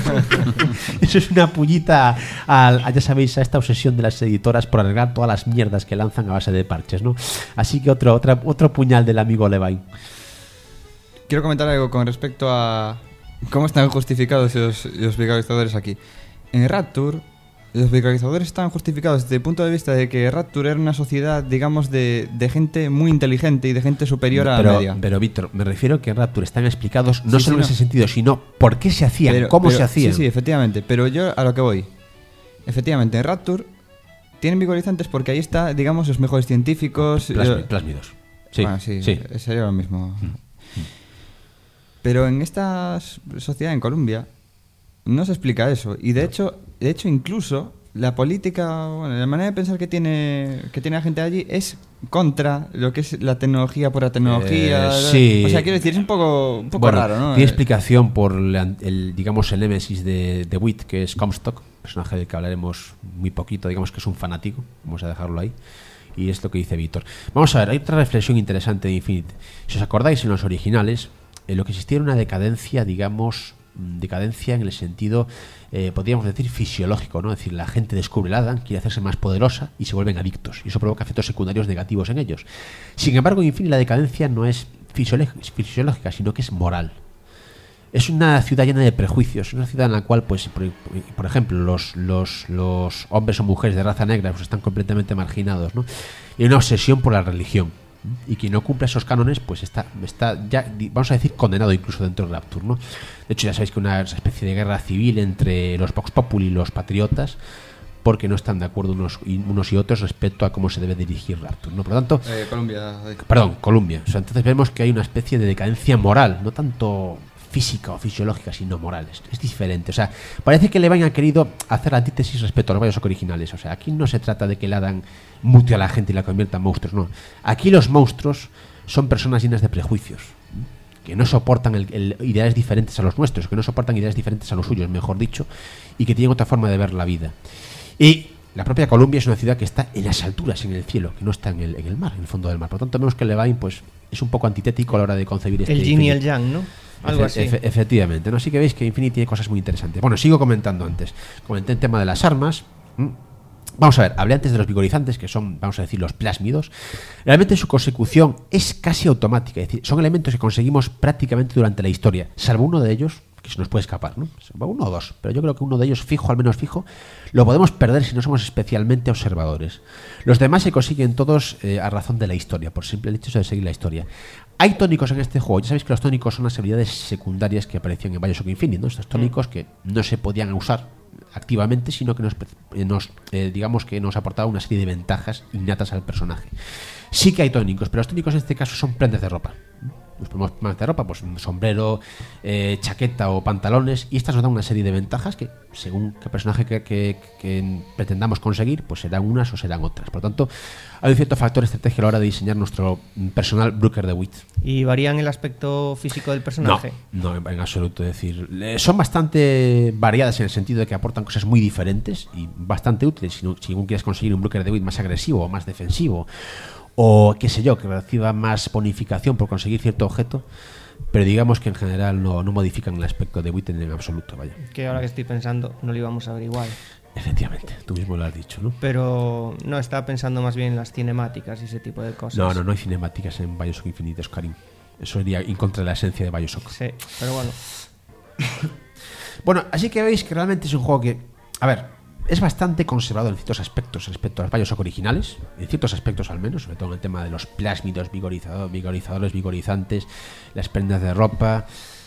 Eso es una pullita ya sabéis, a esta obsesión de las editoras por arreglar todas las mierdas que lanzan a base de parches, ¿no? Así que otro puñal del amigo Levine. Quiero comentar algo con respecto a cómo están justificados los vigorizadores aquí. En Rapture, los vigorizadores están justificados desde el punto de vista de que Rapture era una sociedad, digamos, de gente muy inteligente y de gente superior a la media. Pero Víctor, me refiero que en Rapture están explicados no solo en ese sentido, sino por qué se hacían, cómo se hacían. Sí, efectivamente. Pero yo a lo que voy. Efectivamente, en Rapture tienen vigorizantes porque ahí está, digamos, los mejores científicos. Plásmidos. Sí, bueno, sí. Sería lo mismo. Pero en esta sociedad, en Colombia, no se explica eso. Y de hecho incluso la política, bueno, la manera de pensar que tiene la gente allí es contra lo que es la tecnología por la tecnología. Sí. O sea, quiero decir, es un poco raro, ¿no? Tiene explicación por digamos, el némesis de Witt, que es Comstock, personaje del que hablaremos muy poquito, digamos que es un fanático, vamos a dejarlo ahí. Y es lo que dice Víctor. Vamos a ver, hay otra reflexión interesante de Infinite. Si os acordáis, en los originales, en lo que existía era una decadencia, digamos, en el sentido, podríamos decir, fisiológico, ¿no? Es decir, la gente descubre el Adam, quiere hacerse más poderosa y se vuelven adictos, y eso provoca efectos secundarios negativos en ellos. Sin embargo, en fin, la decadencia no es fisiológica, sino que es moral. Es una ciudad llena de prejuicios, una ciudad en la cual, pues, por ejemplo, los hombres o mujeres de raza negra pues están completamente marginados, ¿no? Y hay una obsesión por la religión. Y quien no cumple esos cánones pues está ya, vamos a decir, condenado incluso dentro de Rapture, ¿no? De hecho, ya sabéis que una especie de guerra civil entre los Vox Populi y los patriotas, porque no están de acuerdo unos y otros respecto a cómo se debe dirigir Rapture, ¿no? Por lo tanto, Columbia. O sea, entonces vemos que hay una especie de decadencia moral, no tanto física o fisiológica, sino moral. Es diferente. O sea, parece que Levine ha querido hacer la antítesis respecto a los Bioshock originales. O sea, aquí no se trata de que el Adam mute a la gente y la convierta en monstruos, no. Aquí los monstruos son personas llenas de prejuicios, que no soportan ideales diferentes a los nuestros, que no soportan ideas diferentes a los suyos, mejor dicho, y que tienen otra forma de ver la vida. Y la propia Columbia es una ciudad que está en las alturas, en el cielo, que no está en el mar, en el fondo del mar. Por lo tanto, vemos que Levine pues, es un poco antitético a la hora de concebir este... El yin y el yang, ¿no? Algo así. Efectivamente, ¿no? Así que veis que Infinity tiene cosas muy interesantes. Bueno, sigo comentando antes. Comenté el tema de las armas. Vamos a ver, hablé antes de los vigorizantes, que son, vamos a decir, los plásmidos. Realmente su consecución es casi automática, es decir, son elementos que conseguimos prácticamente durante la historia, salvo uno de ellos, que se nos puede escapar, ¿no? Uno o dos, pero yo creo que uno de ellos fijo, al menos fijo, lo podemos perder si no somos especialmente observadores. Los demás se consiguen todos a razón de la historia, por simple hecho de seguir la historia. Hay tónicos en este juego, ya sabéis que los tónicos son las habilidades secundarias que aparecían en Bioshock Infinite, ¿no? Estos tónicos que no se podían usar activamente, sino que digamos que nos aportaba una serie de ventajas innatas al personaje. Sí que hay tónicos, pero los tónicos en este caso son prendas de ropa. Nos ponemos prendas de ropa, pues un sombrero, chaqueta o pantalones, y estas nos dan una serie de ventajas que, según qué personaje que pretendamos conseguir, pues serán unas o serán otras. Por lo tanto, hay un cierto factor de estrategia a la hora de diseñar nuestro personal Brooker DeWitt. ¿Y varían el aspecto físico del personaje? No, en absoluto. Es decir, son bastante variadas en el sentido de que aportan cosas muy diferentes y bastante útiles. Si aún quieres conseguir un Brooker DeWitt más agresivo o más defensivo, o qué sé yo, que reciba más bonificación por conseguir cierto objeto, pero digamos que en general no modifican el aspecto de Witten en absoluto, vaya. Que ahora que estoy pensando, no lo íbamos a ver igual. Efectivamente, tú mismo lo has dicho, ¿no? Pero no, estaba pensando más bien en las cinemáticas y ese tipo de cosas. No hay cinemáticas en Bioshock Infinite, Karim. Eso iría en contra de la esencia de Bioshock. Sí, pero bueno. Bueno, así que veis que realmente es un juego que, a ver, es bastante conservador en ciertos aspectos respecto a los Bioshock originales, en ciertos aspectos al menos, sobre todo en el tema de los plásmidos, vigorizadores, vigorizantes, las prendas de ropa,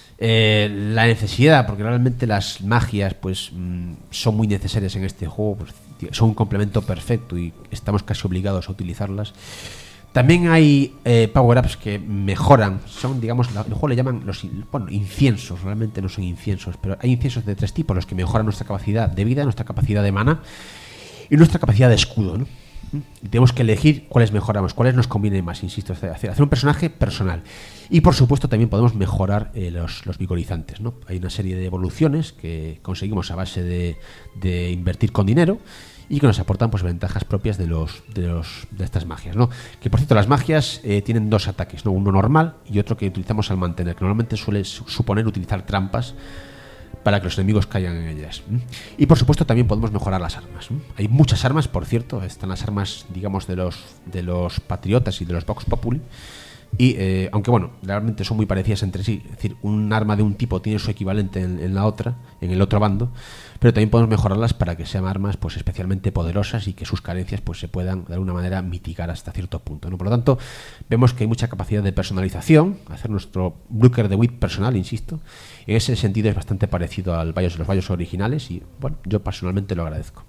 la necesidad, porque realmente las magias pues son muy necesarias en este juego, pues, son un complemento perfecto y estamos casi obligados a utilizarlas. También hay power-ups que mejoran, son, digamos, el juego le llaman inciensos, realmente no son inciensos, pero hay inciensos de 3 tipos, los que mejoran nuestra capacidad de vida, nuestra capacidad de mana y nuestra capacidad de escudo, ¿no? Y tenemos que elegir cuáles mejoramos, cuáles nos conviene más, insisto, hacer un personaje personal. Y por supuesto también podemos mejorar los vigorizantes, ¿no? Hay una serie de evoluciones que conseguimos a base de invertir con dinero y que nos aportan pues ventajas propias de estas magias, ¿no? Que por cierto, las magias tienen 2 ataques, ¿no? Uno normal y otro que utilizamos al mantener, que normalmente suele suponer utilizar trampas para que los enemigos caigan en ellas. Y por supuesto también podemos mejorar las armas. Hay muchas armas, por cierto, están las armas, digamos, de los patriotas y de los Vox Populi. Y aunque bueno, realmente son muy parecidas entre sí, es decir, un arma de un tipo tiene su equivalente en la otra, en el otro bando, pero también podemos mejorarlas para que sean armas pues especialmente poderosas y que sus carencias pues se puedan de alguna manera mitigar hasta cierto punto, ¿no? Por lo tanto, vemos que hay mucha capacidad de personalización, hacer nuestro Brooker DeWitt personal, insisto, en ese sentido es bastante parecido al los Bioshock originales y bueno, yo personalmente lo agradezco.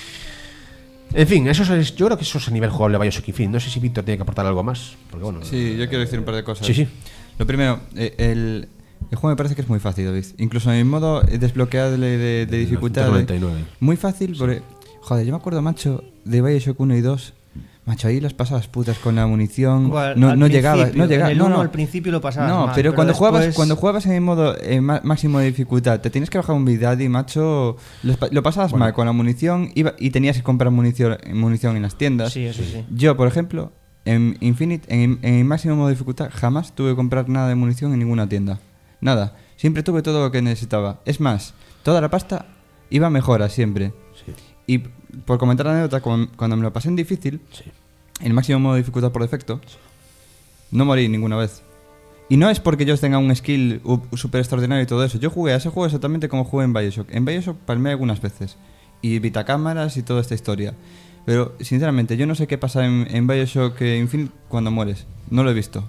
En fin, yo creo que eso es a nivel jugable de Bioshock Infinite. No sé si Víctor tiene que aportar algo más. Porque, bueno, sí, yo quiero decir un par de cosas. Sí. Lo primero, el juego me parece que es muy fácil, David. Incluso en el modo desbloqueable de dificultad. 99. Muy fácil, porque, joder, yo me acuerdo, macho, de Bioshock 1 y 2. Macho, ahí las pasabas putas con la munición. No llegabas. No, al principio lo pasabas. No, mal, pero cuando después... jugabas en el modo máximo de dificultad, te tienes que bajar un Big Daddy, macho. Lo pasabas mal con la munición y tenías que comprar munición en las tiendas. Sí, eso sí. Yo, por ejemplo, en Infinite, en el máximo modo de dificultad, jamás tuve que comprar nada de munición en ninguna tienda. Nada. Siempre tuve todo lo que necesitaba. Es más, toda la pasta iba mejora siempre. Sí. Y por comentar la anécdota, cuando me lo pasé en difícil, el máximo modo de dificultad por defecto, no morí ninguna vez. Y no es porque yo tenga un skill súper extraordinario y todo eso. Yo jugué a ese juego exactamente como jugué en Bioshock. En Bioshock palmé algunas veces. Y vitacámaras y toda esta historia. Pero, sinceramente, yo no sé qué pasa en Bioshock Infinite cuando mueres. No lo he visto.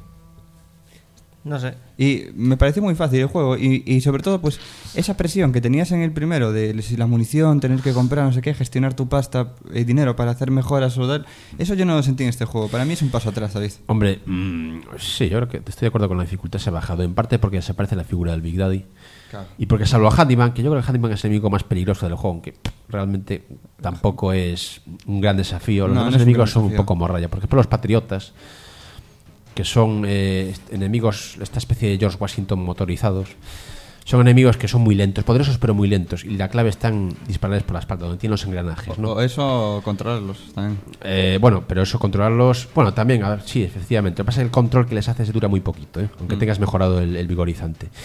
No sé. Y me pareció muy fácil el juego y sobre todo pues esa presión que tenías en el primero de la munición, tener que comprar no sé qué, gestionar tu pasta y dinero para hacer mejoras o tal, eso yo no lo sentí en este juego. Para mí es un paso atrás, ¿sabéis? Hombre, sí, yo creo que estoy de acuerdo con la dificultad, se ha bajado en parte porque desaparece la figura del Big Daddy. Claro. Y porque salvo a Handyman, que yo creo que Handyman es el enemigo más peligroso del juego, aunque realmente tampoco es un gran desafío. Los demás enemigos son un poco morralla. Por ejemplo, los patriotas, que son enemigos, esta especie de George Washington motorizados, son enemigos que son muy lentos, poderosos pero muy lentos, y la clave está en dispararles por la espalda, donde tienen los engranajes, ¿no? O eso, controlarlos también. Bueno, pero eso, controlarlos, bueno, también, a ver, sí, efectivamente. Lo que pasa es que el control que les haces dura muy poquito, aunque tengas mejorado el vigorizante.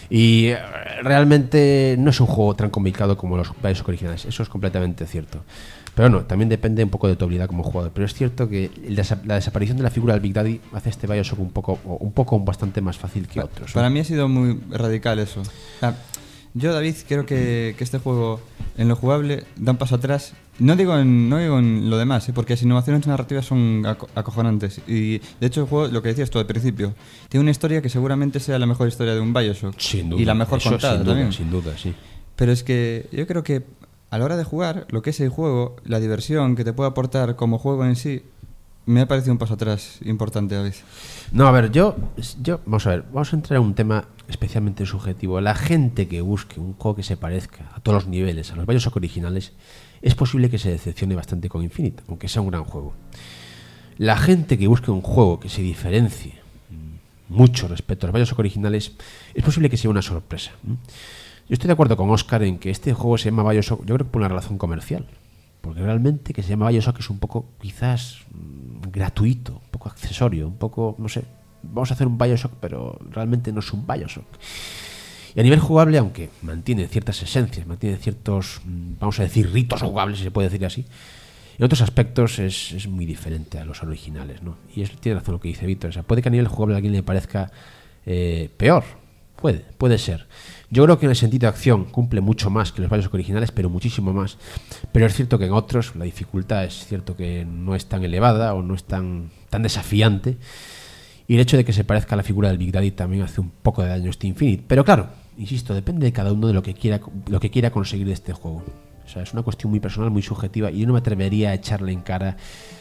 Y realmente no es un juego tan complicado como los Bioshock originales, eso es completamente cierto. Pero no, también depende un poco de tu habilidad como jugador. Pero es cierto que la desaparición de la figura del Big Daddy hace este Bioshock un poco bastante más fácil que otros. Para mí ha sido muy radical eso. Yo, David, creo que este juego, en lo jugable, da un paso atrás. No digo en lo demás, porque las innovaciones narrativas son acojonantes. Y, de hecho, el juego, lo que decías tú al principio, tiene una historia que seguramente sea la mejor historia de un Bioshock. Sin duda. Y la mejor eso, contada también. Sin duda, sí. Pero es que yo creo que a la hora de jugar, lo que es el juego, la diversión que te puede aportar como juego en sí, me ha parecido un paso atrás importante a veces. No, a ver, vamos a entrar en un tema especialmente subjetivo. La gente que busque un juego que se parezca a todos los niveles a los Bioshock originales, es posible que se decepcione bastante con Infinite, aunque sea un gran juego. La gente que busque un juego que se diferencie mucho respecto a los Bioshock originales, es posible que sea una sorpresa. Yo estoy de acuerdo con Oscar en que este juego se llama Bioshock, yo creo que por una relación comercial. Porque realmente que se llama Bioshock es un poco, quizás, gratuito, un poco accesorio, un poco, no sé, vamos a hacer un Bioshock, pero realmente no es un Bioshock. Y a nivel jugable, aunque mantiene ciertas esencias, mantiene ciertos, vamos a decir, ritos jugables, si se puede decir así, en otros aspectos es muy diferente a los originales, ¿no? Y tiene razón lo que dice Víctor, o sea, puede que a nivel jugable a alguien le parezca peor, puede ser. Yo creo que en el sentido de acción cumple mucho más que los Bioshock originales, pero muchísimo más. Pero es cierto que en otros la dificultad es cierto que no es tan elevada o no es tan desafiante. Y el hecho de que se parezca a la figura del Big Daddy también hace un poco de daño a este Infinite. Pero claro, insisto, depende de cada uno de lo que quiera conseguir de este juego. O sea, es una cuestión muy personal, muy subjetiva, y yo no me atrevería a echarle en cara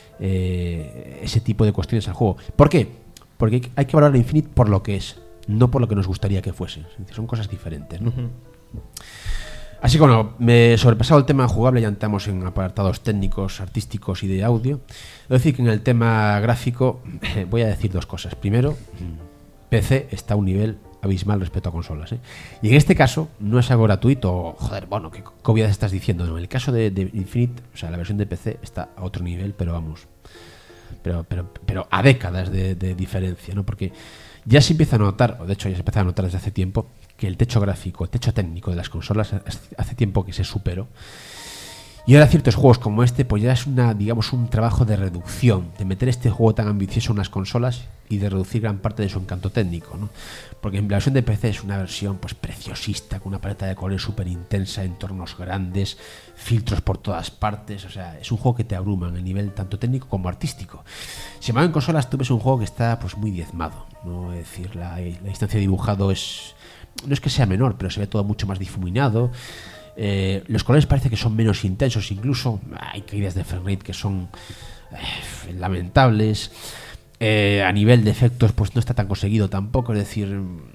ese tipo de cuestiones al juego. ¿Por qué? Porque hay que valorar Infinite por lo que es, no por lo que nos gustaría que fuese. Son cosas diferentes, ¿no? Así que bueno, me sobrepasado el tema jugable, ya entramos en apartados técnicos, artísticos y de audio. Debo decir que en el tema gráfico voy a decir dos cosas. Primero, PC está a un nivel abismal respecto a consolas, ¿eh? Y en este caso no es algo gratuito, joder, bueno, ¿qué obviedad estás diciendo? No, en el caso de Infinite, o sea, la versión de PC está a otro nivel, pero vamos, pero a décadas de diferencia, ¿no? Porque ya se empieza a notar, o de hecho ya se empieza a notar desde hace tiempo, que el techo gráfico, el techo técnico de las consolas hace tiempo que se superó. Y ahora ciertos juegos como este, pues ya es un trabajo de reducción, de meter este juego tan ambicioso en las consolas y de reducir gran parte de su encanto técnico, ¿no? Porque en la versión de PC es una versión pues preciosista, con una paleta de colores súper intensa, entornos grandes, filtros por todas partes, o sea, es un juego que te abruma en el nivel tanto técnico como artístico. Sin embargo, en consolas tú ves un juego que está pues muy diezmado, ¿no? Es decir, la distancia de dibujado no es que sea menor, pero se ve todo mucho más difuminado. Los colores parece que son menos intensos, incluso hay caídas de frame rate que son lamentables. A nivel de efectos pues no está tan conseguido tampoco, es decir,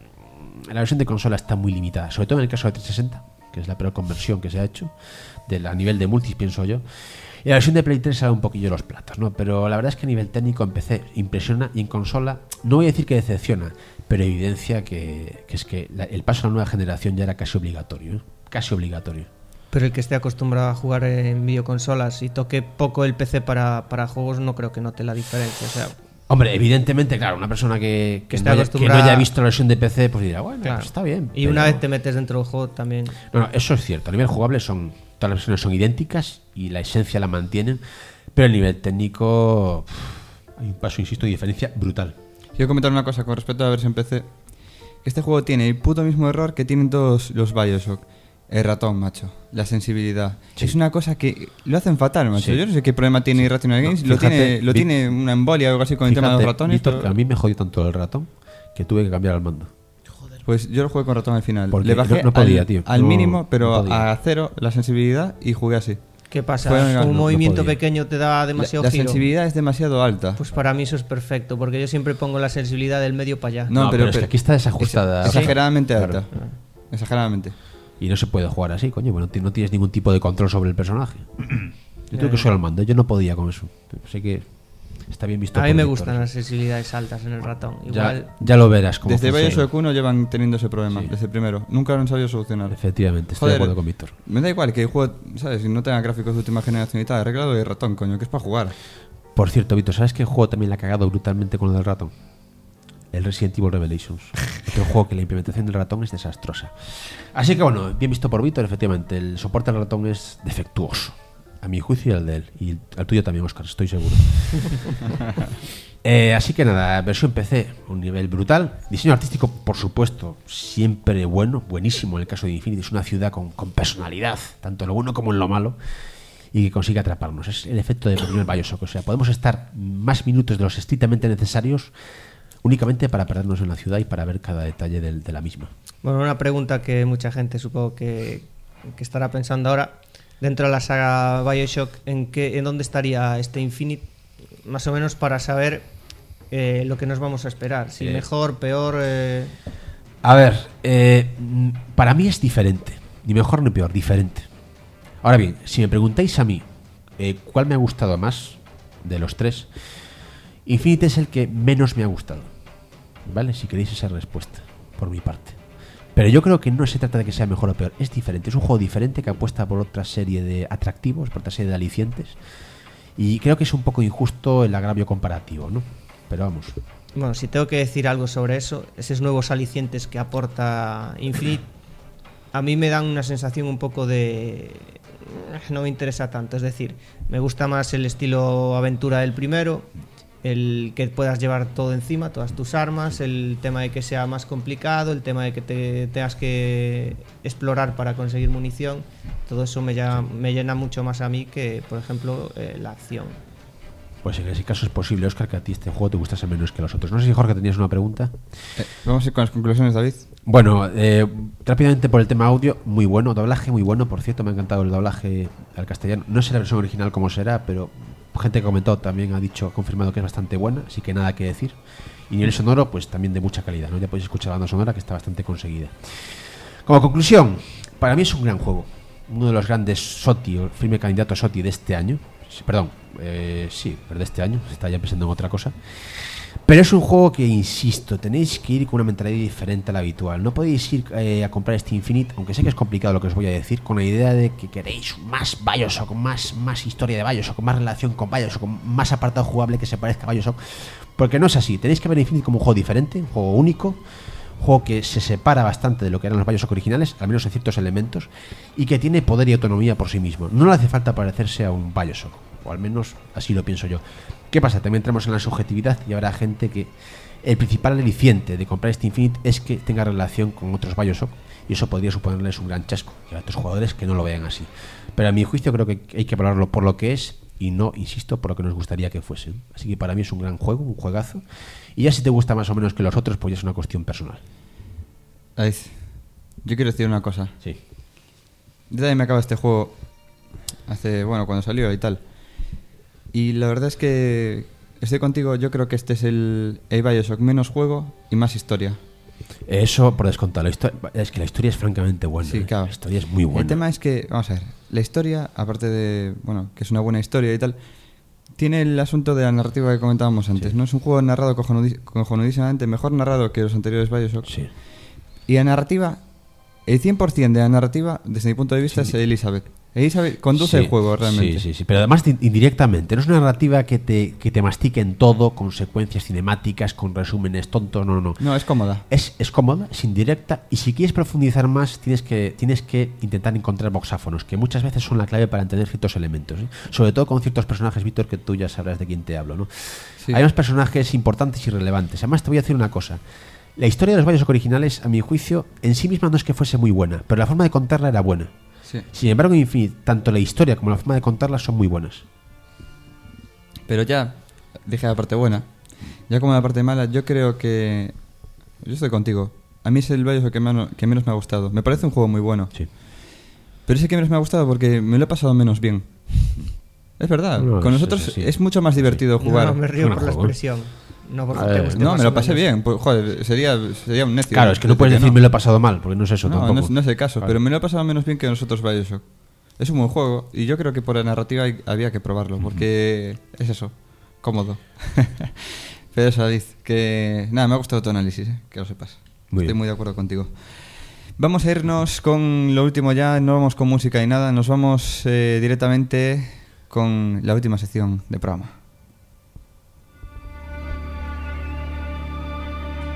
la versión de consola está muy limitada, sobre todo en el caso de 360, que es la peor conversión que se ha hecho a nivel de multis, pienso yo. Y la versión de Play 3 sale un poquillo los platos, ¿no? Pero la verdad es que a nivel técnico en PC impresiona, y en consola no voy a decir que decepciona, pero evidencia que es que el paso a la nueva generación ya era casi obligatorio, ¿eh? Casi obligatorio. Pero el que esté acostumbrado a jugar en videoconsolas y toque poco el PC para juegos, no creo que note la diferencia. O sea, hombre, evidentemente, claro, una persona que no haya visto la versión de PC, pues dirá, bueno, claro, pues está bien. Y una vez te metes dentro del juego también. No, eso es cierto. A nivel jugable todas las versiones son idénticas y la esencia la mantienen, pero a nivel técnico hay un paso, insisto, de diferencia brutal. Quiero comentar una cosa con respecto a la versión PC. Este juego tiene el puto mismo error que tienen todos los Bioshock. El ratón, macho. La sensibilidad. Sí. Es una cosa que lo hacen fatal, macho. Sí. Yo no sé qué problema tiene Irrational Games. Lo tiene una embolia o algo así con el tema de los ratones. Víctor, pero a mí me jodió tanto el ratón que tuve que cambiar el mando. Joder. Pues yo lo jugué con ratón al final. Porque le bajé no podía, al mínimo, pero a cero la sensibilidad y jugué así. ¿Qué pasa? ¿Un movimiento pequeño te da demasiado giro? La sensibilidad es demasiado alta. Pues para mí eso es perfecto, porque yo siempre pongo la sensibilidad del medio para allá. No, pero es que aquí está desajustada. Exageradamente alta. Claro. Exageradamente. Y no se puede jugar así, coño, bueno, no tienes ningún tipo de control sobre el personaje. Yo tengo que usar el mando, yo no podía con eso. Sé que está bien visto. A mí me gustan las sensibilidades altas en el ratón. Igual... Ya lo verás. Como desde Bioshock 1 llevan teniendo ese problema, desde el primero. Nunca lo han sabido solucionar. Efectivamente, estoy de acuerdo con Víctor. Me da igual que el juego, ¿sabes? Si no tenga gráficos de última generación y tal, arreglado el ratón, coño, que es para jugar. Por cierto, Víctor, ¿sabes qué juego también le ha cagado brutalmente con lo del ratón? el Resident Evil Revelations. Otro juego que la implementación del ratón es desastrosa. Así que bueno, bien visto por Víctor, efectivamente, el soporte al ratón es defectuoso. A mi juicio y al de él. Y al tuyo también, Óscar, estoy seguro. Así que nada, versión PC, un nivel brutal. Diseño artístico, por supuesto, siempre bueno, buenísimo en el caso de Infinity. Es una ciudad con personalidad, tanto en lo bueno como en lo malo, y que consigue atraparnos. Es el efecto de primer Bioshock. O sea, podemos estar más minutos de los estrictamente necesarios únicamente para perdernos en la ciudad y para ver cada detalle de la misma. Bueno, una pregunta que mucha gente supongo que estará pensando ahora. Dentro de la saga Bioshock, ¿en dónde estaría este Infinite? Más o menos para saber lo que nos vamos a esperar. Si mejor, peor... A ver, para mí es diferente. Ni mejor ni peor, diferente. Ahora bien, si me preguntáis a mí cuál me ha gustado más de los tres, Infinite es el que menos me ha gustado, ¿vale? Si queréis esa respuesta, por mi parte. Pero yo creo que no se trata de que sea mejor o peor, es diferente. Es un juego diferente que apuesta por otra serie de atractivos, por otra serie de alicientes. Y creo que es un poco injusto el agravio comparativo, ¿no? Pero vamos. Bueno, si tengo que decir algo sobre eso, esos nuevos alicientes que aporta Infinite, a mí me dan una sensación un poco de... no me interesa tanto. Es decir, me gusta más el estilo aventura del primero, el que puedas llevar todo encima, todas tus armas, el tema de que sea más complicado, el tema de que tengas que explorar para conseguir munición. Todo eso me llena mucho más a mí que, por ejemplo, la acción. Pues en ese caso es posible, Óscar, que a ti este juego te gustase menos que los otros. No sé si, Jorge, tenías una pregunta. Vamos a ir con las conclusiones, David. Bueno, rápidamente por el tema audio, muy bueno, doblaje muy bueno, por cierto, me ha encantado el doblaje al castellano. No sé la versión original cómo será, pero gente que comentó también ha confirmado que es bastante buena, así que nada que decir. Y nivel sonoro, pues también de mucha calidad, ¿no? Ya podéis escuchar la banda sonora, que está bastante conseguida. Como conclusión, para mí es un gran juego, uno de los grandes SOTY, o firme candidato a SOTY de este año. Perdón, sí, pero de este año, se está ya pensando en otra cosa. Pero es un juego que, insisto, tenéis que ir con una mentalidad diferente a la habitual. No podéis ir a comprar este Infinite, aunque sé que es complicado lo que os voy a decir, con la idea de que queréis más Bioshock, más historia de Bioshock, más relación con Bioshock, más apartado jugable que se parezca a Bioshock. Porque no es así. Tenéis que ver Infinite como un juego diferente, un juego único, un juego que se separa bastante de lo que eran los Bioshock originales, al menos en ciertos elementos, y que tiene poder y autonomía por sí mismo. No le hace falta parecerse a un Bioshock, o al menos así lo pienso yo. ¿Qué pasa? También entramos en la subjetividad y habrá gente que el principal aliciente de comprar este Infinite es que tenga relación con otros Bioshock, y eso podría suponerles un gran chasco, y a otros jugadores que no lo vean así. Pero a mi juicio creo que hay que valorarlo por lo que es y no, insisto, por lo que nos gustaría que fuese. Así que para mí es un gran juego, un juegazo, y ya si te gusta más o menos que los otros, pues ya es una cuestión personal. David, yo quiero decir una cosa. Sí. Yo también me acaba este juego cuando salió y tal. Y la verdad es que estoy contigo, yo creo que este es el Bioshock menos juego y más historia. Eso por descontar, es que la historia es francamente buena. Sí, claro. La historia es muy buena. El tema es que, vamos a ver, la historia, aparte de, que es una buena historia y tal, tiene el asunto de la narrativa que comentábamos antes. Sí. No es un juego narrado cojonudísimamente, mejor narrado que los anteriores Bioshock. Sí. Y la narrativa, el 100% de la narrativa, desde mi punto de vista, es Elizabeth. Elizabeth conduce el juego realmente. Sí, pero además indirectamente. No es una narrativa que te mastique en todo, con secuencias cinemáticas, con resúmenes tontos, no. No, es cómoda. Es cómoda, es indirecta, y si quieres profundizar más tienes que intentar encontrar boxáfonos, que muchas veces son la clave para entender ciertos elementos, ¿eh? Sobre todo con ciertos personajes, Víctor, que tú ya sabrás de quién te hablo, ¿no? Sí. Hay unos personajes importantes y relevantes. Además te voy a decir una cosa. La historia de los Bioshock originales, a mi juicio, en sí misma no es que fuese muy buena, pero la forma de contarla era buena. Sí. Sin embargo, en Infinite, tanto la historia como la forma de contarla son muy buenas. Pero ya, dije la parte buena. Ya como la parte mala, yo creo que... Yo estoy contigo. A mí es el Bioshock que menos me ha gustado. Me parece un juego muy bueno. Sí. Pero es el que menos me ha gustado porque me lo he pasado menos bien. Es verdad. Con nosotros es mucho más divertido jugar. No, me río por la expresión. No, me lo pasé bien. Pues, joder, sería un necio. Claro, es que no puedes decir me lo he pasado mal, porque no es eso tampoco. No es el caso, pero me lo he pasado menos bien que nosotros Bioshock. Es un buen juego y yo creo que por la narrativa había que probarlo, porque es eso, cómodo. Pero eso, David, que nada, me ha gustado tu análisis, que lo sepas. Estoy muy de acuerdo contigo. Vamos a irnos con lo último ya, no vamos con música y nada, nos vamos directamente con la última sección del programa.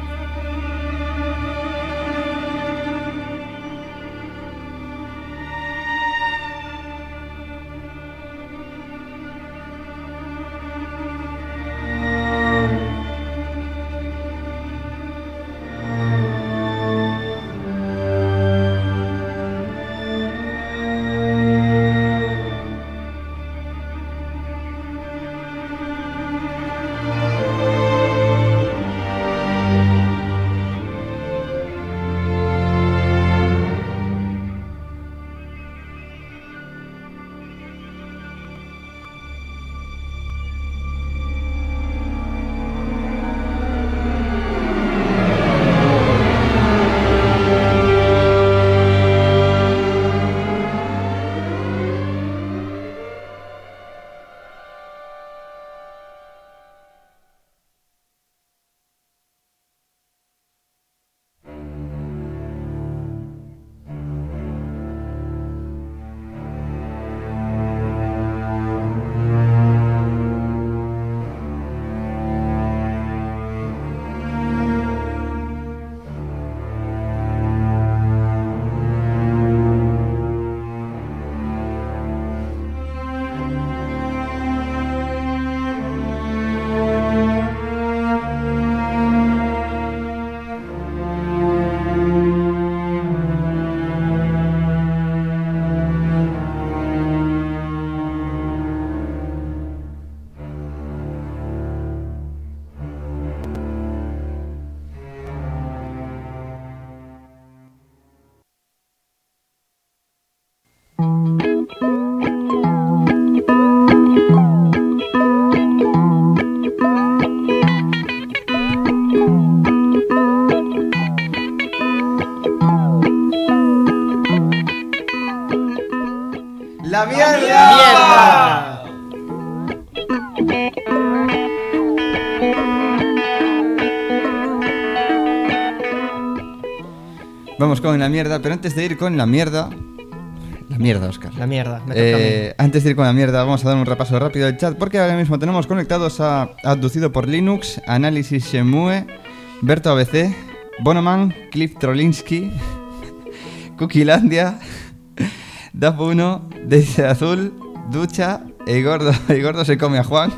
¡La mierda! Vamos con la mierda, pero antes de ir con la mierda... La mierda, Óscar. La mierda, me toca a mí. Antes de ir con la mierda, vamos a dar un repaso rápido del chat, porque ahora mismo tenemos conectados a Abducido por Linux, Análisis Shemue, Berto ABC, Bonoman, Cliff Trolinsky, Cookielandia, Daf1, Daisy Azul, Ducha, el gordo se come a Juan,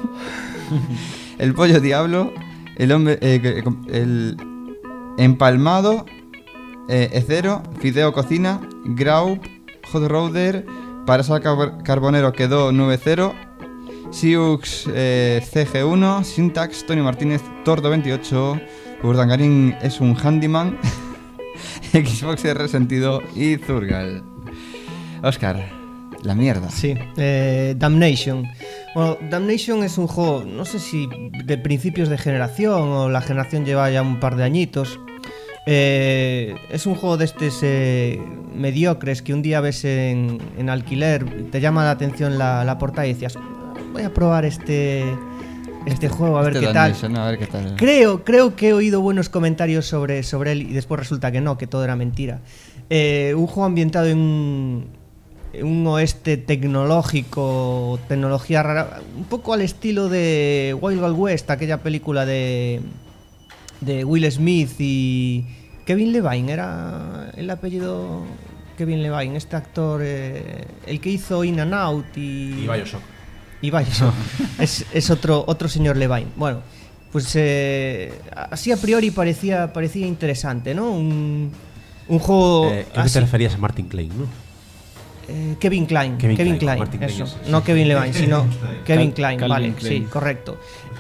el pollo diablo, el hombre, el empalmado, Ecero, Fideo Cocina, Graup, Hot Roder, Parasol Carbonero quedó 9-0, Siux CG1, Syntax, Tony Martínez, Tordo28, Urdangarín es un handyman, Xbox Resentido y Zurgal. Óscar, la mierda. Sí, Damnation. Bueno, Damnation es un juego, no sé si de principios de generación o la generación lleva ya un par de añitos. Es un juego de estos mediocres que un día ves en alquiler, te llama la atención la portada y decías, voy a probar este juego a ver qué tal. No, a ver qué tal. Creo que he oído buenos comentarios sobre él y después resulta que no, que todo era mentira. Un juego ambientado en un oeste tecnológico, tecnología rara, un poco al estilo de Wild Wild West, aquella película de Will Smith y Kevin Levine, era el apellido Kevin Levine, este actor, el que hizo In and Out y Bioshock. Y Bioshock. es otro señor Levine. Bueno, pues así a priori parecía interesante, ¿no? Un juego creo que te referías a Martin Klein, ¿no? Kevin Klein, Martin eso. Klein, No Kevin Levine, sino Kevin Klein, Calvin vale, Klein. sí, correcto.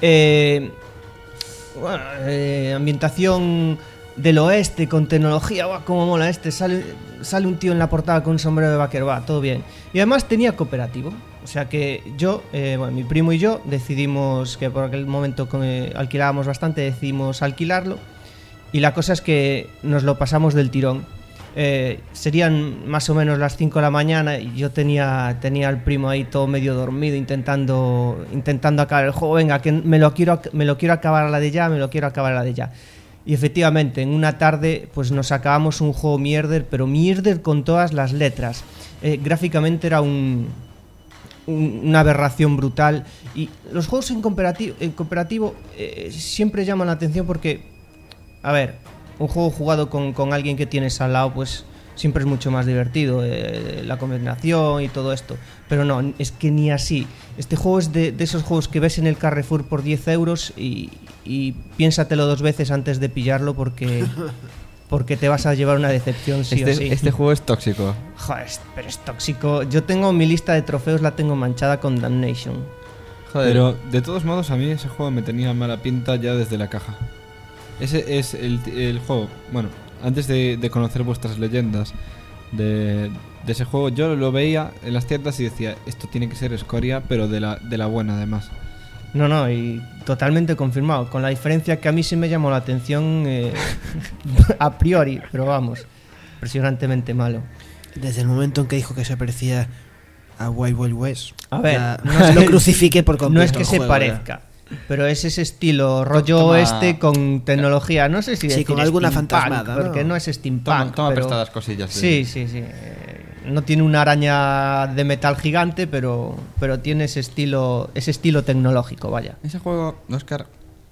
Bueno, ambientación del oeste con tecnología, como mola sale un tío en la portada con un sombrero de vaquero, todo bien. Y además tenía cooperativo, o sea que yo, mi primo y yo decidimos, que por aquel momento alquilábamos bastante, decidimos alquilarlo. Y la cosa es que nos lo pasamos del tirón. Serían más o menos las 5 de la mañana y yo tenía al primo ahí todo medio dormido intentando acabar el juego. Venga, que me lo quiero acabar a la de ya. Y efectivamente, en una tarde pues nos acabamos un juego mierder, pero mierder con todas las letras. Gráficamente era una aberración brutal. Y los juegos en cooperativo siempre llaman la atención porque, a ver, un juego jugado con alguien que tienes al lado, pues siempre es mucho más divertido, la combinación y todo esto. Pero no, es que ni así. Este juego es de esos juegos que ves en el Carrefour por 10 euros y piénsatelo 2 veces antes de pillarlo porque te vas a llevar una decepción sí o sí. Este juego es tóxico. Joder, pero es tóxico. Yo tengo mi lista de trofeos, la tengo manchada con Damnation. Joder. Pero de todos modos a mí ese juego me tenía mala pinta ya desde la caja. Ese es el juego. Bueno, antes de conocer vuestras leyendas de ese juego, yo lo veía en las tiendas y decía, esto tiene que ser escoria, pero de la buena además. No, y totalmente confirmado, con la diferencia que a mí sí me llamó la atención a priori, pero vamos, impresionantemente malo. Desde el momento en que dijo que se parecía a Wild Wild West, a ver, no lo crucifiqué por completo. No es que el se juego, parezca, pero es ese estilo rollo oeste con tecnología, no sé si sí, decir con alguna steampunk, fantasmada, porque no es steampunk. Toma pero prestadas cosillas. Sí. No tiene una araña de metal gigante, pero tiene ese estilo tecnológico, vaya. Ese juego, Óscar,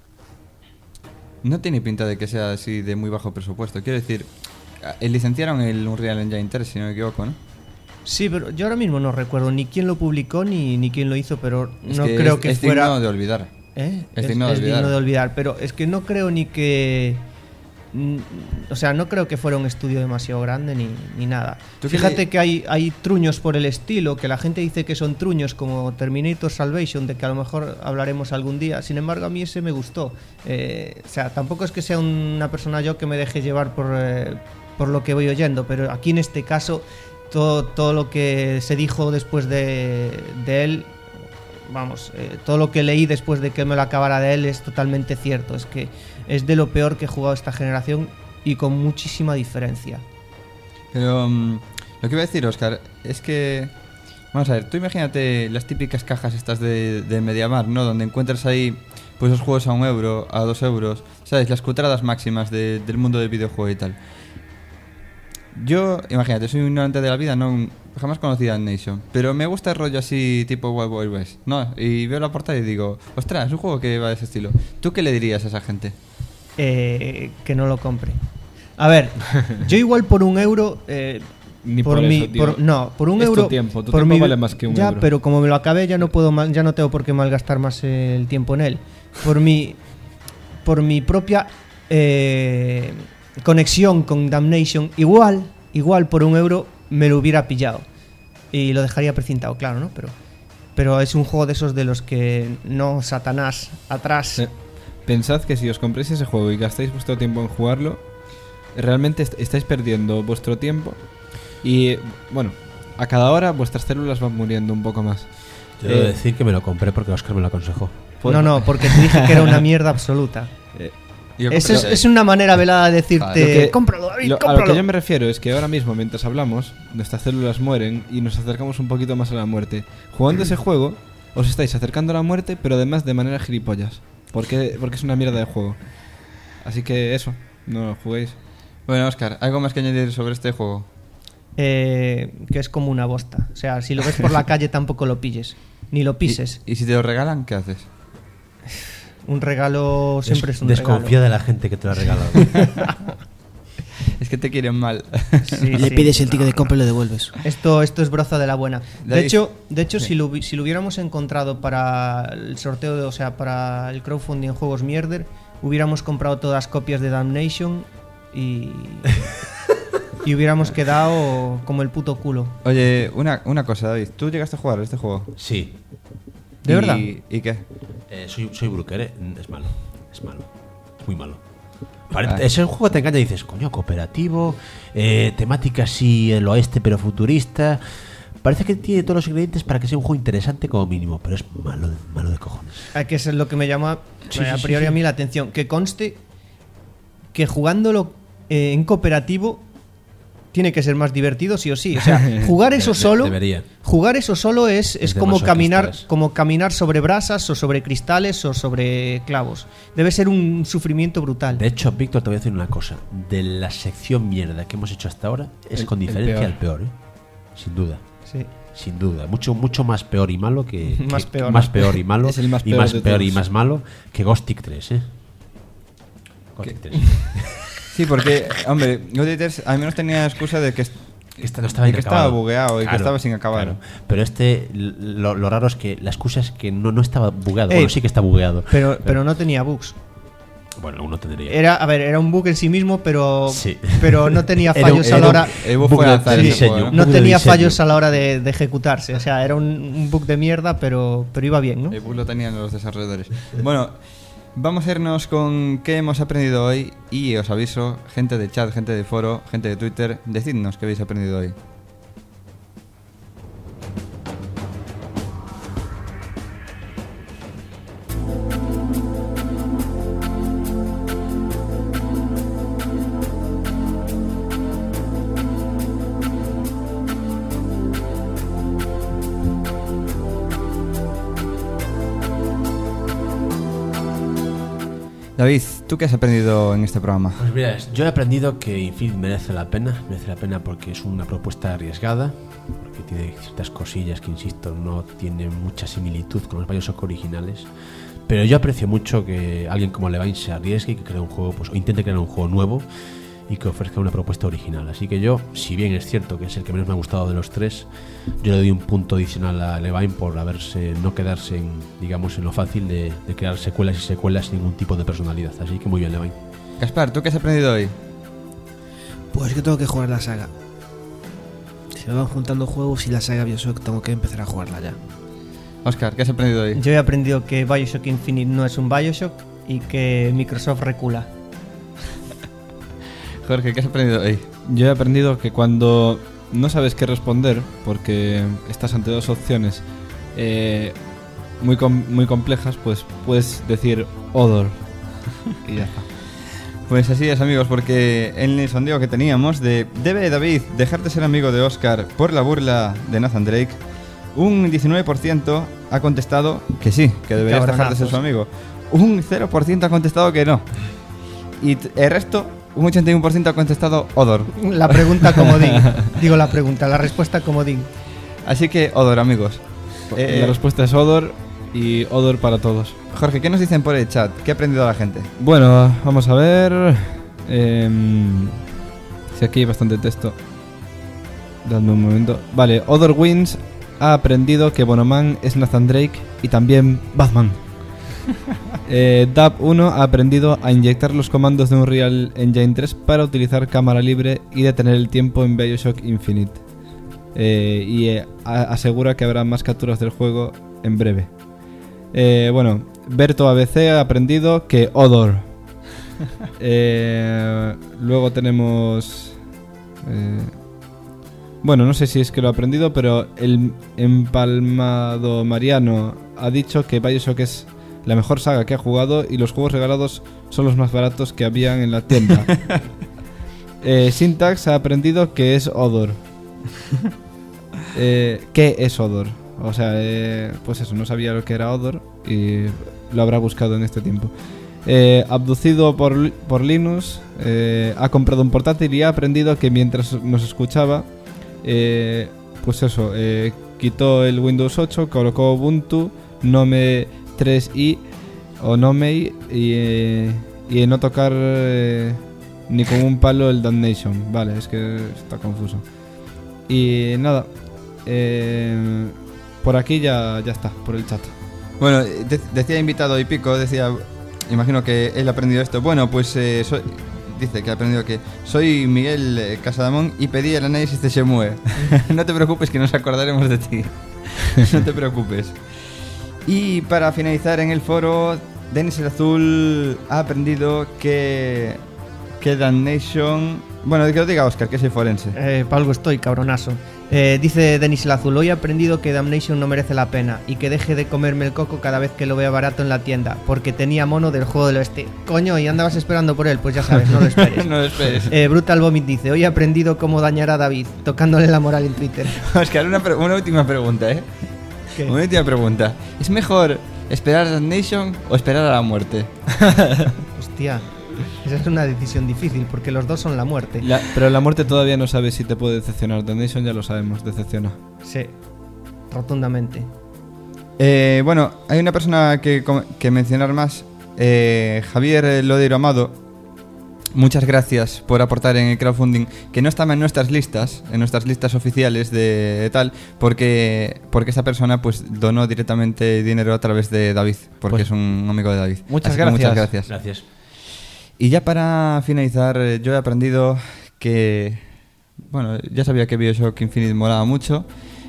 no tiene pinta de que sea así de muy bajo presupuesto. Quiero decir, licenciaron el Unreal Engine 3, si no me equivoco, ¿no? Sí, pero yo ahora mismo no recuerdo ni quién lo publicó ni quién lo hizo, pero Es no que creo que es fuera... digno de olvidar. Es digno de olvidar, pero es que no creo ni que... O sea, no creo que fuera un estudio demasiado grande ni nada. Fíjate que hay truños por el estilo, que la gente dice que son truños como Terminator Salvation, de que a lo mejor hablaremos algún día. Sin embargo, a mí ese me gustó. O sea, tampoco es que sea una persona yo que me deje llevar por lo que voy oyendo, pero aquí en este caso todo lo que se dijo después de él, vamos, todo lo que leí después de que me lo acabara de él es totalmente cierto. Es que es de lo peor que he jugado esta generación y con muchísima diferencia. Pero lo que iba a decir, Óscar, es que Vamos a ver, tú imagínate las típicas cajas estas de Mediamar, ¿no? Donde encuentras ahí pues los juegos a 1 euro, a 2 euros, ¿sabes? Las cutradas máximas del mundo del videojuego y tal. Yo, imagínate, soy un ignorante de la vida, no jamás conocí a Nation, pero me gusta el rollo así tipo Wild Wild West, ¿no? Y veo la portada y digo, ostras, es un juego que va de ese estilo. ¿Tú qué le dirías a esa gente? Que no lo compre. A ver, yo igual por 1 euro... Ni por eso, tío. Por 1 Es euro. tu tiempo vale más que 1 ya, euro. pero como me lo acabé, ya no puedo ya no tengo por qué malgastar más el tiempo en él. Por mi propia conexión con Damnation, igual por 1 euro me lo hubiera pillado y lo dejaría precintado, claro, ¿no? Pero es un juego de esos de los que no Satanás atrás. Pensad que si os compréis ese juego y gastáis vuestro tiempo en jugarlo, realmente estáis perdiendo vuestro tiempo. Y bueno, a cada hora vuestras células van muriendo un poco más. Yo debo decir que me lo compré porque Oscar me lo aconsejó. No, porque te dije que era una mierda absoluta. Es una manera velada de decirte, cómpralo, David, cómpralo. A lo que yo me refiero es que ahora mismo, mientras hablamos, nuestras células mueren y nos acercamos un poquito más a la muerte. Jugando ese juego, os estáis acercando a la muerte, pero además de manera gilipollas. Porque es una mierda de juego. Así que eso, no lo juguéis. Bueno, Óscar, ¿algo más que añadir sobre este juego? Que es como una bosta. O sea, si lo ves por la calle tampoco lo pilles, ni lo pises. ¿Y si te lo regalan, qué haces? Un regalo siempre es un Desconfía regalo. de la gente que te lo ha regalado. Es que te quieren mal. Sí, Le pides el ticket de compra y lo devuelves. Esto es broza de la buena. De David. hecho si lo hubiéramos encontrado para el sorteo, para el crowdfunding en Juegos Mierder, hubiéramos comprado todas las copias de Damnation y hubiéramos quedado como el puto culo. Oye, una cosa, David. ¿Tú llegaste a jugar este juego? Sí. ¿De verdad? ¿Y qué? Soy Brooker, es malo. Es muy malo. Es un juego que te engaña y dices, coño, cooperativo, temática así el oeste pero futurista. Parece que tiene todos los ingredientes para que sea un juego interesante como mínimo, pero es malo de cojones. Que es lo que me llama a priori a mí la atención. Que conste que jugándolo en cooperativo tiene que ser más divertido sí o sí. O sea, jugar eso solo es como caminar sobre brasas o sobre cristales o sobre clavos. Debe ser un sufrimiento brutal. De hecho, Víctor, te voy a decir una cosa. De la sección mierda que hemos hecho hasta ahora, es con diferencia el peor, ¿eh? Sin duda. Sí. Sin duda. Mucho más peor y malo que... Más peor. Más peor y malo. Es el más y peor más de peor todos. y más malo que Gothic 3, ¿eh? Gothic 3. Sí, porque, hombre, God Eaters al menos tenía excusa de que estaba bugueado y que estaba sin acabar. Claro. Pero lo raro es que la excusa es que no estaba bugueado. Bueno, sí que está bugueado. Pero no tenía bugs. Bueno, uno tendría. Era un bug en sí mismo, pero Sí. pero no tenía fallos a la hora. Fue lanzar de ese diseño. juego, ¿no? No Bug de tenía diseño. fallos a la hora de ejecutarse. O sea, era un bug de mierda, pero iba bien, ¿no? El bug lo tenían los desarrolladores. Bueno, vamos a irnos con qué hemos aprendido hoy. Y os aviso, gente de chat, gente de foro, gente de Twitter, decidnos qué habéis aprendido hoy. David, ¿tú qué has aprendido en este programa? Pues mira, yo he aprendido que Infinite merece la pena porque es una propuesta arriesgada, porque tiene ciertas cosillas que, insisto, no tienen mucha similitud con los Bioshock originales, pero yo aprecio mucho que alguien como Levine se arriesgue y que cree un juego, pues, o intente crear un juego nuevo y que ofrezca una propuesta original. Así que yo, si bien es cierto que es el que menos me ha gustado de los tres, yo le doy un punto adicional a Levine por no quedarse en lo fácil de crear secuelas y secuelas sin ningún tipo de personalidad. Así que muy bien, Levine. Gaspar, ¿tú qué has aprendido hoy? Pues que tengo que jugar la saga. Se me van juntando juegos y la saga Bioshock tengo que empezar a jugarla ya. Óscar, ¿qué has aprendido hoy? Yo he aprendido que Bioshock Infinite no es un Bioshock y que Microsoft recula. Jorge, ¿qué has aprendido hoy? Yo he aprendido que cuando no sabes qué responder, porque estás ante dos opciones muy complejas, pues puedes decir Odor. Y ya está. Pues así es, amigos, porque en el sondeo que teníamos de ¿debe David dejar de ser amigo de Óscar por la burla de Nathan Drake? Un 19% ha contestado que sí, que deberías dejar de ser su amigo. Un 0% ha contestado que no. Y el resto, un 81% ha contestado Odor. La pregunta comodín. Digo la respuesta comodín. Así que Odor, amigos. La respuesta es Odor y Odor para todos. Jorge, ¿qué nos dicen por el chat? ¿Qué ha aprendido la gente? Bueno, vamos a ver. Si aquí hay bastante texto. Dadme un momento. Vale, Odor Wins ha aprendido que Bonoman es Nathan Drake y también Batman. Dab 1 ha aprendido a inyectar los comandos de Unreal Engine 3 para utilizar cámara libre y detener el tiempo en BioShock Infinite. Asegura que habrá más capturas del juego en breve. Bueno, Berto ABC ha aprendido que Odor. Luego tenemos... bueno, no sé si es que lo ha aprendido, pero el empalmado Mariano ha dicho que BioShock es la mejor saga que ha jugado y los juegos regalados son los más baratos que habían en la tienda. Syntax ha aprendido que es Odor. ¿Qué es Odor? O sea, pues eso, no sabía lo que era Odor y lo habrá buscado en este tiempo. Abducido por Linus, ha comprado un portátil y ha aprendido que mientras nos escuchaba, pues eso, quitó el Windows 8, colocó Ubuntu, Nome 3i o Nomei y no tocar ni con un palo el Damnation. Vale, es que está confuso. Y nada, por aquí ya está, por el chat. Bueno, decía invitado y pico, decía, imagino que él ha aprendido esto. Bueno, pues dice que ha aprendido que soy Miguel Casadamón y pedí el análisis de Shenmue. No te preocupes que nos acordaremos de ti. No te preocupes. Y para finalizar en el foro, Denis el Azul ha aprendido que Damnation... Bueno, que lo diga Oscar, que soy forense. Para algo estoy, cabronazo. Dice Denis el Azul: hoy he aprendido que Damnation no merece la pena y que deje de comerme el coco cada vez que lo vea barato en la tienda, porque tenía mono del juego del oeste. Coño, y andabas esperando por él, pues ya sabes, no lo esperes. No lo esperes. Brutal Vomit dice: hoy he aprendido cómo dañar a David, tocándole la moral en Twitter. Oscar, una última pregunta, ¿Qué? Una última pregunta. ¿Es mejor esperar a Damnation o esperar a la muerte? Hostia, esa es una decisión difícil, porque los dos son la muerte. Pero la muerte todavía no sabe si te puede decepcionar. Damnation ya lo sabemos, decepciona. Sí, rotundamente. Bueno, hay una persona que mencionar más. Javier Lodeiro Amado. Muchas gracias por aportar en el crowdfunding, que no estaba en nuestras listas oficiales de tal, porque esta persona pues donó directamente dinero a través de David, porque es un amigo de David. Muchas gracias. Gracias. Y ya para finalizar, yo he aprendido que... Bueno, ya sabía que BioShock Infinite molaba mucho.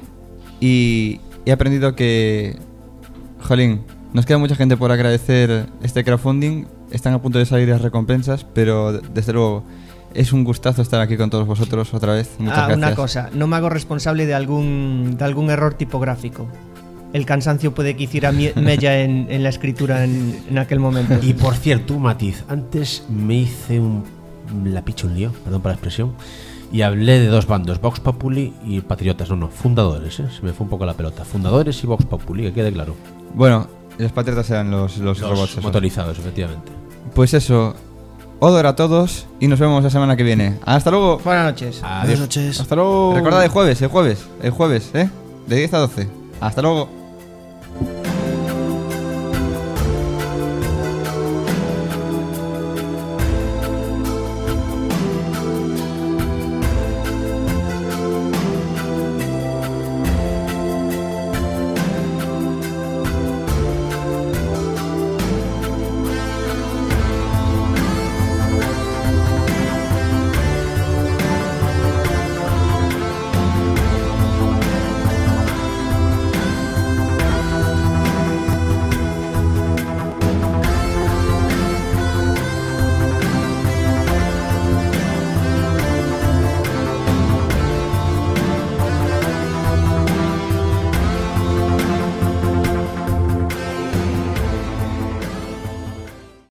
Y he aprendido que... Jolín, nos queda mucha gente por agradecer este crowdfunding. Están a punto de salir las recompensas, pero desde luego es un gustazo estar aquí con todos vosotros otra vez. Muchas gracias. Una cosa, no me hago responsable de algún error tipográfico. El cansancio puede que hiciera mella en la escritura en aquel momento. Y por cierto, un matiz. Antes me hice la picha un lío, perdón por la expresión, y hablé de dos bandos, Vox Populi y Patriotas. No, fundadores, Se me fue un poco la pelota. Fundadores y Vox Populi, que quede claro. Bueno, los patriotas eran los robots motorizados, esos. Efectivamente. Pues eso, Odor a todos y nos vemos la semana que viene. ¡Hasta luego! Buenas noches. Buenas noches. Hasta luego. Recordad el jueves, de 10 a 12. ¡Hasta luego!